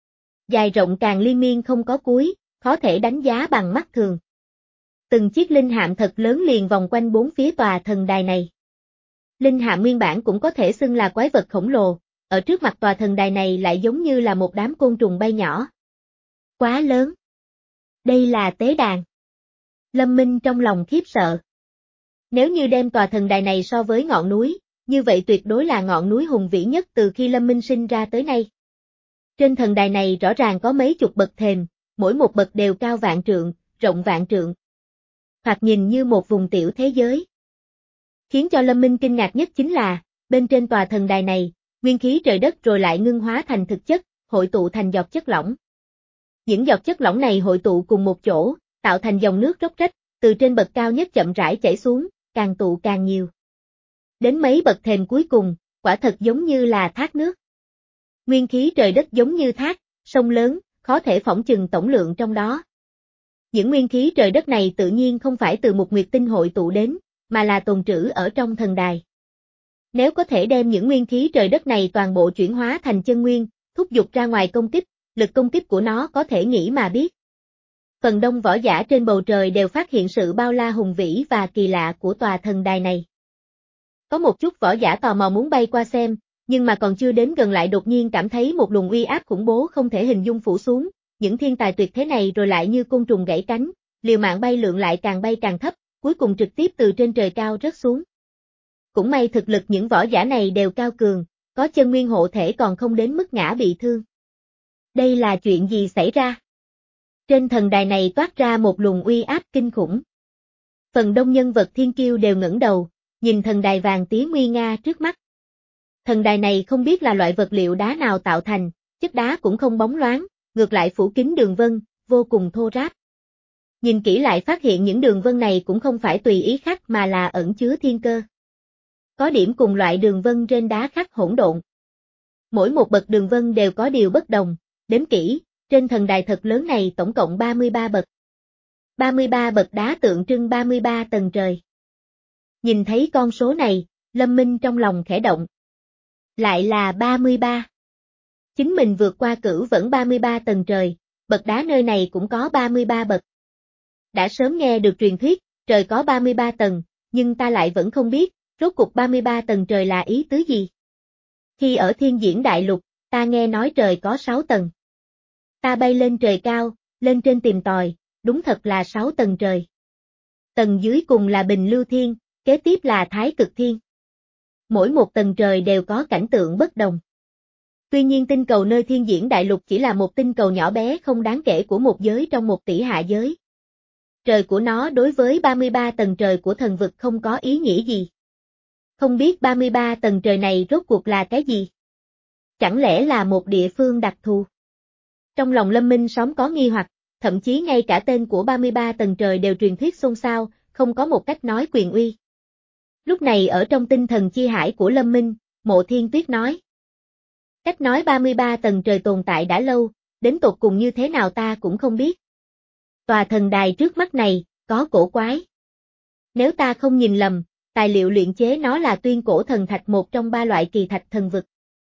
Dài rộng càng liên miên không có cuối, khó thể đánh giá bằng mắt thường. Từng chiếc linh hạm thật lớn liền vòng quanh bốn phía tòa thần đài này. Linh hạm nguyên bản cũng có thể xưng là quái vật khổng lồ, ở trước mặt tòa thần đài này lại giống như là một đám côn trùng bay nhỏ. Quá lớn. Đây là tế đàn. Lâm Minh trong lòng khiếp sợ. Nếu như đem tòa thần đài này so với ngọn núi, như vậy tuyệt đối là ngọn núi hùng vĩ nhất từ khi Lâm Minh sinh ra tới nay. Trên thần đài này rõ ràng có mấy chục bậc thềm, mỗi một bậc đều cao vạn trượng, rộng vạn trượng. Hoặc nhìn như một vùng tiểu thế giới. Khiến cho Lâm Minh kinh ngạc nhất chính là, bên trên tòa thần đài này, nguyên khí trời đất rồi lại ngưng hóa thành thực chất, hội tụ thành giọt chất lỏng. Những giọt chất lỏng này hội tụ cùng một chỗ, tạo thành dòng nước róc rách, từ trên bậc cao nhất chậm rãi chảy xuống, càng tụ càng nhiều. Đến mấy bậc thềm cuối cùng, quả thật giống như là thác nước. Nguyên khí trời đất giống như thác, sông lớn, khó thể phỏng chừng tổng lượng trong đó. Những nguyên khí trời đất này tự nhiên không phải từ một nguyệt tinh hội tụ đến, mà là tồn trữ ở trong thần đài. Nếu có thể đem những nguyên khí trời đất này toàn bộ chuyển hóa thành chân nguyên, thúc giục ra ngoài công kích, lực công kích của nó có thể nghĩ mà biết. Phần đông võ giả trên bầu trời đều phát hiện sự bao la hùng vĩ và kỳ lạ của tòa thần đài này. Có một chút võ giả tò mò muốn bay qua xem, nhưng mà còn chưa đến gần lại đột nhiên cảm thấy một luồng uy áp khủng bố không thể hình dung phủ xuống, những thiên tài tuyệt thế này rồi lại như côn trùng gãy cánh, liều mạng bay lượn lại càng bay càng thấp, cuối cùng trực tiếp từ trên trời cao rớt xuống. Cũng may thực lực những võ giả này đều cao cường, có chân nguyên hộ thể còn không đến mức ngã bị thương. Đây là chuyện gì xảy ra? Trên thần đài này toát ra một luồng uy áp kinh khủng. Phần đông nhân vật thiên kiêu đều ngẩng đầu, nhìn thần đài vàng tía nguy nga trước mắt. Thần đài này không biết là loại vật liệu đá nào tạo thành, chất đá cũng không bóng loáng, ngược lại phủ kín đường vân, vô cùng thô ráp. Nhìn kỹ lại phát hiện những đường vân này cũng không phải tùy ý khắc mà là ẩn chứa thiên cơ. Có điểm cùng loại đường vân trên đá khắc hỗn độn. Mỗi một bậc đường vân đều có điều bất đồng, đếm kỹ, trên thần đài thật lớn này tổng cộng ba mươi ba bậc. ba mươi ba bậc đá tượng trưng ba mươi ba tầng trời. Nhìn thấy con số này, Lâm Minh trong lòng khẽ động. Lại là ba mươi ba. Chính mình vượt qua cửu vẫn ba mươi ba tầng trời, bậc đá nơi này cũng có ba mươi ba bậc. Đã sớm nghe được truyền thuyết, trời có ba mươi ba tầng, nhưng ta lại vẫn không biết, rốt cuộc ba mươi ba tầng trời là ý tứ gì. Khi ở Thiên Diễn Đại Lục, ta nghe nói trời có sáu tầng. Ta bay lên trời cao, lên trên tìm tòi, đúng thật là sáu tầng trời. Tầng dưới cùng là Bình Lưu Thiên, kế tiếp là Thái Cực Thiên. Mỗi một tầng trời đều có cảnh tượng bất đồng. Tuy nhiên tinh cầu nơi Thiên Diễn Đại Lục chỉ là một tinh cầu nhỏ bé không đáng kể của một giới trong một tỷ hạ giới. Trời của nó đối với ba mươi ba tầng trời của thần vực không có ý nghĩa gì. Không biết ba mươi ba tầng trời này rốt cuộc là cái gì? Chẳng lẽ là một địa phương đặc thù? Trong lòng Lâm Minh sớm có nghi hoặc, thậm chí ngay cả tên của ba mươi ba tầng trời đều truyền thuyết xôn xao, không có một cách nói quyền uy. Lúc này ở trong tinh thần chi hải của Lâm Minh, Mộ Thiên Tuyết nói. Cách nói ba mươi ba tầng trời tồn tại đã lâu, đến tột cùng như thế nào ta cũng không biết. Tòa thần đài trước mắt này, có cổ quái. Nếu ta không nhìn lầm, tài liệu luyện chế nó là tuyên cổ thần thạch một trong ba loại kỳ thạch thần vực.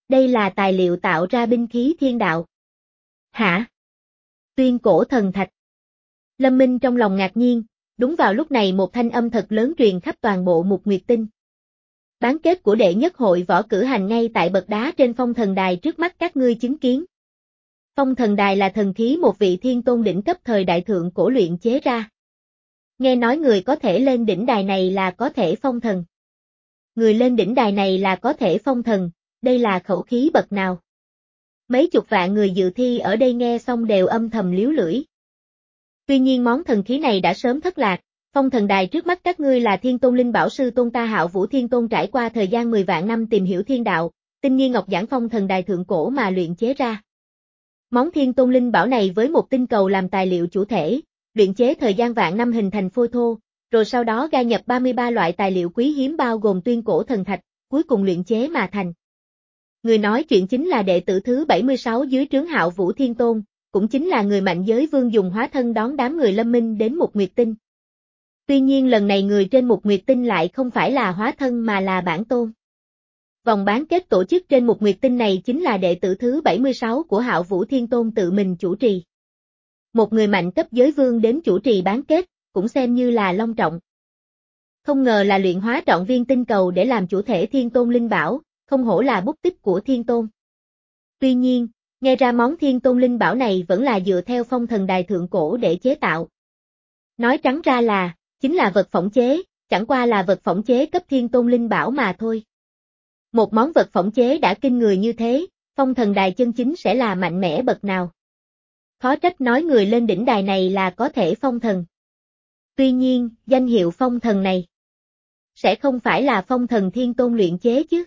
Đây là tài liệu tạo ra binh khí thiên đạo. Hả? Tuyên cổ thần thạch. Lâm Minh trong lòng ngạc nhiên, đúng vào lúc này một thanh âm thật lớn truyền khắp toàn bộ Mục Nguyệt Tinh. Bán kết của đệ nhất hội võ cử hành ngay tại bậc đá trên phong thần đài trước mắt các ngươi chứng kiến. Phong thần đài là thần khí một vị thiên tôn đỉnh cấp thời đại thượng cổ luyện chế ra. Nghe nói người có thể lên đỉnh đài này là có thể phong thần. Người lên đỉnh đài này là có thể phong thần, đây là khẩu khí bậc nào? Mấy chục vạn người dự thi ở đây nghe xong đều âm thầm líu lưỡi. Tuy nhiên món thần khí này đã sớm thất lạc, phong thần đài trước mắt các ngươi là thiên tôn linh bảo sư tôn ta Hạo Vũ Thiên Tôn trải qua thời gian mười vạn năm tìm hiểu thiên đạo, tinh nghiên ngọc giảng phong thần đài thượng cổ mà luyện chế ra. Món thiên tôn linh bảo này với một tinh cầu làm tài liệu chủ thể, luyện chế thời gian vạn năm hình thành phôi thô, rồi sau đó gia nhập ba mươi ba loại tài liệu quý hiếm bao gồm tuyên cổ thần thạch, cuối cùng luyện chế mà thành. Người nói chuyện chính là đệ tử thứ bảy mươi sáu dưới trướng Hạo Vũ Thiên Tôn, cũng chính là người mạnh giới vương dùng hóa thân đón đám người Lâm Minh đến Mục Nguyệt Tinh. Tuy nhiên lần này người trên Mục Nguyệt Tinh lại không phải là hóa thân mà là bản tôn. Vòng bán kết tổ chức trên Mục Nguyệt Tinh này chính là đệ tử thứ bảy mươi sáu của Hạo Vũ Thiên Tôn tự mình chủ trì. Một người mạnh cấp giới vương đến chủ trì bán kết, cũng xem như là long trọng. Không ngờ là luyện hóa trọn viên tinh cầu để làm chủ thể thiên tôn linh bảo, không hổ là bút tích của thiên tôn. Tuy nhiên, nghe ra món thiên tôn linh bảo này vẫn là dựa theo phong thần đài thượng cổ để chế tạo. Nói trắng ra là, chính là vật phỏng chế, chẳng qua là vật phỏng chế cấp thiên tôn linh bảo mà thôi. Một món vật phỏng chế đã kinh người như thế, phong thần đài chân chính sẽ là mạnh mẽ bậc nào. Khó trách nói người lên đỉnh đài này là có thể phong thần. Tuy nhiên, danh hiệu phong thần này sẽ không phải là phong thần thiên tôn luyện chế chứ.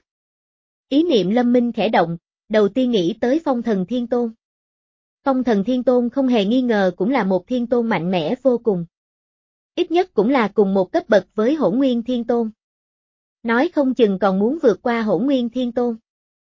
Ý niệm Lâm Minh khẽ động, đầu tiên nghĩ tới phong thần thiên tôn. Phong thần thiên tôn không hề nghi ngờ cũng là một thiên tôn mạnh mẽ vô cùng. Ít nhất cũng là cùng một cấp bậc với Hỗn Nguyên Thiên Tôn. Nói không chừng còn muốn vượt qua Hỗn Nguyên Thiên Tôn.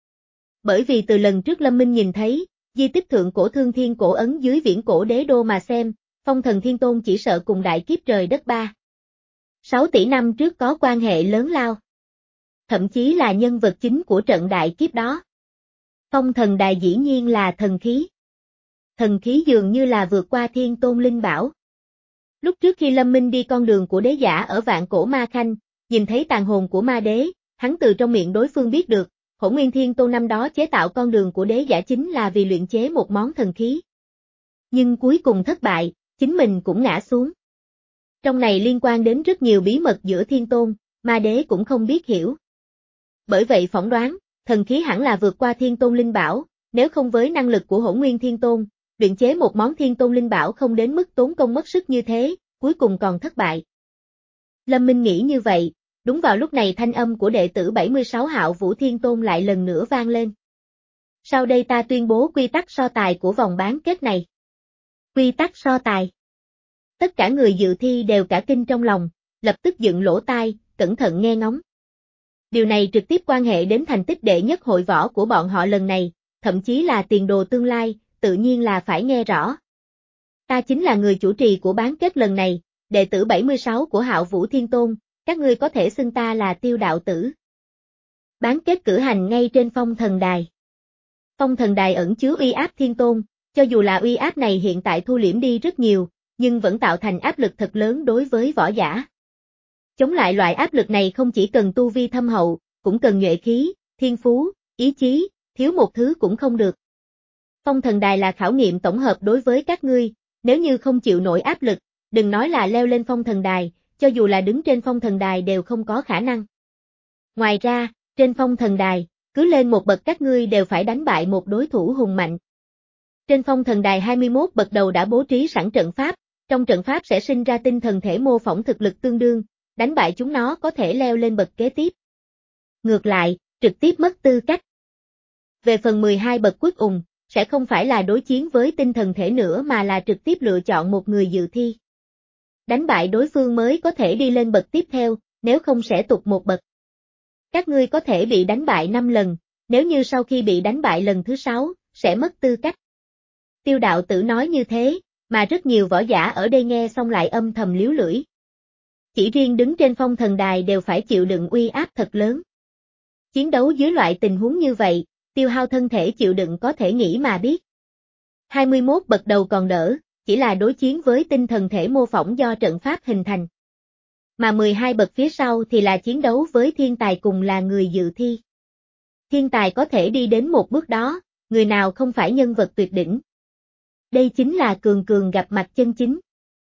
Bởi vì từ lần trước Lâm Minh nhìn thấy, di tích thượng cổ thương thiên cổ ấn dưới viễn cổ đế đô mà xem, phong thần thiên tôn chỉ sợ cùng đại kiếp trời đất ba. sáu tỷ năm trước có quan hệ lớn lao. Thậm chí là nhân vật chính của trận đại kiếp đó. Phong thần đài dĩ nhiên là thần khí. Thần khí dường như là vượt qua thiên tôn linh bảo. Lúc trước khi Lâm Minh đi con đường của đế giả ở vạn cổ ma khanh, nhìn thấy tàn hồn của ma đế, hắn từ trong miệng đối phương biết được, Hỗn Nguyên Thiên Tôn năm đó chế tạo con đường của đế giả chính là vì luyện chế một món thần khí. Nhưng cuối cùng thất bại, chính mình cũng ngã xuống. Trong này liên quan đến rất nhiều bí mật giữa Thiên Tôn, ma đế cũng không biết hiểu. Bởi vậy phỏng đoán, thần khí hẳn là vượt qua Thiên Tôn linh bảo, nếu không với năng lực của Hỗn Nguyên Thiên Tôn, luyện chế một món thiên tôn linh bảo không đến mức tốn công mất sức như thế, cuối cùng còn thất bại. Lâm Minh nghĩ như vậy, đúng vào lúc này thanh âm của đệ tử bảy mươi sáu Hạo Vũ Thiên Tôn lại lần nữa vang lên. Sau đây ta tuyên bố quy tắc so tài của vòng bán kết này. Quy tắc so tài. Tất cả người dự thi đều cả kinh trong lòng, lập tức dựng lỗ tai, cẩn thận nghe ngóng. Điều này trực tiếp quan hệ đến thành tích đệ nhất hội võ của bọn họ lần này, thậm chí là tiền đồ tương lai, tự nhiên là phải nghe rõ. Ta chính là người chủ trì của bán kết lần này, đệ tử bảy mươi sáu của Hạo Vũ Thiên Tôn, các ngươi có thể xưng ta là Tiêu đạo tử. Bán kết cử hành ngay trên phong thần đài. Phong thần đài ẩn chứa uy áp thiên tôn, cho dù là uy áp này hiện tại thu liễm đi rất nhiều, nhưng vẫn tạo thành áp lực thật lớn đối với võ giả. Chống lại loại áp lực này không chỉ cần tu vi thâm hậu, cũng cần nhuệ khí, thiên phú, ý chí, thiếu một thứ cũng không được. Phong thần đài là khảo nghiệm tổng hợp đối với các ngươi, nếu như không chịu nổi áp lực, đừng nói là leo lên phong thần đài, cho dù là đứng trên phong thần đài đều không có khả năng. Ngoài ra, trên phong thần đài, cứ lên một bậc các ngươi đều phải đánh bại một đối thủ hùng mạnh. Trên phong thần đài hai mươi mốt bậc đầu đã bố trí sẵn trận pháp, trong trận pháp sẽ sinh ra tinh thần thể mô phỏng thực lực tương đương, đánh bại chúng nó có thể leo lên bậc kế tiếp. Ngược lại, trực tiếp mất tư cách. Về phần mười hai bậc cuối cùng, sẽ không phải là đối chiến với tinh thần thể nữa mà là trực tiếp lựa chọn một người dự thi. Đánh bại đối phương mới có thể đi lên bậc tiếp theo, nếu không sẽ tụt một bậc. Các ngươi có thể bị đánh bại năm lần, nếu như sau khi bị đánh bại lần thứ sáu, sẽ mất tư cách. Tiêu đạo tử nói như thế, mà rất nhiều võ giả ở đây nghe xong lại âm thầm líu lưỡi. Chỉ riêng đứng trên phong thần đài đều phải chịu đựng uy áp thật lớn. Chiến đấu dưới loại tình huống như vậy, tiêu hao thân thể chịu đựng có thể nghĩ mà biết. hai mươi mốt bậc đầu còn đỡ, chỉ là đối chiến với tinh thần thể mô phỏng do trận pháp hình thành. Mà mười hai bậc phía sau thì là chiến đấu với thiên tài cùng là người dự thi. Thiên tài có thể đi đến một bước đó, người nào không phải nhân vật tuyệt đỉnh. Đây chính là cường cường gặp mặt chân chính.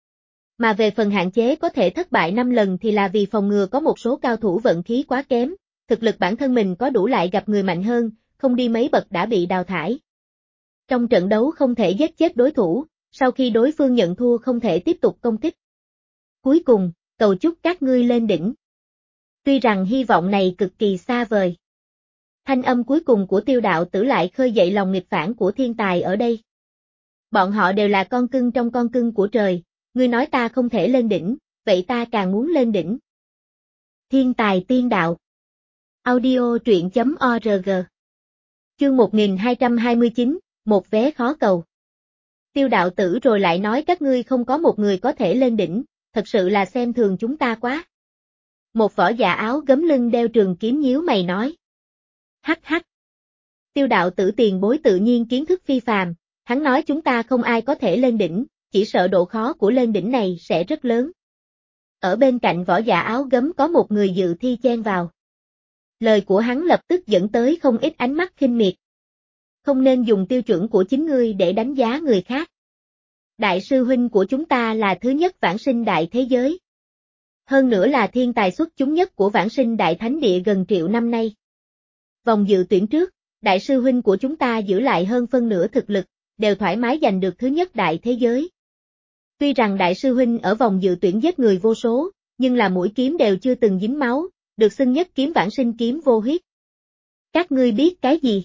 Mà về phần hạn chế có thể thất bại năm lần thì là vì phòng ngừa có một số cao thủ vận khí quá kém, thực lực bản thân mình có đủ lại gặp người mạnh hơn, không đi mấy bậc đã bị đào thải. Trong trận đấu không thể giết chết đối thủ, sau khi đối phương nhận thua không thể tiếp tục công kích. Cuối cùng, cầu chúc các ngươi lên đỉnh. Tuy rằng hy vọng này cực kỳ xa vời. Thanh âm cuối cùng của Tiêu đạo tử lại khơi dậy lòng nghịch phản của thiên tài ở đây. Bọn họ đều là con cưng trong con cưng của trời, ngươi nói ta không thể lên đỉnh, vậy ta càng muốn lên đỉnh. Thiên tài tiên đạo. Audio truyện chấm org. Chương một nghìn hai trăm hai mươi chín, một vé khó cầu. Tiêu đạo tử rồi lại nói các ngươi không có một người có thể lên đỉnh, thật sự là xem thường chúng ta quá. Một võ giả áo gấm lưng đeo trường kiếm nhíu mày nói. Hắc hắc. Tiêu đạo tử tiền bối tự nhiên kiến thức phi phàm, hắn nói chúng ta không ai có thể lên đỉnh, chỉ sợ độ khó của lên đỉnh này sẽ rất lớn. Ở bên cạnh võ giả áo gấm có một người dự thi chen vào. Lời của hắn lập tức dẫn tới không ít ánh mắt khinh miệt. Không nên dùng tiêu chuẩn của chính ngươi để đánh giá người khác. Đại sư huynh của chúng ta là thứ nhất vãng sinh đại thế giới. Hơn nữa là thiên tài xuất chúng nhất của vãng sinh đại thánh địa gần triệu năm nay. Vòng dự tuyển trước, đại sư huynh của chúng ta giữ lại hơn phân nửa thực lực, đều thoải mái giành được thứ nhất đại thế giới. Tuy rằng đại sư huynh ở vòng dự tuyển giết người vô số, nhưng là mũi kiếm đều chưa từng dính máu, được xưng nhất kiếm vãng sinh kiếm vô huyết. Các ngươi biết cái gì?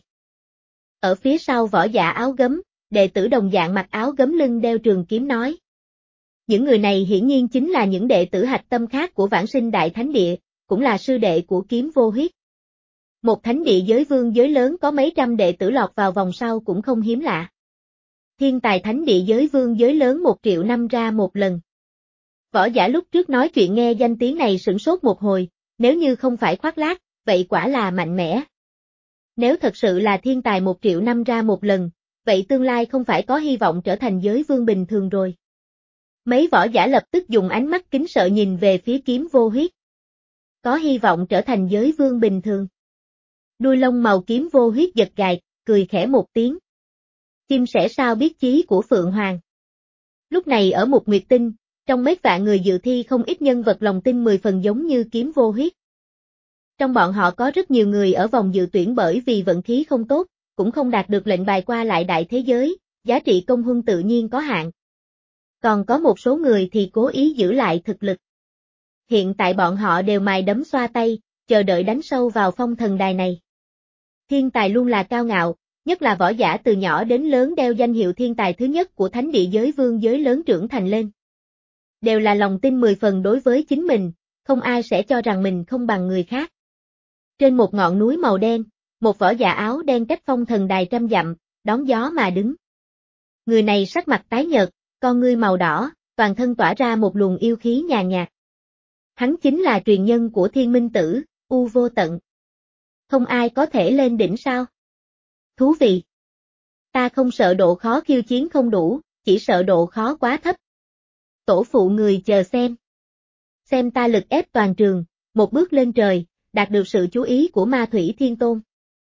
Ở phía sau võ giả áo gấm, đệ tử đồng dạng mặc áo gấm lưng đeo trường kiếm nói. Những người này hiển nhiên chính là những đệ tử hạch tâm khác của vãng sinh đại thánh địa, cũng là sư đệ của kiếm vô huyết. Một thánh địa giới vương giới lớn có mấy trăm đệ tử lọt vào vòng sau cũng không hiếm lạ. Thiên tài thánh địa giới vương giới lớn một triệu năm ra một lần. Võ giả lúc trước nói chuyện nghe danh tiếng này sửng sốt một hồi, nếu như không phải khoác lác, vậy quả là mạnh mẽ. Nếu thật sự là thiên tài một triệu năm ra một lần, vậy tương lai không phải có hy vọng trở thành giới vương bình thường rồi. Mấy võ giả lập tức dùng ánh mắt kính sợ nhìn về phía kiếm vô huyết. Có hy vọng trở thành giới vương bình thường. Đuôi lông màu kiếm vô huyết giật gài, cười khẽ một tiếng. Chim sẻ sao biết chí của Phượng Hoàng. Lúc này ở một nguyệt tinh, trong mấy vạn người dự thi không ít nhân vật lòng tin mười phần giống như kiếm vô huyết. Trong bọn họ có rất nhiều người ở vòng dự tuyển bởi vì vận khí không tốt, cũng không đạt được lệnh bài qua lại đại thế giới, giá trị công huân tự nhiên có hạn. Còn có một số người thì cố ý giữ lại thực lực. Hiện tại bọn họ đều mài đấm xoa tay, chờ đợi đánh sâu vào phong thần đài này. Thiên tài luôn là cao ngạo, nhất là võ giả từ nhỏ đến lớn đeo danh hiệu thiên tài thứ nhất của thánh địa giới vương giới lớn trưởng thành lên. Đều là lòng tin mười phần đối với chính mình, không ai sẽ cho rằng mình không bằng người khác. Trên một ngọn núi màu đen, một võ giả áo đen cách phong thần đài trăm dặm, đón gió mà đứng. Người này sắc mặt tái nhợt, con ngươi màu đỏ, toàn thân tỏa ra một luồng yêu khí nhàn nhạt. Hắn chính là truyền nhân của Thiên Minh Tử, U Vô Tận. Không ai có thể lên đỉnh sao? Thú vị. Ta không sợ độ khó khiêu chiến không đủ, chỉ sợ độ khó quá thấp. Tổ phụ người chờ xem. Xem ta lực ép toàn trường, một bước lên trời, đạt được sự chú ý của Ma Thủy Thiên Tôn.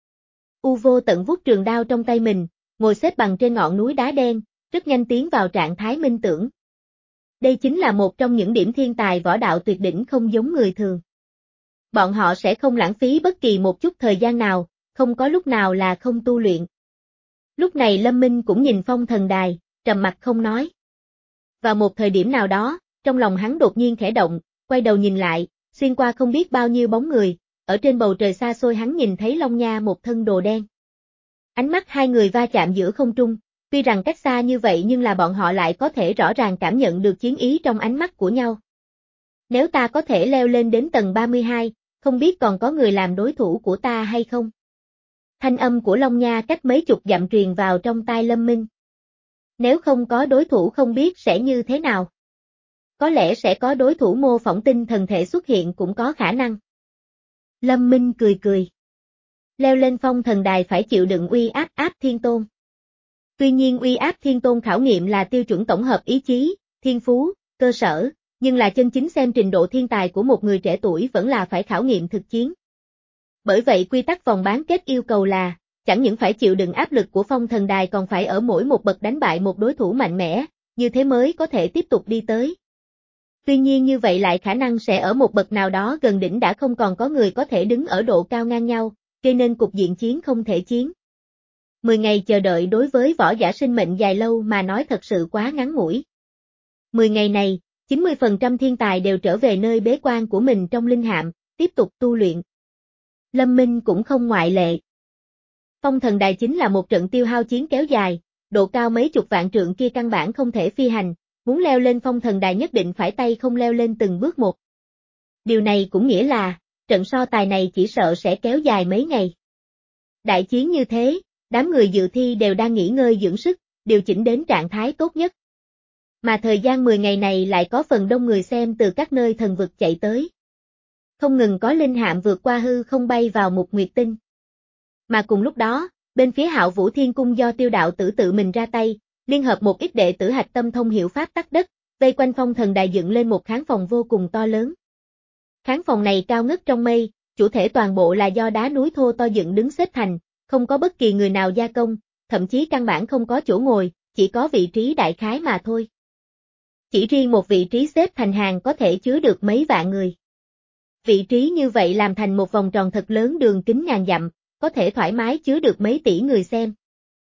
U Vô Tận vuốt trường đao trong tay mình, ngồi xếp bằng trên ngọn núi đá đen, rất nhanh tiến vào trạng thái minh tưởng. Đây chính là một trong những điểm thiên tài võ đạo tuyệt đỉnh không giống người thường. Bọn họ sẽ không lãng phí bất kỳ một chút thời gian nào, không có lúc nào là không tu luyện. Lúc này Lâm Minh cũng nhìn phong thần đài, trầm mặt không nói. Vào một thời điểm nào đó, trong lòng hắn đột nhiên khẽ động, quay đầu nhìn lại, xuyên qua không biết bao nhiêu bóng người, ở trên bầu trời xa xôi hắn nhìn thấy Long Nha một thân đồ đen. Ánh mắt hai người va chạm giữa không trung, tuy rằng cách xa như vậy nhưng là bọn họ lại có thể rõ ràng cảm nhận được chiến ý trong ánh mắt của nhau. Nếu ta có thể leo lên đến tầng ba mươi hai, không biết còn có người làm đối thủ của ta hay không? Thanh âm của Long Nha cách mấy chục dặm truyền vào trong tai Lâm Minh. Nếu không có đối thủ không biết sẽ như thế nào? Có lẽ sẽ có đối thủ mô phỏng tinh thần thể xuất hiện cũng có khả năng. Lâm Minh cười cười. Leo lên phong thần đài phải chịu đựng uy áp áp thiên tôn. Tuy nhiên uy áp thiên tôn khảo nghiệm là tiêu chuẩn tổng hợp ý chí, thiên phú, cơ sở, nhưng là chân chính xem trình độ thiên tài của một người trẻ tuổi vẫn là phải khảo nghiệm thực chiến. Bởi vậy quy tắc vòng bán kết yêu cầu là, chẳng những phải chịu đựng áp lực của phong thần đài còn phải ở mỗi một bậc đánh bại một đối thủ mạnh mẽ, như thế mới có thể tiếp tục đi tới. Tuy nhiên như vậy lại khả năng sẽ ở một bậc nào đó gần đỉnh đã không còn có người có thể đứng ở độ cao ngang nhau, gây nên cục diện chiến không thể chiến. mười ngày chờ đợi đối với võ giả sinh mệnh dài lâu mà nói thật sự quá ngắn ngủi. mười ngày này, chín mươi phần trăm thiên tài đều trở về nơi bế quan của mình trong linh hạm, tiếp tục tu luyện. Lâm Minh cũng không ngoại lệ. Phong thần đài chính là một trận tiêu hao chiến kéo dài, độ cao mấy chục vạn trượng kia căn bản không thể phi hành, muốn leo lên phong thần đài nhất định phải tay không leo lên từng bước một. Điều này cũng nghĩa là, trận so tài này chỉ sợ sẽ kéo dài mấy ngày. Đại chiến như thế, đám người dự thi đều đang nghỉ ngơi dưỡng sức, điều chỉnh đến trạng thái tốt nhất. Mà thời gian mười ngày này lại có phần đông người xem từ các nơi thần vực chạy tới. Không ngừng có linh hạm vượt qua hư không bay vào Mục Nguyệt Tinh. Mà cùng lúc đó, bên phía Hạo Vũ Thiên Cung do Tiêu Đạo Tử tự mình ra tay, liên hợp một ít đệ tử hạch tâm thông hiểu pháp tắc đất, vây quanh phong thần đài dựng lên một khán phòng vô cùng to lớn. Khán phòng này cao ngất trong mây, chủ thể toàn bộ là do đá núi thô to dựng đứng xếp thành, không có bất kỳ người nào gia công, thậm chí căn bản không có chỗ ngồi, chỉ có vị trí đại khái mà thôi. Chỉ riêng một vị trí xếp thành hàng có thể chứa được mấy vạn người. Vị trí như vậy làm thành một vòng tròn thật lớn đường kính ngàn dặm, có thể thoải mái chứa được mấy tỷ người xem.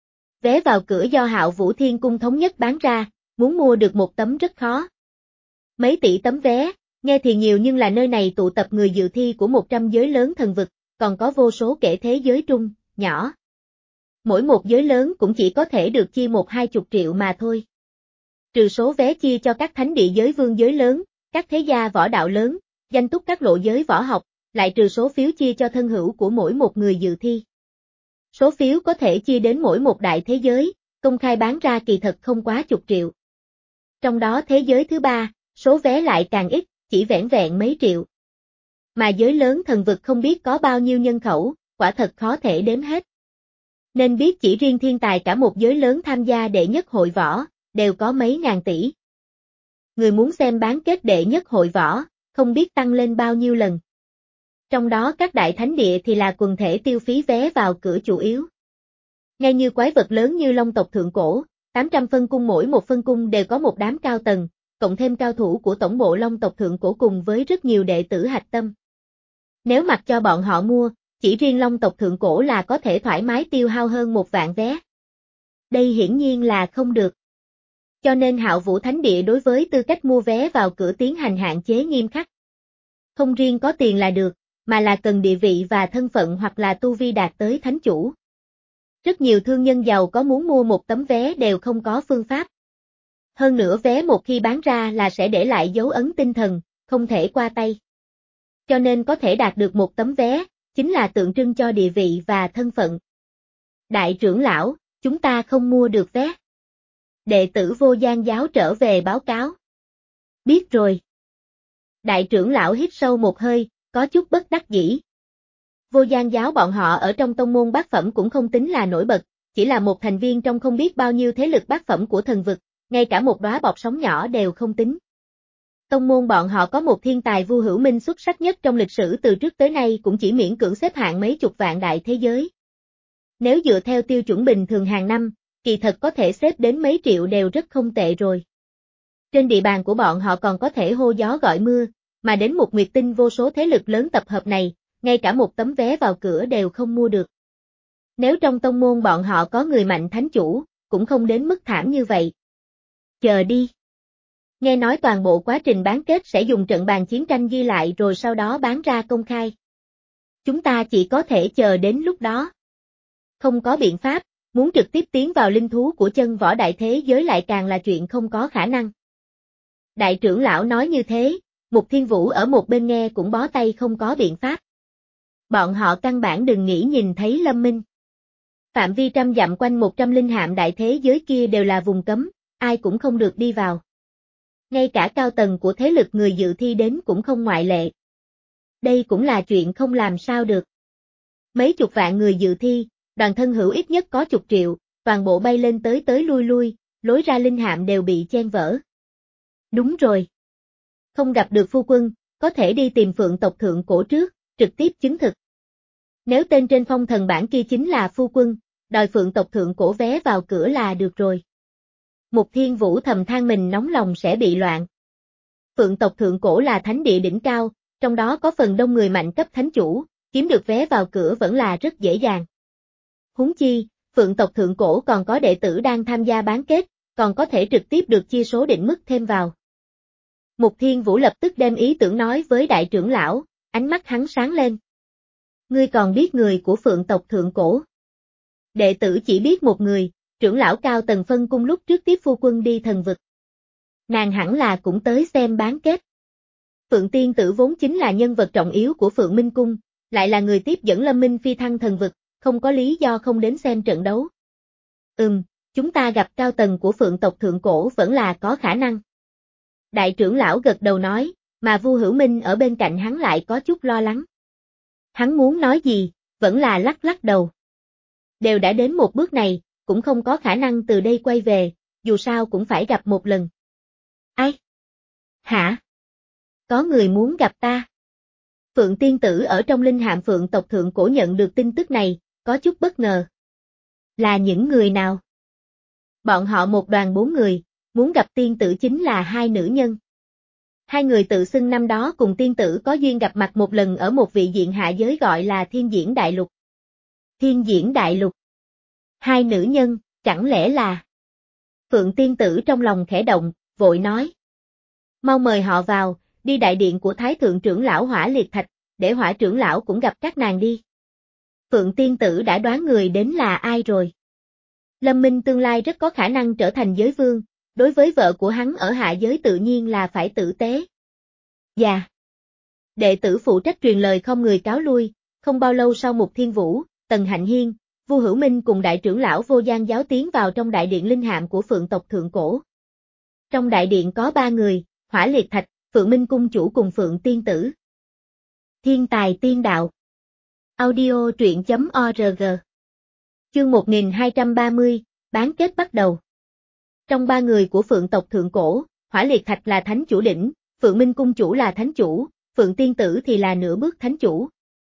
Vé vào cửa do Hạo Vũ Thiên Cung thống nhất bán ra, muốn mua được một tấm rất khó. Mấy tỷ tấm vé, nghe thì nhiều nhưng là nơi này tụ tập người dự thi của một trăm giới lớn thần vực, còn có vô số kẻ thế giới trung, nhỏ. Mỗi một giới lớn cũng chỉ có thể được chia một hai chục triệu mà thôi. Trừ số vé chia cho các thánh địa giới vương giới lớn, các thế gia võ đạo lớn, danh túc các lộ giới võ học, lại trừ số phiếu chia cho thân hữu của mỗi một người dự thi. Số phiếu có thể chia đến mỗi một đại thế giới, công khai bán ra kỳ thật không quá chục triệu. Trong đó thế giới thứ ba, số vé lại càng ít, chỉ vẻn vẹn mấy triệu. Mà giới lớn thần vực không biết có bao nhiêu nhân khẩu, quả thật khó thể đếm hết. Nên biết chỉ riêng thiên tài cả một giới lớn tham gia đệ nhất hội võ, đều có mấy ngàn tỷ. Người muốn xem bán kết đệ nhất hội võ, không biết tăng lên bao nhiêu lần. Trong đó các đại thánh địa thì là quần thể tiêu phí vé vào cửa chủ yếu. Ngay như quái vật lớn như Long tộc thượng cổ, tám trăm phân cung mỗi một phân cung đều có một đám cao tầng, cộng thêm cao thủ của tổng bộ Long tộc thượng cổ cùng với rất nhiều đệ tử hạch tâm. Nếu mặc cho bọn họ mua, chỉ riêng Long tộc thượng cổ là có thể thoải mái tiêu hao hơn một vạn vé. Đây hiển nhiên là không được. Cho nên Hạo Vũ Thánh Địa đối với tư cách mua vé vào cửa tiến hành hạn chế nghiêm khắc. Không riêng có tiền là được, mà là cần địa vị và thân phận hoặc là tu vi đạt tới thánh chủ. Rất nhiều thương nhân giàu có muốn mua một tấm vé đều không có phương pháp. Hơn nữa vé một khi bán ra là sẽ để lại dấu ấn tinh thần, không thể qua tay. Cho nên có thể đạt được một tấm vé, chính là tượng trưng cho địa vị và thân phận. Đại trưởng lão, chúng ta không mua được vé. Đệ tử Vô Gian giáo trở về báo cáo. Biết rồi. Đại trưởng lão hít sâu một hơi, có chút bất đắc dĩ. Vô Gian giáo bọn họ ở trong tông môn bát phẩm cũng không tính là nổi bật, chỉ là một thành viên trong không biết bao nhiêu thế lực bát phẩm của thần vực, ngay cả một đóa bọt sóng nhỏ đều không tính. Tông môn bọn họ có một thiên tài Vu Hữu Minh xuất sắc nhất trong lịch sử từ trước tới nay cũng chỉ miễn cưỡng xếp hạng mấy chục vạn đại thế giới. Nếu dựa theo tiêu chuẩn bình thường hàng năm, kỳ thật có thể xếp đến mấy triệu đều rất không tệ rồi. Trên địa bàn của bọn họ còn có thể hô gió gọi mưa, mà đến một Nguyệt Tinh vô số thế lực lớn tập hợp này, ngay cả một tấm vé vào cửa đều không mua được. Nếu trong tông môn bọn họ có người mạnh thánh chủ, cũng không đến mức thảm như vậy. Chờ đi. Nghe nói toàn bộ quá trình bán kết sẽ dùng trận bàn chiến tranh ghi lại rồi sau đó bán ra công khai. Chúng ta chỉ có thể chờ đến lúc đó. Không có biện pháp, muốn trực tiếp tiến vào linh thú của chân võ đại thế giới lại càng là chuyện không có khả năng. Đại trưởng lão nói như thế, Mục Thiên Vũ ở một bên nghe cũng bó tay không có biện pháp. Bọn họ căn bản đừng nghĩ nhìn thấy Lâm Minh. Phạm vi trăm dặm quanh một trăm linh hạm đại thế giới kia đều là vùng cấm, ai cũng không được đi vào. Ngay cả cao tầng của thế lực người dự thi đến cũng không ngoại lệ. Đây cũng là chuyện không làm sao được. Mấy chục vạn người dự thi, đoàn thân hữu ít nhất có chục triệu, toàn bộ bay lên tới tới lui lui, lối ra linh hạm đều bị chen vỡ. Đúng rồi. Không gặp được phu quân, có thể đi tìm Phượng tộc thượng cổ trước, trực tiếp chứng thực. Nếu tên trên phong thần bảng kia chính là phu quân, đòi Phượng tộc thượng cổ vé vào cửa là được rồi. Mục Thiên Vũ thầm than mình nóng lòng sẽ bị loạn. Phượng tộc thượng cổ là thánh địa đỉnh cao, trong đó có phần đông người mạnh cấp thánh chủ, kiếm được vé vào cửa vẫn là rất dễ dàng. Huống chi, Phượng tộc thượng cổ còn có đệ tử đang tham gia bán kết, còn có thể trực tiếp được chia số định mức thêm vào. Mục Thiên Vũ lập tức đem ý tưởng nói với đại trưởng lão, ánh mắt hắn sáng lên. Ngươi còn biết người của Phượng tộc thượng cổ? Đệ tử chỉ biết một người, trưởng lão Cao Tần phân cung lúc trước tiếp phu quân đi thần vực. Nàng hẳn là cũng tới xem bán kết. Phượng tiên tử vốn chính là nhân vật trọng yếu của Phượng Minh Cung, lại là người tiếp dẫn Lâm Minh phi thăng thần vực, không có lý do không đến xem trận đấu. Ừm, chúng ta gặp Cao Tần của Phượng tộc thượng cổ vẫn là có khả năng. Đại trưởng lão gật đầu nói, mà Vu Hữu Minh ở bên cạnh hắn lại có chút lo lắng. Hắn muốn nói gì, vẫn là lắc lắc đầu. Đều đã đến một bước này, cũng không có khả năng từ đây quay về, dù sao cũng phải gặp một lần. Ai? Hả? Có người muốn gặp ta? Phượng tiên tử ở trong linh hạm Phượng tộc thượng cổ nhận được tin tức này, có chút bất ngờ. Là những người nào? Bọn họ một đoàn bốn người, muốn gặp tiên tử chính là hai nữ nhân. Hai người tự xưng năm đó cùng tiên tử có duyên gặp mặt một lần ở một vị diện hạ giới gọi là Thiên Diễn Đại Lục. Thiên Diễn Đại Lục. Hai nữ nhân, chẳng lẽ là... Phượng tiên tử trong lòng khẽ động, vội nói. Mau mời họ vào, đi đại điện của Thái Thượng trưởng lão Hỏa Liệt Thạch, để Hỏa trưởng lão cũng gặp các nàng đi. Phượng tiên tử đã đoán người đến là ai rồi. Lâm Minh tương lai rất có khả năng trở thành giới vương, đối với vợ của hắn ở hạ giới tự nhiên là phải tử tế. Dạ. Đệ tử phụ trách truyền lời không người cáo lui, không bao lâu sau Mục Thiên Vũ, Tần Hạnh Hiên, Vu Hữu Minh cùng đại trưởng lão Vô Gian Giáo tiến vào trong đại điện linh hạm của Phượng tộc thượng cổ. Trong đại điện có ba người, Hỏa Liệt Thạch, Phượng Minh cung chủ cùng Phượng tiên tử. Thiên tài tiên đạo. Audio truyện chấm org. Chương một nghìn hai trăm ba mươi, bán kết bắt đầu. Trong ba người của Phượng tộc thượng cổ, Hỏa Liệt Thạch là thánh chủ đỉnh, Phượng Minh cung chủ là thánh chủ, Phượng tiên tử thì là nửa bước thánh chủ.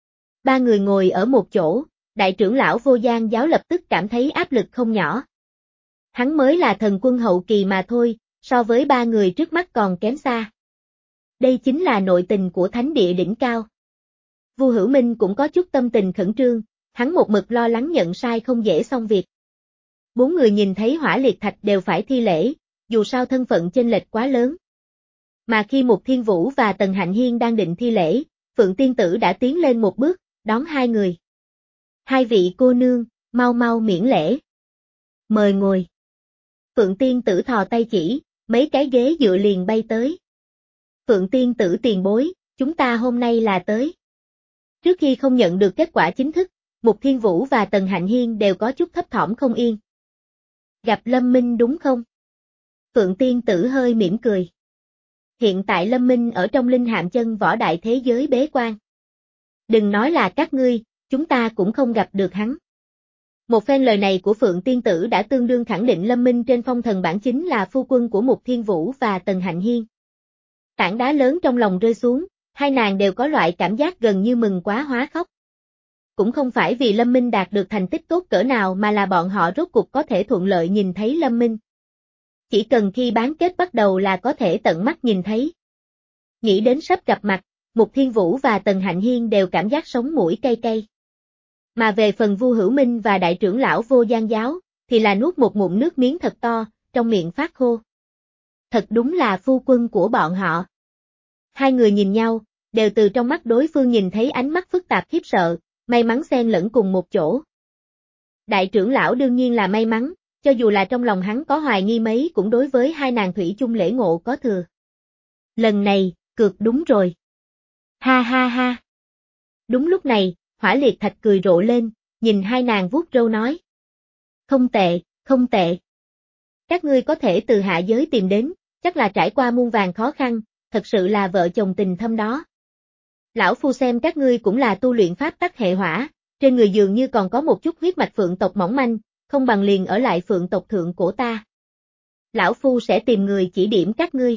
Ba người ngồi ở một chỗ, đại trưởng lão Vô Gian Giáo lập tức cảm thấy áp lực không nhỏ. Hắn mới là thần quân hậu kỳ mà thôi, so với ba người trước mắt còn kém xa. Đây chính là nội tình của thánh địa đỉnh cao. Vu Hữu Minh cũng có chút tâm tình khẩn trương, hắn một mực lo lắng nhận sai không dễ xong việc. Bốn người nhìn thấy Hỏa Liệt Thạch đều phải thi lễ, dù sao thân phận chênh lệch quá lớn. Mà khi Mục Thiên Vũ và Tần Hạnh Hiên đang định thi lễ, Phượng tiên tử đã tiến lên một bước, đón hai người. Hai vị cô nương, mau mau miễn lễ. Mời ngồi. Phượng tiên tử thò tay chỉ, mấy cái ghế dựa liền bay tới. Phượng tiên tử tiền bối, chúng ta hôm nay là tới. Trước khi không nhận được kết quả chính thức, Mục Thiên Vũ và Tần Hạnh Hiên đều có chút thấp thỏm không yên. Gặp Lâm Minh đúng không? Phượng tiên tử hơi mỉm cười. Hiện tại Lâm Minh ở trong linh hạm chân võ đại thế giới bế quan. Đừng nói là các ngươi, chúng ta cũng không gặp được hắn. Một phen lời này của Phượng tiên tử đã tương đương khẳng định Lâm Minh trên phong thần bảng chính là phu quân của Mục Thiên Vũ và Tần Hạnh Hiên. Tảng đá lớn trong lòng rơi xuống, hai nàng đều có loại cảm giác gần như mừng quá hóa khóc. Cũng không phải vì Lâm Minh đạt được thành tích tốt cỡ nào mà là bọn họ rốt cục có thể thuận lợi nhìn thấy Lâm Minh. Chỉ cần khi bán kết bắt đầu là có thể tận mắt nhìn thấy. Nghĩ đến sắp gặp mặt, Mục Thiên Vũ và Tần Hạnh Hiên đều cảm giác sống mũi cay cay. Mà về phần Vu Hữu Minh và đại trưởng lão Vô Gian Giáo, thì là nuốt một ngụm nước miếng thật to, trong miệng phát khô. Thật đúng là phu quân của bọn họ. Hai người nhìn nhau, đều từ trong mắt đối phương nhìn thấy ánh mắt phức tạp khiếp sợ, may mắn xen lẫn cùng một chỗ. Đại trưởng lão đương nhiên là may mắn, cho dù là trong lòng hắn có hoài nghi mấy cũng đối với hai nàng thủy chung lễ ngộ có thừa. Lần này, cược đúng rồi. Ha ha ha. Đúng lúc này, Hỏa Liệt Thạch cười rộ lên, nhìn hai nàng vuốt râu nói. Không tệ, không tệ. Các ngươi có thể từ hạ giới tìm đến, chắc là trải qua muôn vàn khó khăn, thật sự là vợ chồng tình thâm đó. Lão phu xem các ngươi cũng là tu luyện pháp tắc hệ hỏa, trên người dường như còn có một chút huyết mạch phượng tộc mỏng manh, không bằng liền ở lại phượng tộc thượng cổ ta. Lão Phu sẽ tìm người chỉ điểm các ngươi.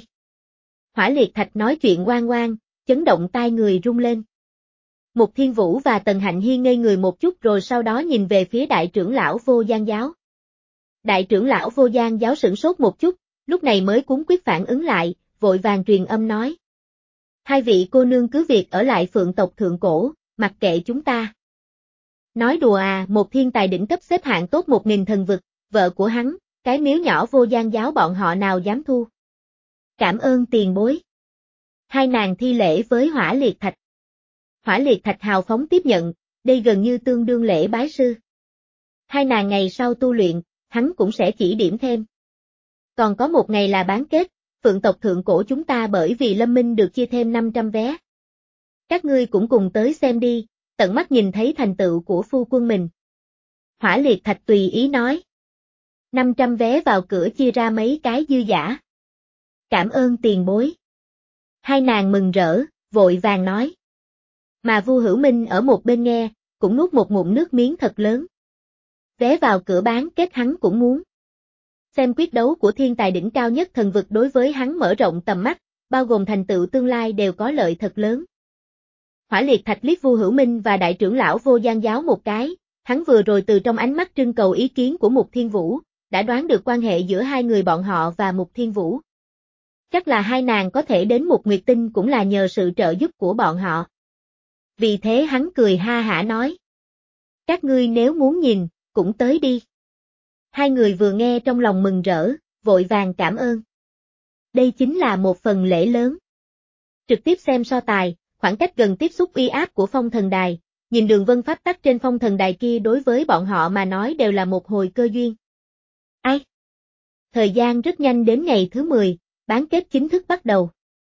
Hỏa Liệt Thạch nói chuyện oang oang, chấn động tai người rung lên. Mục Thiên Vũ và Tần Hạnh Hiên ngây người một chút rồi sau đó nhìn về phía đại trưởng lão Vô Gian Giáo. Đại trưởng lão Vô Gian Giáo sửng sốt một chút, lúc này mới cuống quyết phản ứng lại, vội vàng truyền âm nói. Hai vị cô nương cứ việc ở lại phượng tộc thượng cổ, mặc kệ chúng ta. Nói đùa à, một thiên tài đỉnh cấp xếp hạng top một nghìn thần vực, vợ của hắn, cái miếu nhỏ Vô Gian Giáo bọn họ nào dám thu. Cảm ơn tiền bối. Hai nàng thi lễ với Hỏa Liệt Thạch. Hỏa Liệt Thạch hào phóng tiếp nhận, đây gần như tương đương lễ bái sư. Hai nàng ngày sau tu luyện, hắn cũng sẽ chỉ điểm thêm. Còn có một ngày là bán kết, phượng tộc thượng cổ chúng ta bởi vì Lâm Minh được chia thêm năm trăm vé. Các ngươi cũng cùng tới xem đi, tận mắt nhìn thấy thành tựu của phu quân mình. Hỏa Liệt Thạch tùy ý nói. năm trăm vé vào cửa chia ra mấy cái dư giả. Cảm ơn tiền bối. Hai nàng mừng rỡ, vội vàng nói. Mà Vu Hữu Minh ở một bên nghe, cũng nuốt một ngụm nước miếng thật lớn. Vé vào cửa bán kết hắn cũng muốn. Xem quyết đấu của thiên tài đỉnh cao nhất thần vực đối với hắn mở rộng tầm mắt, bao gồm thành tựu tương lai đều có lợi thật lớn. Hỏa Liệt Thạch liếc Vu Hữu Minh và đại trưởng lão Vô Gian Giáo một cái, hắn vừa rồi từ trong ánh mắt trưng cầu ý kiến của Mục Thiên Vũ, đã đoán được quan hệ giữa hai người bọn họ và Mục Thiên Vũ. Chắc là hai nàng có thể đến một Nguyệt Tinh cũng là nhờ sự trợ giúp của bọn họ. Vì thế hắn cười ha hả nói. Các ngươi nếu muốn nhìn, cũng tới đi. Hai người vừa nghe trong lòng mừng rỡ, vội vàng cảm ơn. Đây chính là một phần lễ lớn. Trực tiếp xem so tài, khoảng cách gần tiếp xúc uy áp của phong thần đài, nhìn đường vân pháp tắc trên phong thần đài kia đối với bọn họ mà nói đều là một hồi cơ duyên. Ai? Thời gian rất nhanh đến ngày thứ mười, bán kết chính thức bắt đầu.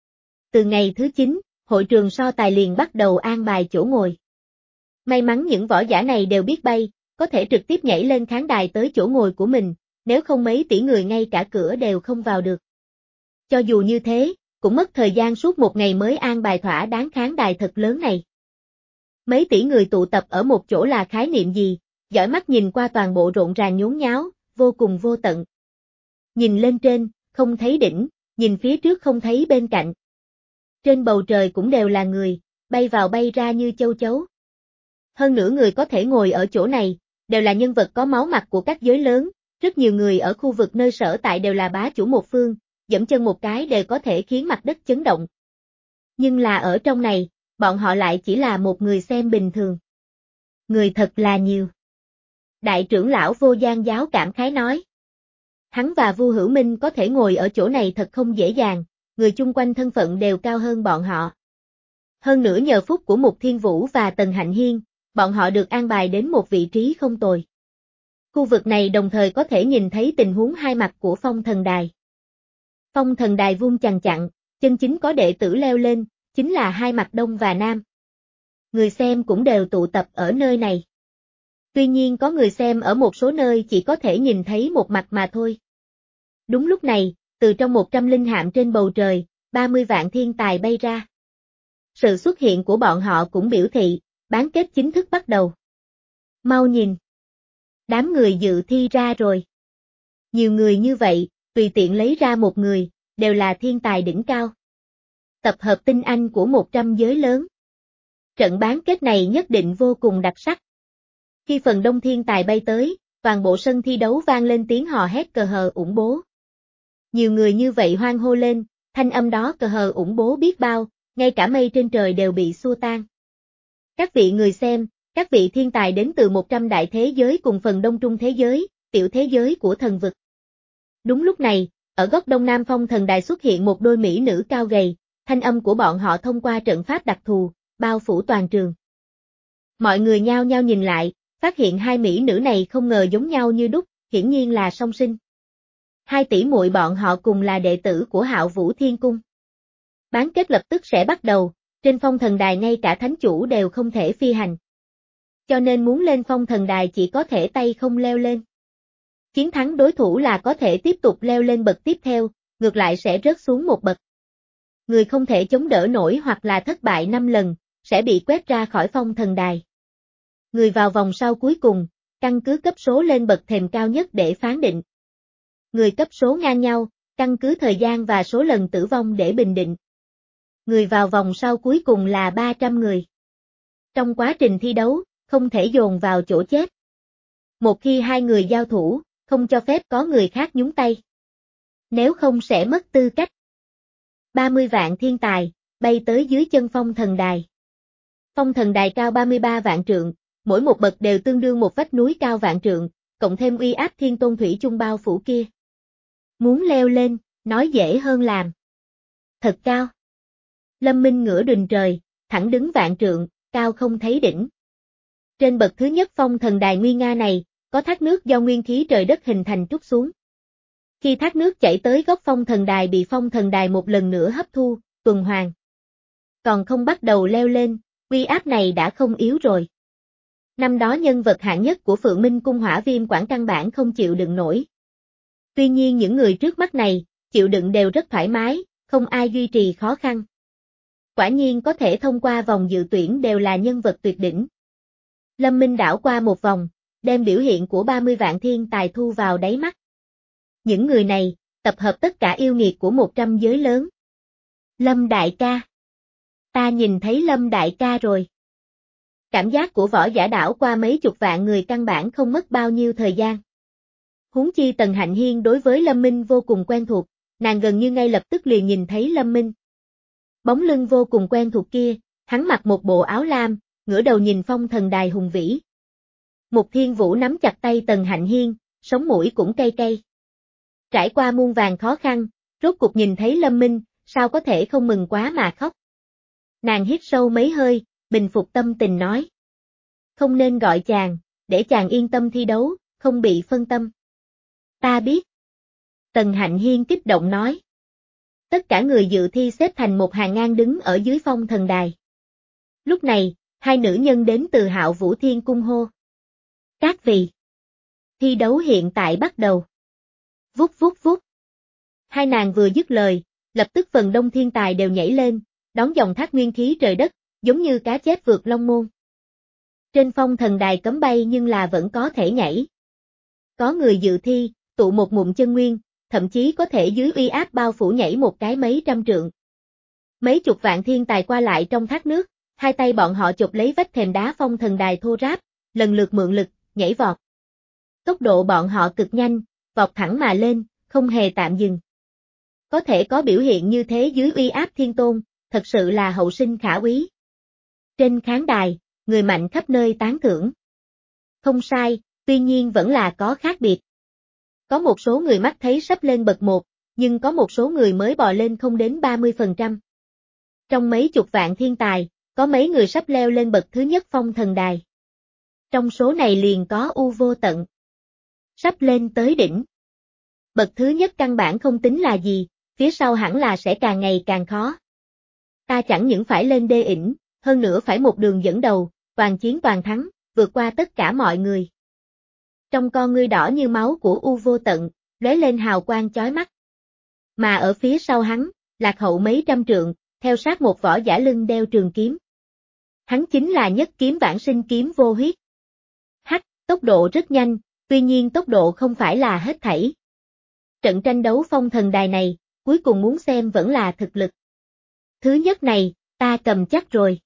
Từ ngày thứ chín, hội trường so tài liền bắt đầu an bài chỗ ngồi. May mắn những võ giả này đều biết bay, có thể trực tiếp nhảy lên khán đài tới chỗ ngồi của mình, nếu không mấy tỷ người ngay cả cửa đều không vào được. Cho dù như thế, cũng mất thời gian suốt một ngày mới an bài thỏa đáng khán đài thật lớn này. Mấy tỷ người tụ tập ở một chỗ là khái niệm gì, dõi mắt nhìn qua toàn bộ rộn ràng nhốn nháo, vô cùng vô tận. Nhìn lên trên, không thấy đỉnh, nhìn phía trước không thấy bên cạnh. Trên bầu trời cũng đều là người, bay vào bay ra như châu chấu. Hơn nữa người có thể ngồi ở chỗ này, đều là nhân vật có máu mặt của các giới lớn, rất nhiều người ở khu vực nơi sở tại đều là bá chủ một phương, dẫm chân một cái đều có thể khiến mặt đất chấn động. Nhưng là ở trong này, bọn họ lại chỉ là một người xem bình thường. Người thật là nhiều. Đại trưởng lão Vô Gian Giáo cảm khái nói. Hắn và Vu Hữu Minh có thể ngồi ở chỗ này thật không dễ dàng, người chung quanh thân phận đều cao hơn bọn họ. Hơn nữa nhờ phúc của Mục Thiên Vũ và Tần Hạnh Hiên, bọn họ được an bài đến một vị trí không tồi. Khu vực này đồng thời có thể nhìn thấy tình huống hai mặt của phong thần đài. Phong thần đài vuông chằng chặn, chân chính có đệ tử leo lên, chính là hai mặt đông và nam. Người xem cũng đều tụ tập ở nơi này. Tuy nhiên có người xem ở một số nơi chỉ có thể nhìn thấy một mặt mà thôi. Đúng lúc này, từ trong một trăm linh hạm trên bầu trời, ba mươi vạn thiên tài bay ra. Sự xuất hiện của bọn họ cũng biểu thị, bán kết chính thức bắt đầu. Mau nhìn. Đám người dự thi ra rồi. Nhiều người như vậy, tùy tiện lấy ra một người, đều là thiên tài đỉnh cao. Tập hợp tinh anh của một trăm giới lớn. Trận bán kết này nhất định vô cùng đặc sắc. Khi phần đông thiên tài bay tới, toàn bộ sân thi đấu vang lên tiếng hò hét cờ hờ ủng bố. Nhiều người như vậy hoan hô lên, thanh âm đó cờ hờ ủng bố biết bao, ngay cả mây trên trời đều bị xua tan. Các vị người xem, các vị thiên tài đến từ một trăm đại thế giới cùng phần đông trung thế giới, tiểu thế giới của thần vực. Đúng lúc này, ở góc đông nam phong thần đài xuất hiện một đôi mỹ nữ cao gầy, thanh âm của bọn họ thông qua trận pháp đặc thù, bao phủ toàn trường. Mọi người nhao nhao nhìn lại, phát hiện hai mỹ nữ này không ngờ giống nhau như đúc, hiển nhiên là song sinh. Hai tỷ muội bọn họ cùng là đệ tử của Hạo Vũ Thiên Cung. Bán kết lập tức sẽ bắt đầu, trên phong thần đài ngay cả thánh chủ đều không thể phi hành. Cho nên muốn lên phong thần đài chỉ có thể tay không leo lên. Chiến thắng đối thủ là có thể tiếp tục leo lên bậc tiếp theo, ngược lại sẽ rớt xuống một bậc. Người không thể chống đỡ nổi hoặc là thất bại năm lần, sẽ bị quét ra khỏi phong thần đài. Người vào vòng sau cuối cùng, căn cứ cấp số lên bậc thềm cao nhất để phán định. Người cấp số ngang nhau, căn cứ thời gian và số lần tử vong để bình định. Người vào vòng sau cuối cùng là ba trăm người. Trong quá trình thi đấu, không thể dồn vào chỗ chết. Một khi hai người giao thủ, không cho phép có người khác nhúng tay. Nếu không sẽ mất tư cách. ba mươi vạn thiên tài, bay tới dưới chân phong thần đài. Phong thần đài cao ba mươi ba vạn trượng, mỗi một bậc đều tương đương một vách núi cao vạn trượng, cộng thêm uy áp thiên tôn thủy chung bao phủ kia. Muốn leo lên, nói dễ hơn làm. Thật cao. Lâm Minh ngửa đùn trời, thẳng đứng vạn trượng, cao không thấy đỉnh. Trên bậc thứ nhất phong thần đài nguy nga này, có thác nước do nguyên khí trời đất hình thành trút xuống. Khi thác nước chảy tới góc phong thần đài bị phong thần đài một lần nữa hấp thu, tuần hoàn. Còn không bắt đầu leo lên, uy áp này đã không yếu rồi. Năm đó nhân vật hạng nhất của Phượng Minh Cung Hỏa Viêm Quảng căn bản không chịu đựng nổi. Tuy nhiên những người trước mắt này, chịu đựng đều rất thoải mái, không ai duy trì khó khăn. Quả nhiên có thể thông qua vòng dự tuyển đều là nhân vật tuyệt đỉnh. Lâm Minh đảo qua một vòng, đem biểu hiện của ba mươi vạn thiên tài thu vào đáy mắt. Những người này, tập hợp tất cả yêu nghiệt của một trăm giới lớn. Lâm đại ca. Ta nhìn thấy Lâm đại ca rồi. Cảm giác của võ giả đảo qua mấy chục vạn người căn bản không mất bao nhiêu thời gian. Huống chi Tần Hạnh Hiên đối với Lâm Minh vô cùng quen thuộc, nàng gần như ngay lập tức liền nhìn thấy Lâm Minh. Bóng lưng vô cùng quen thuộc kia, hắn mặc một bộ áo lam, ngửa đầu nhìn phong thần đài hùng vĩ. Mục Thiên Vũ nắm chặt tay Tần Hạnh Hiên, sống mũi cũng cay cay. Trải qua muôn vàn khó khăn, rốt cục nhìn thấy Lâm Minh, sao có thể không mừng quá mà khóc. Nàng hít sâu mấy hơi, bình phục tâm tình nói. Không nên gọi chàng, để chàng yên tâm thi đấu, không bị phân tâm. Ta biết. Tần Hạnh Hiên kích động nói. Tất cả người dự thi xếp thành một hàng ngang đứng ở dưới phong thần đài. Lúc này, hai nữ nhân đến từ Hạo Vũ Thiên Cung hô. Các vị. Thi đấu hiện tại bắt đầu. Vút vút vút. Hai nàng vừa dứt lời, lập tức phần đông thiên tài đều nhảy lên, đón dòng thác nguyên khí trời đất, giống như cá chép vượt long môn. Trên phong thần đài cấm bay nhưng là vẫn có thể nhảy. Có người dự thi, tụ một ngụm chân nguyên, thậm chí có thể dưới uy áp bao phủ nhảy một cái mấy trăm trượng. Mấy chục vạn thiên tài qua lại trong thác nước, hai tay bọn họ chụp lấy vách thềm đá phong thần đài thô ráp, lần lượt mượn lực, nhảy vọt. Tốc độ bọn họ cực nhanh, vọt thẳng mà lên, không hề tạm dừng. Có thể có biểu hiện như thế dưới uy áp thiên tôn, thật sự là hậu sinh khả úy. Trên khán đài, người mạnh khắp nơi tán thưởng. Không sai, tuy nhiên vẫn là có khác biệt. Có một số người mắt thấy sắp lên bậc một, nhưng có một số người mới bò lên không đến ba mươi phần trăm. Trong mấy chục vạn thiên tài, có mấy người sắp leo lên bậc thứ nhất phong thần đài. Trong số này liền có U Vô Tận. Sắp lên tới đỉnh. Bậc thứ nhất căn bản không tính là gì, phía sau hẳn là sẽ càng ngày càng khó. Ta chẳng những phải lên đê ỉnh, hơn nữa phải một đường dẫn đầu, toàn chiến toàn thắng, vượt qua tất cả mọi người. Trong con ngươi đỏ như máu của U Vô Tận, lóe lên hào quang chói mắt. Mà ở phía sau hắn, lạc hậu mấy trăm trượng, theo sát một võ giả lưng đeo trường kiếm. Hắn chính là Nhất Kiếm Vãng Sinh Kiếm Vô Huyết. Hắc, tốc độ rất nhanh, tuy nhiên tốc độ không phải là hết thảy. Trận tranh đấu phong thần đài này, cuối cùng muốn xem vẫn là thực lực. Thứ nhất này, ta cầm chắc rồi.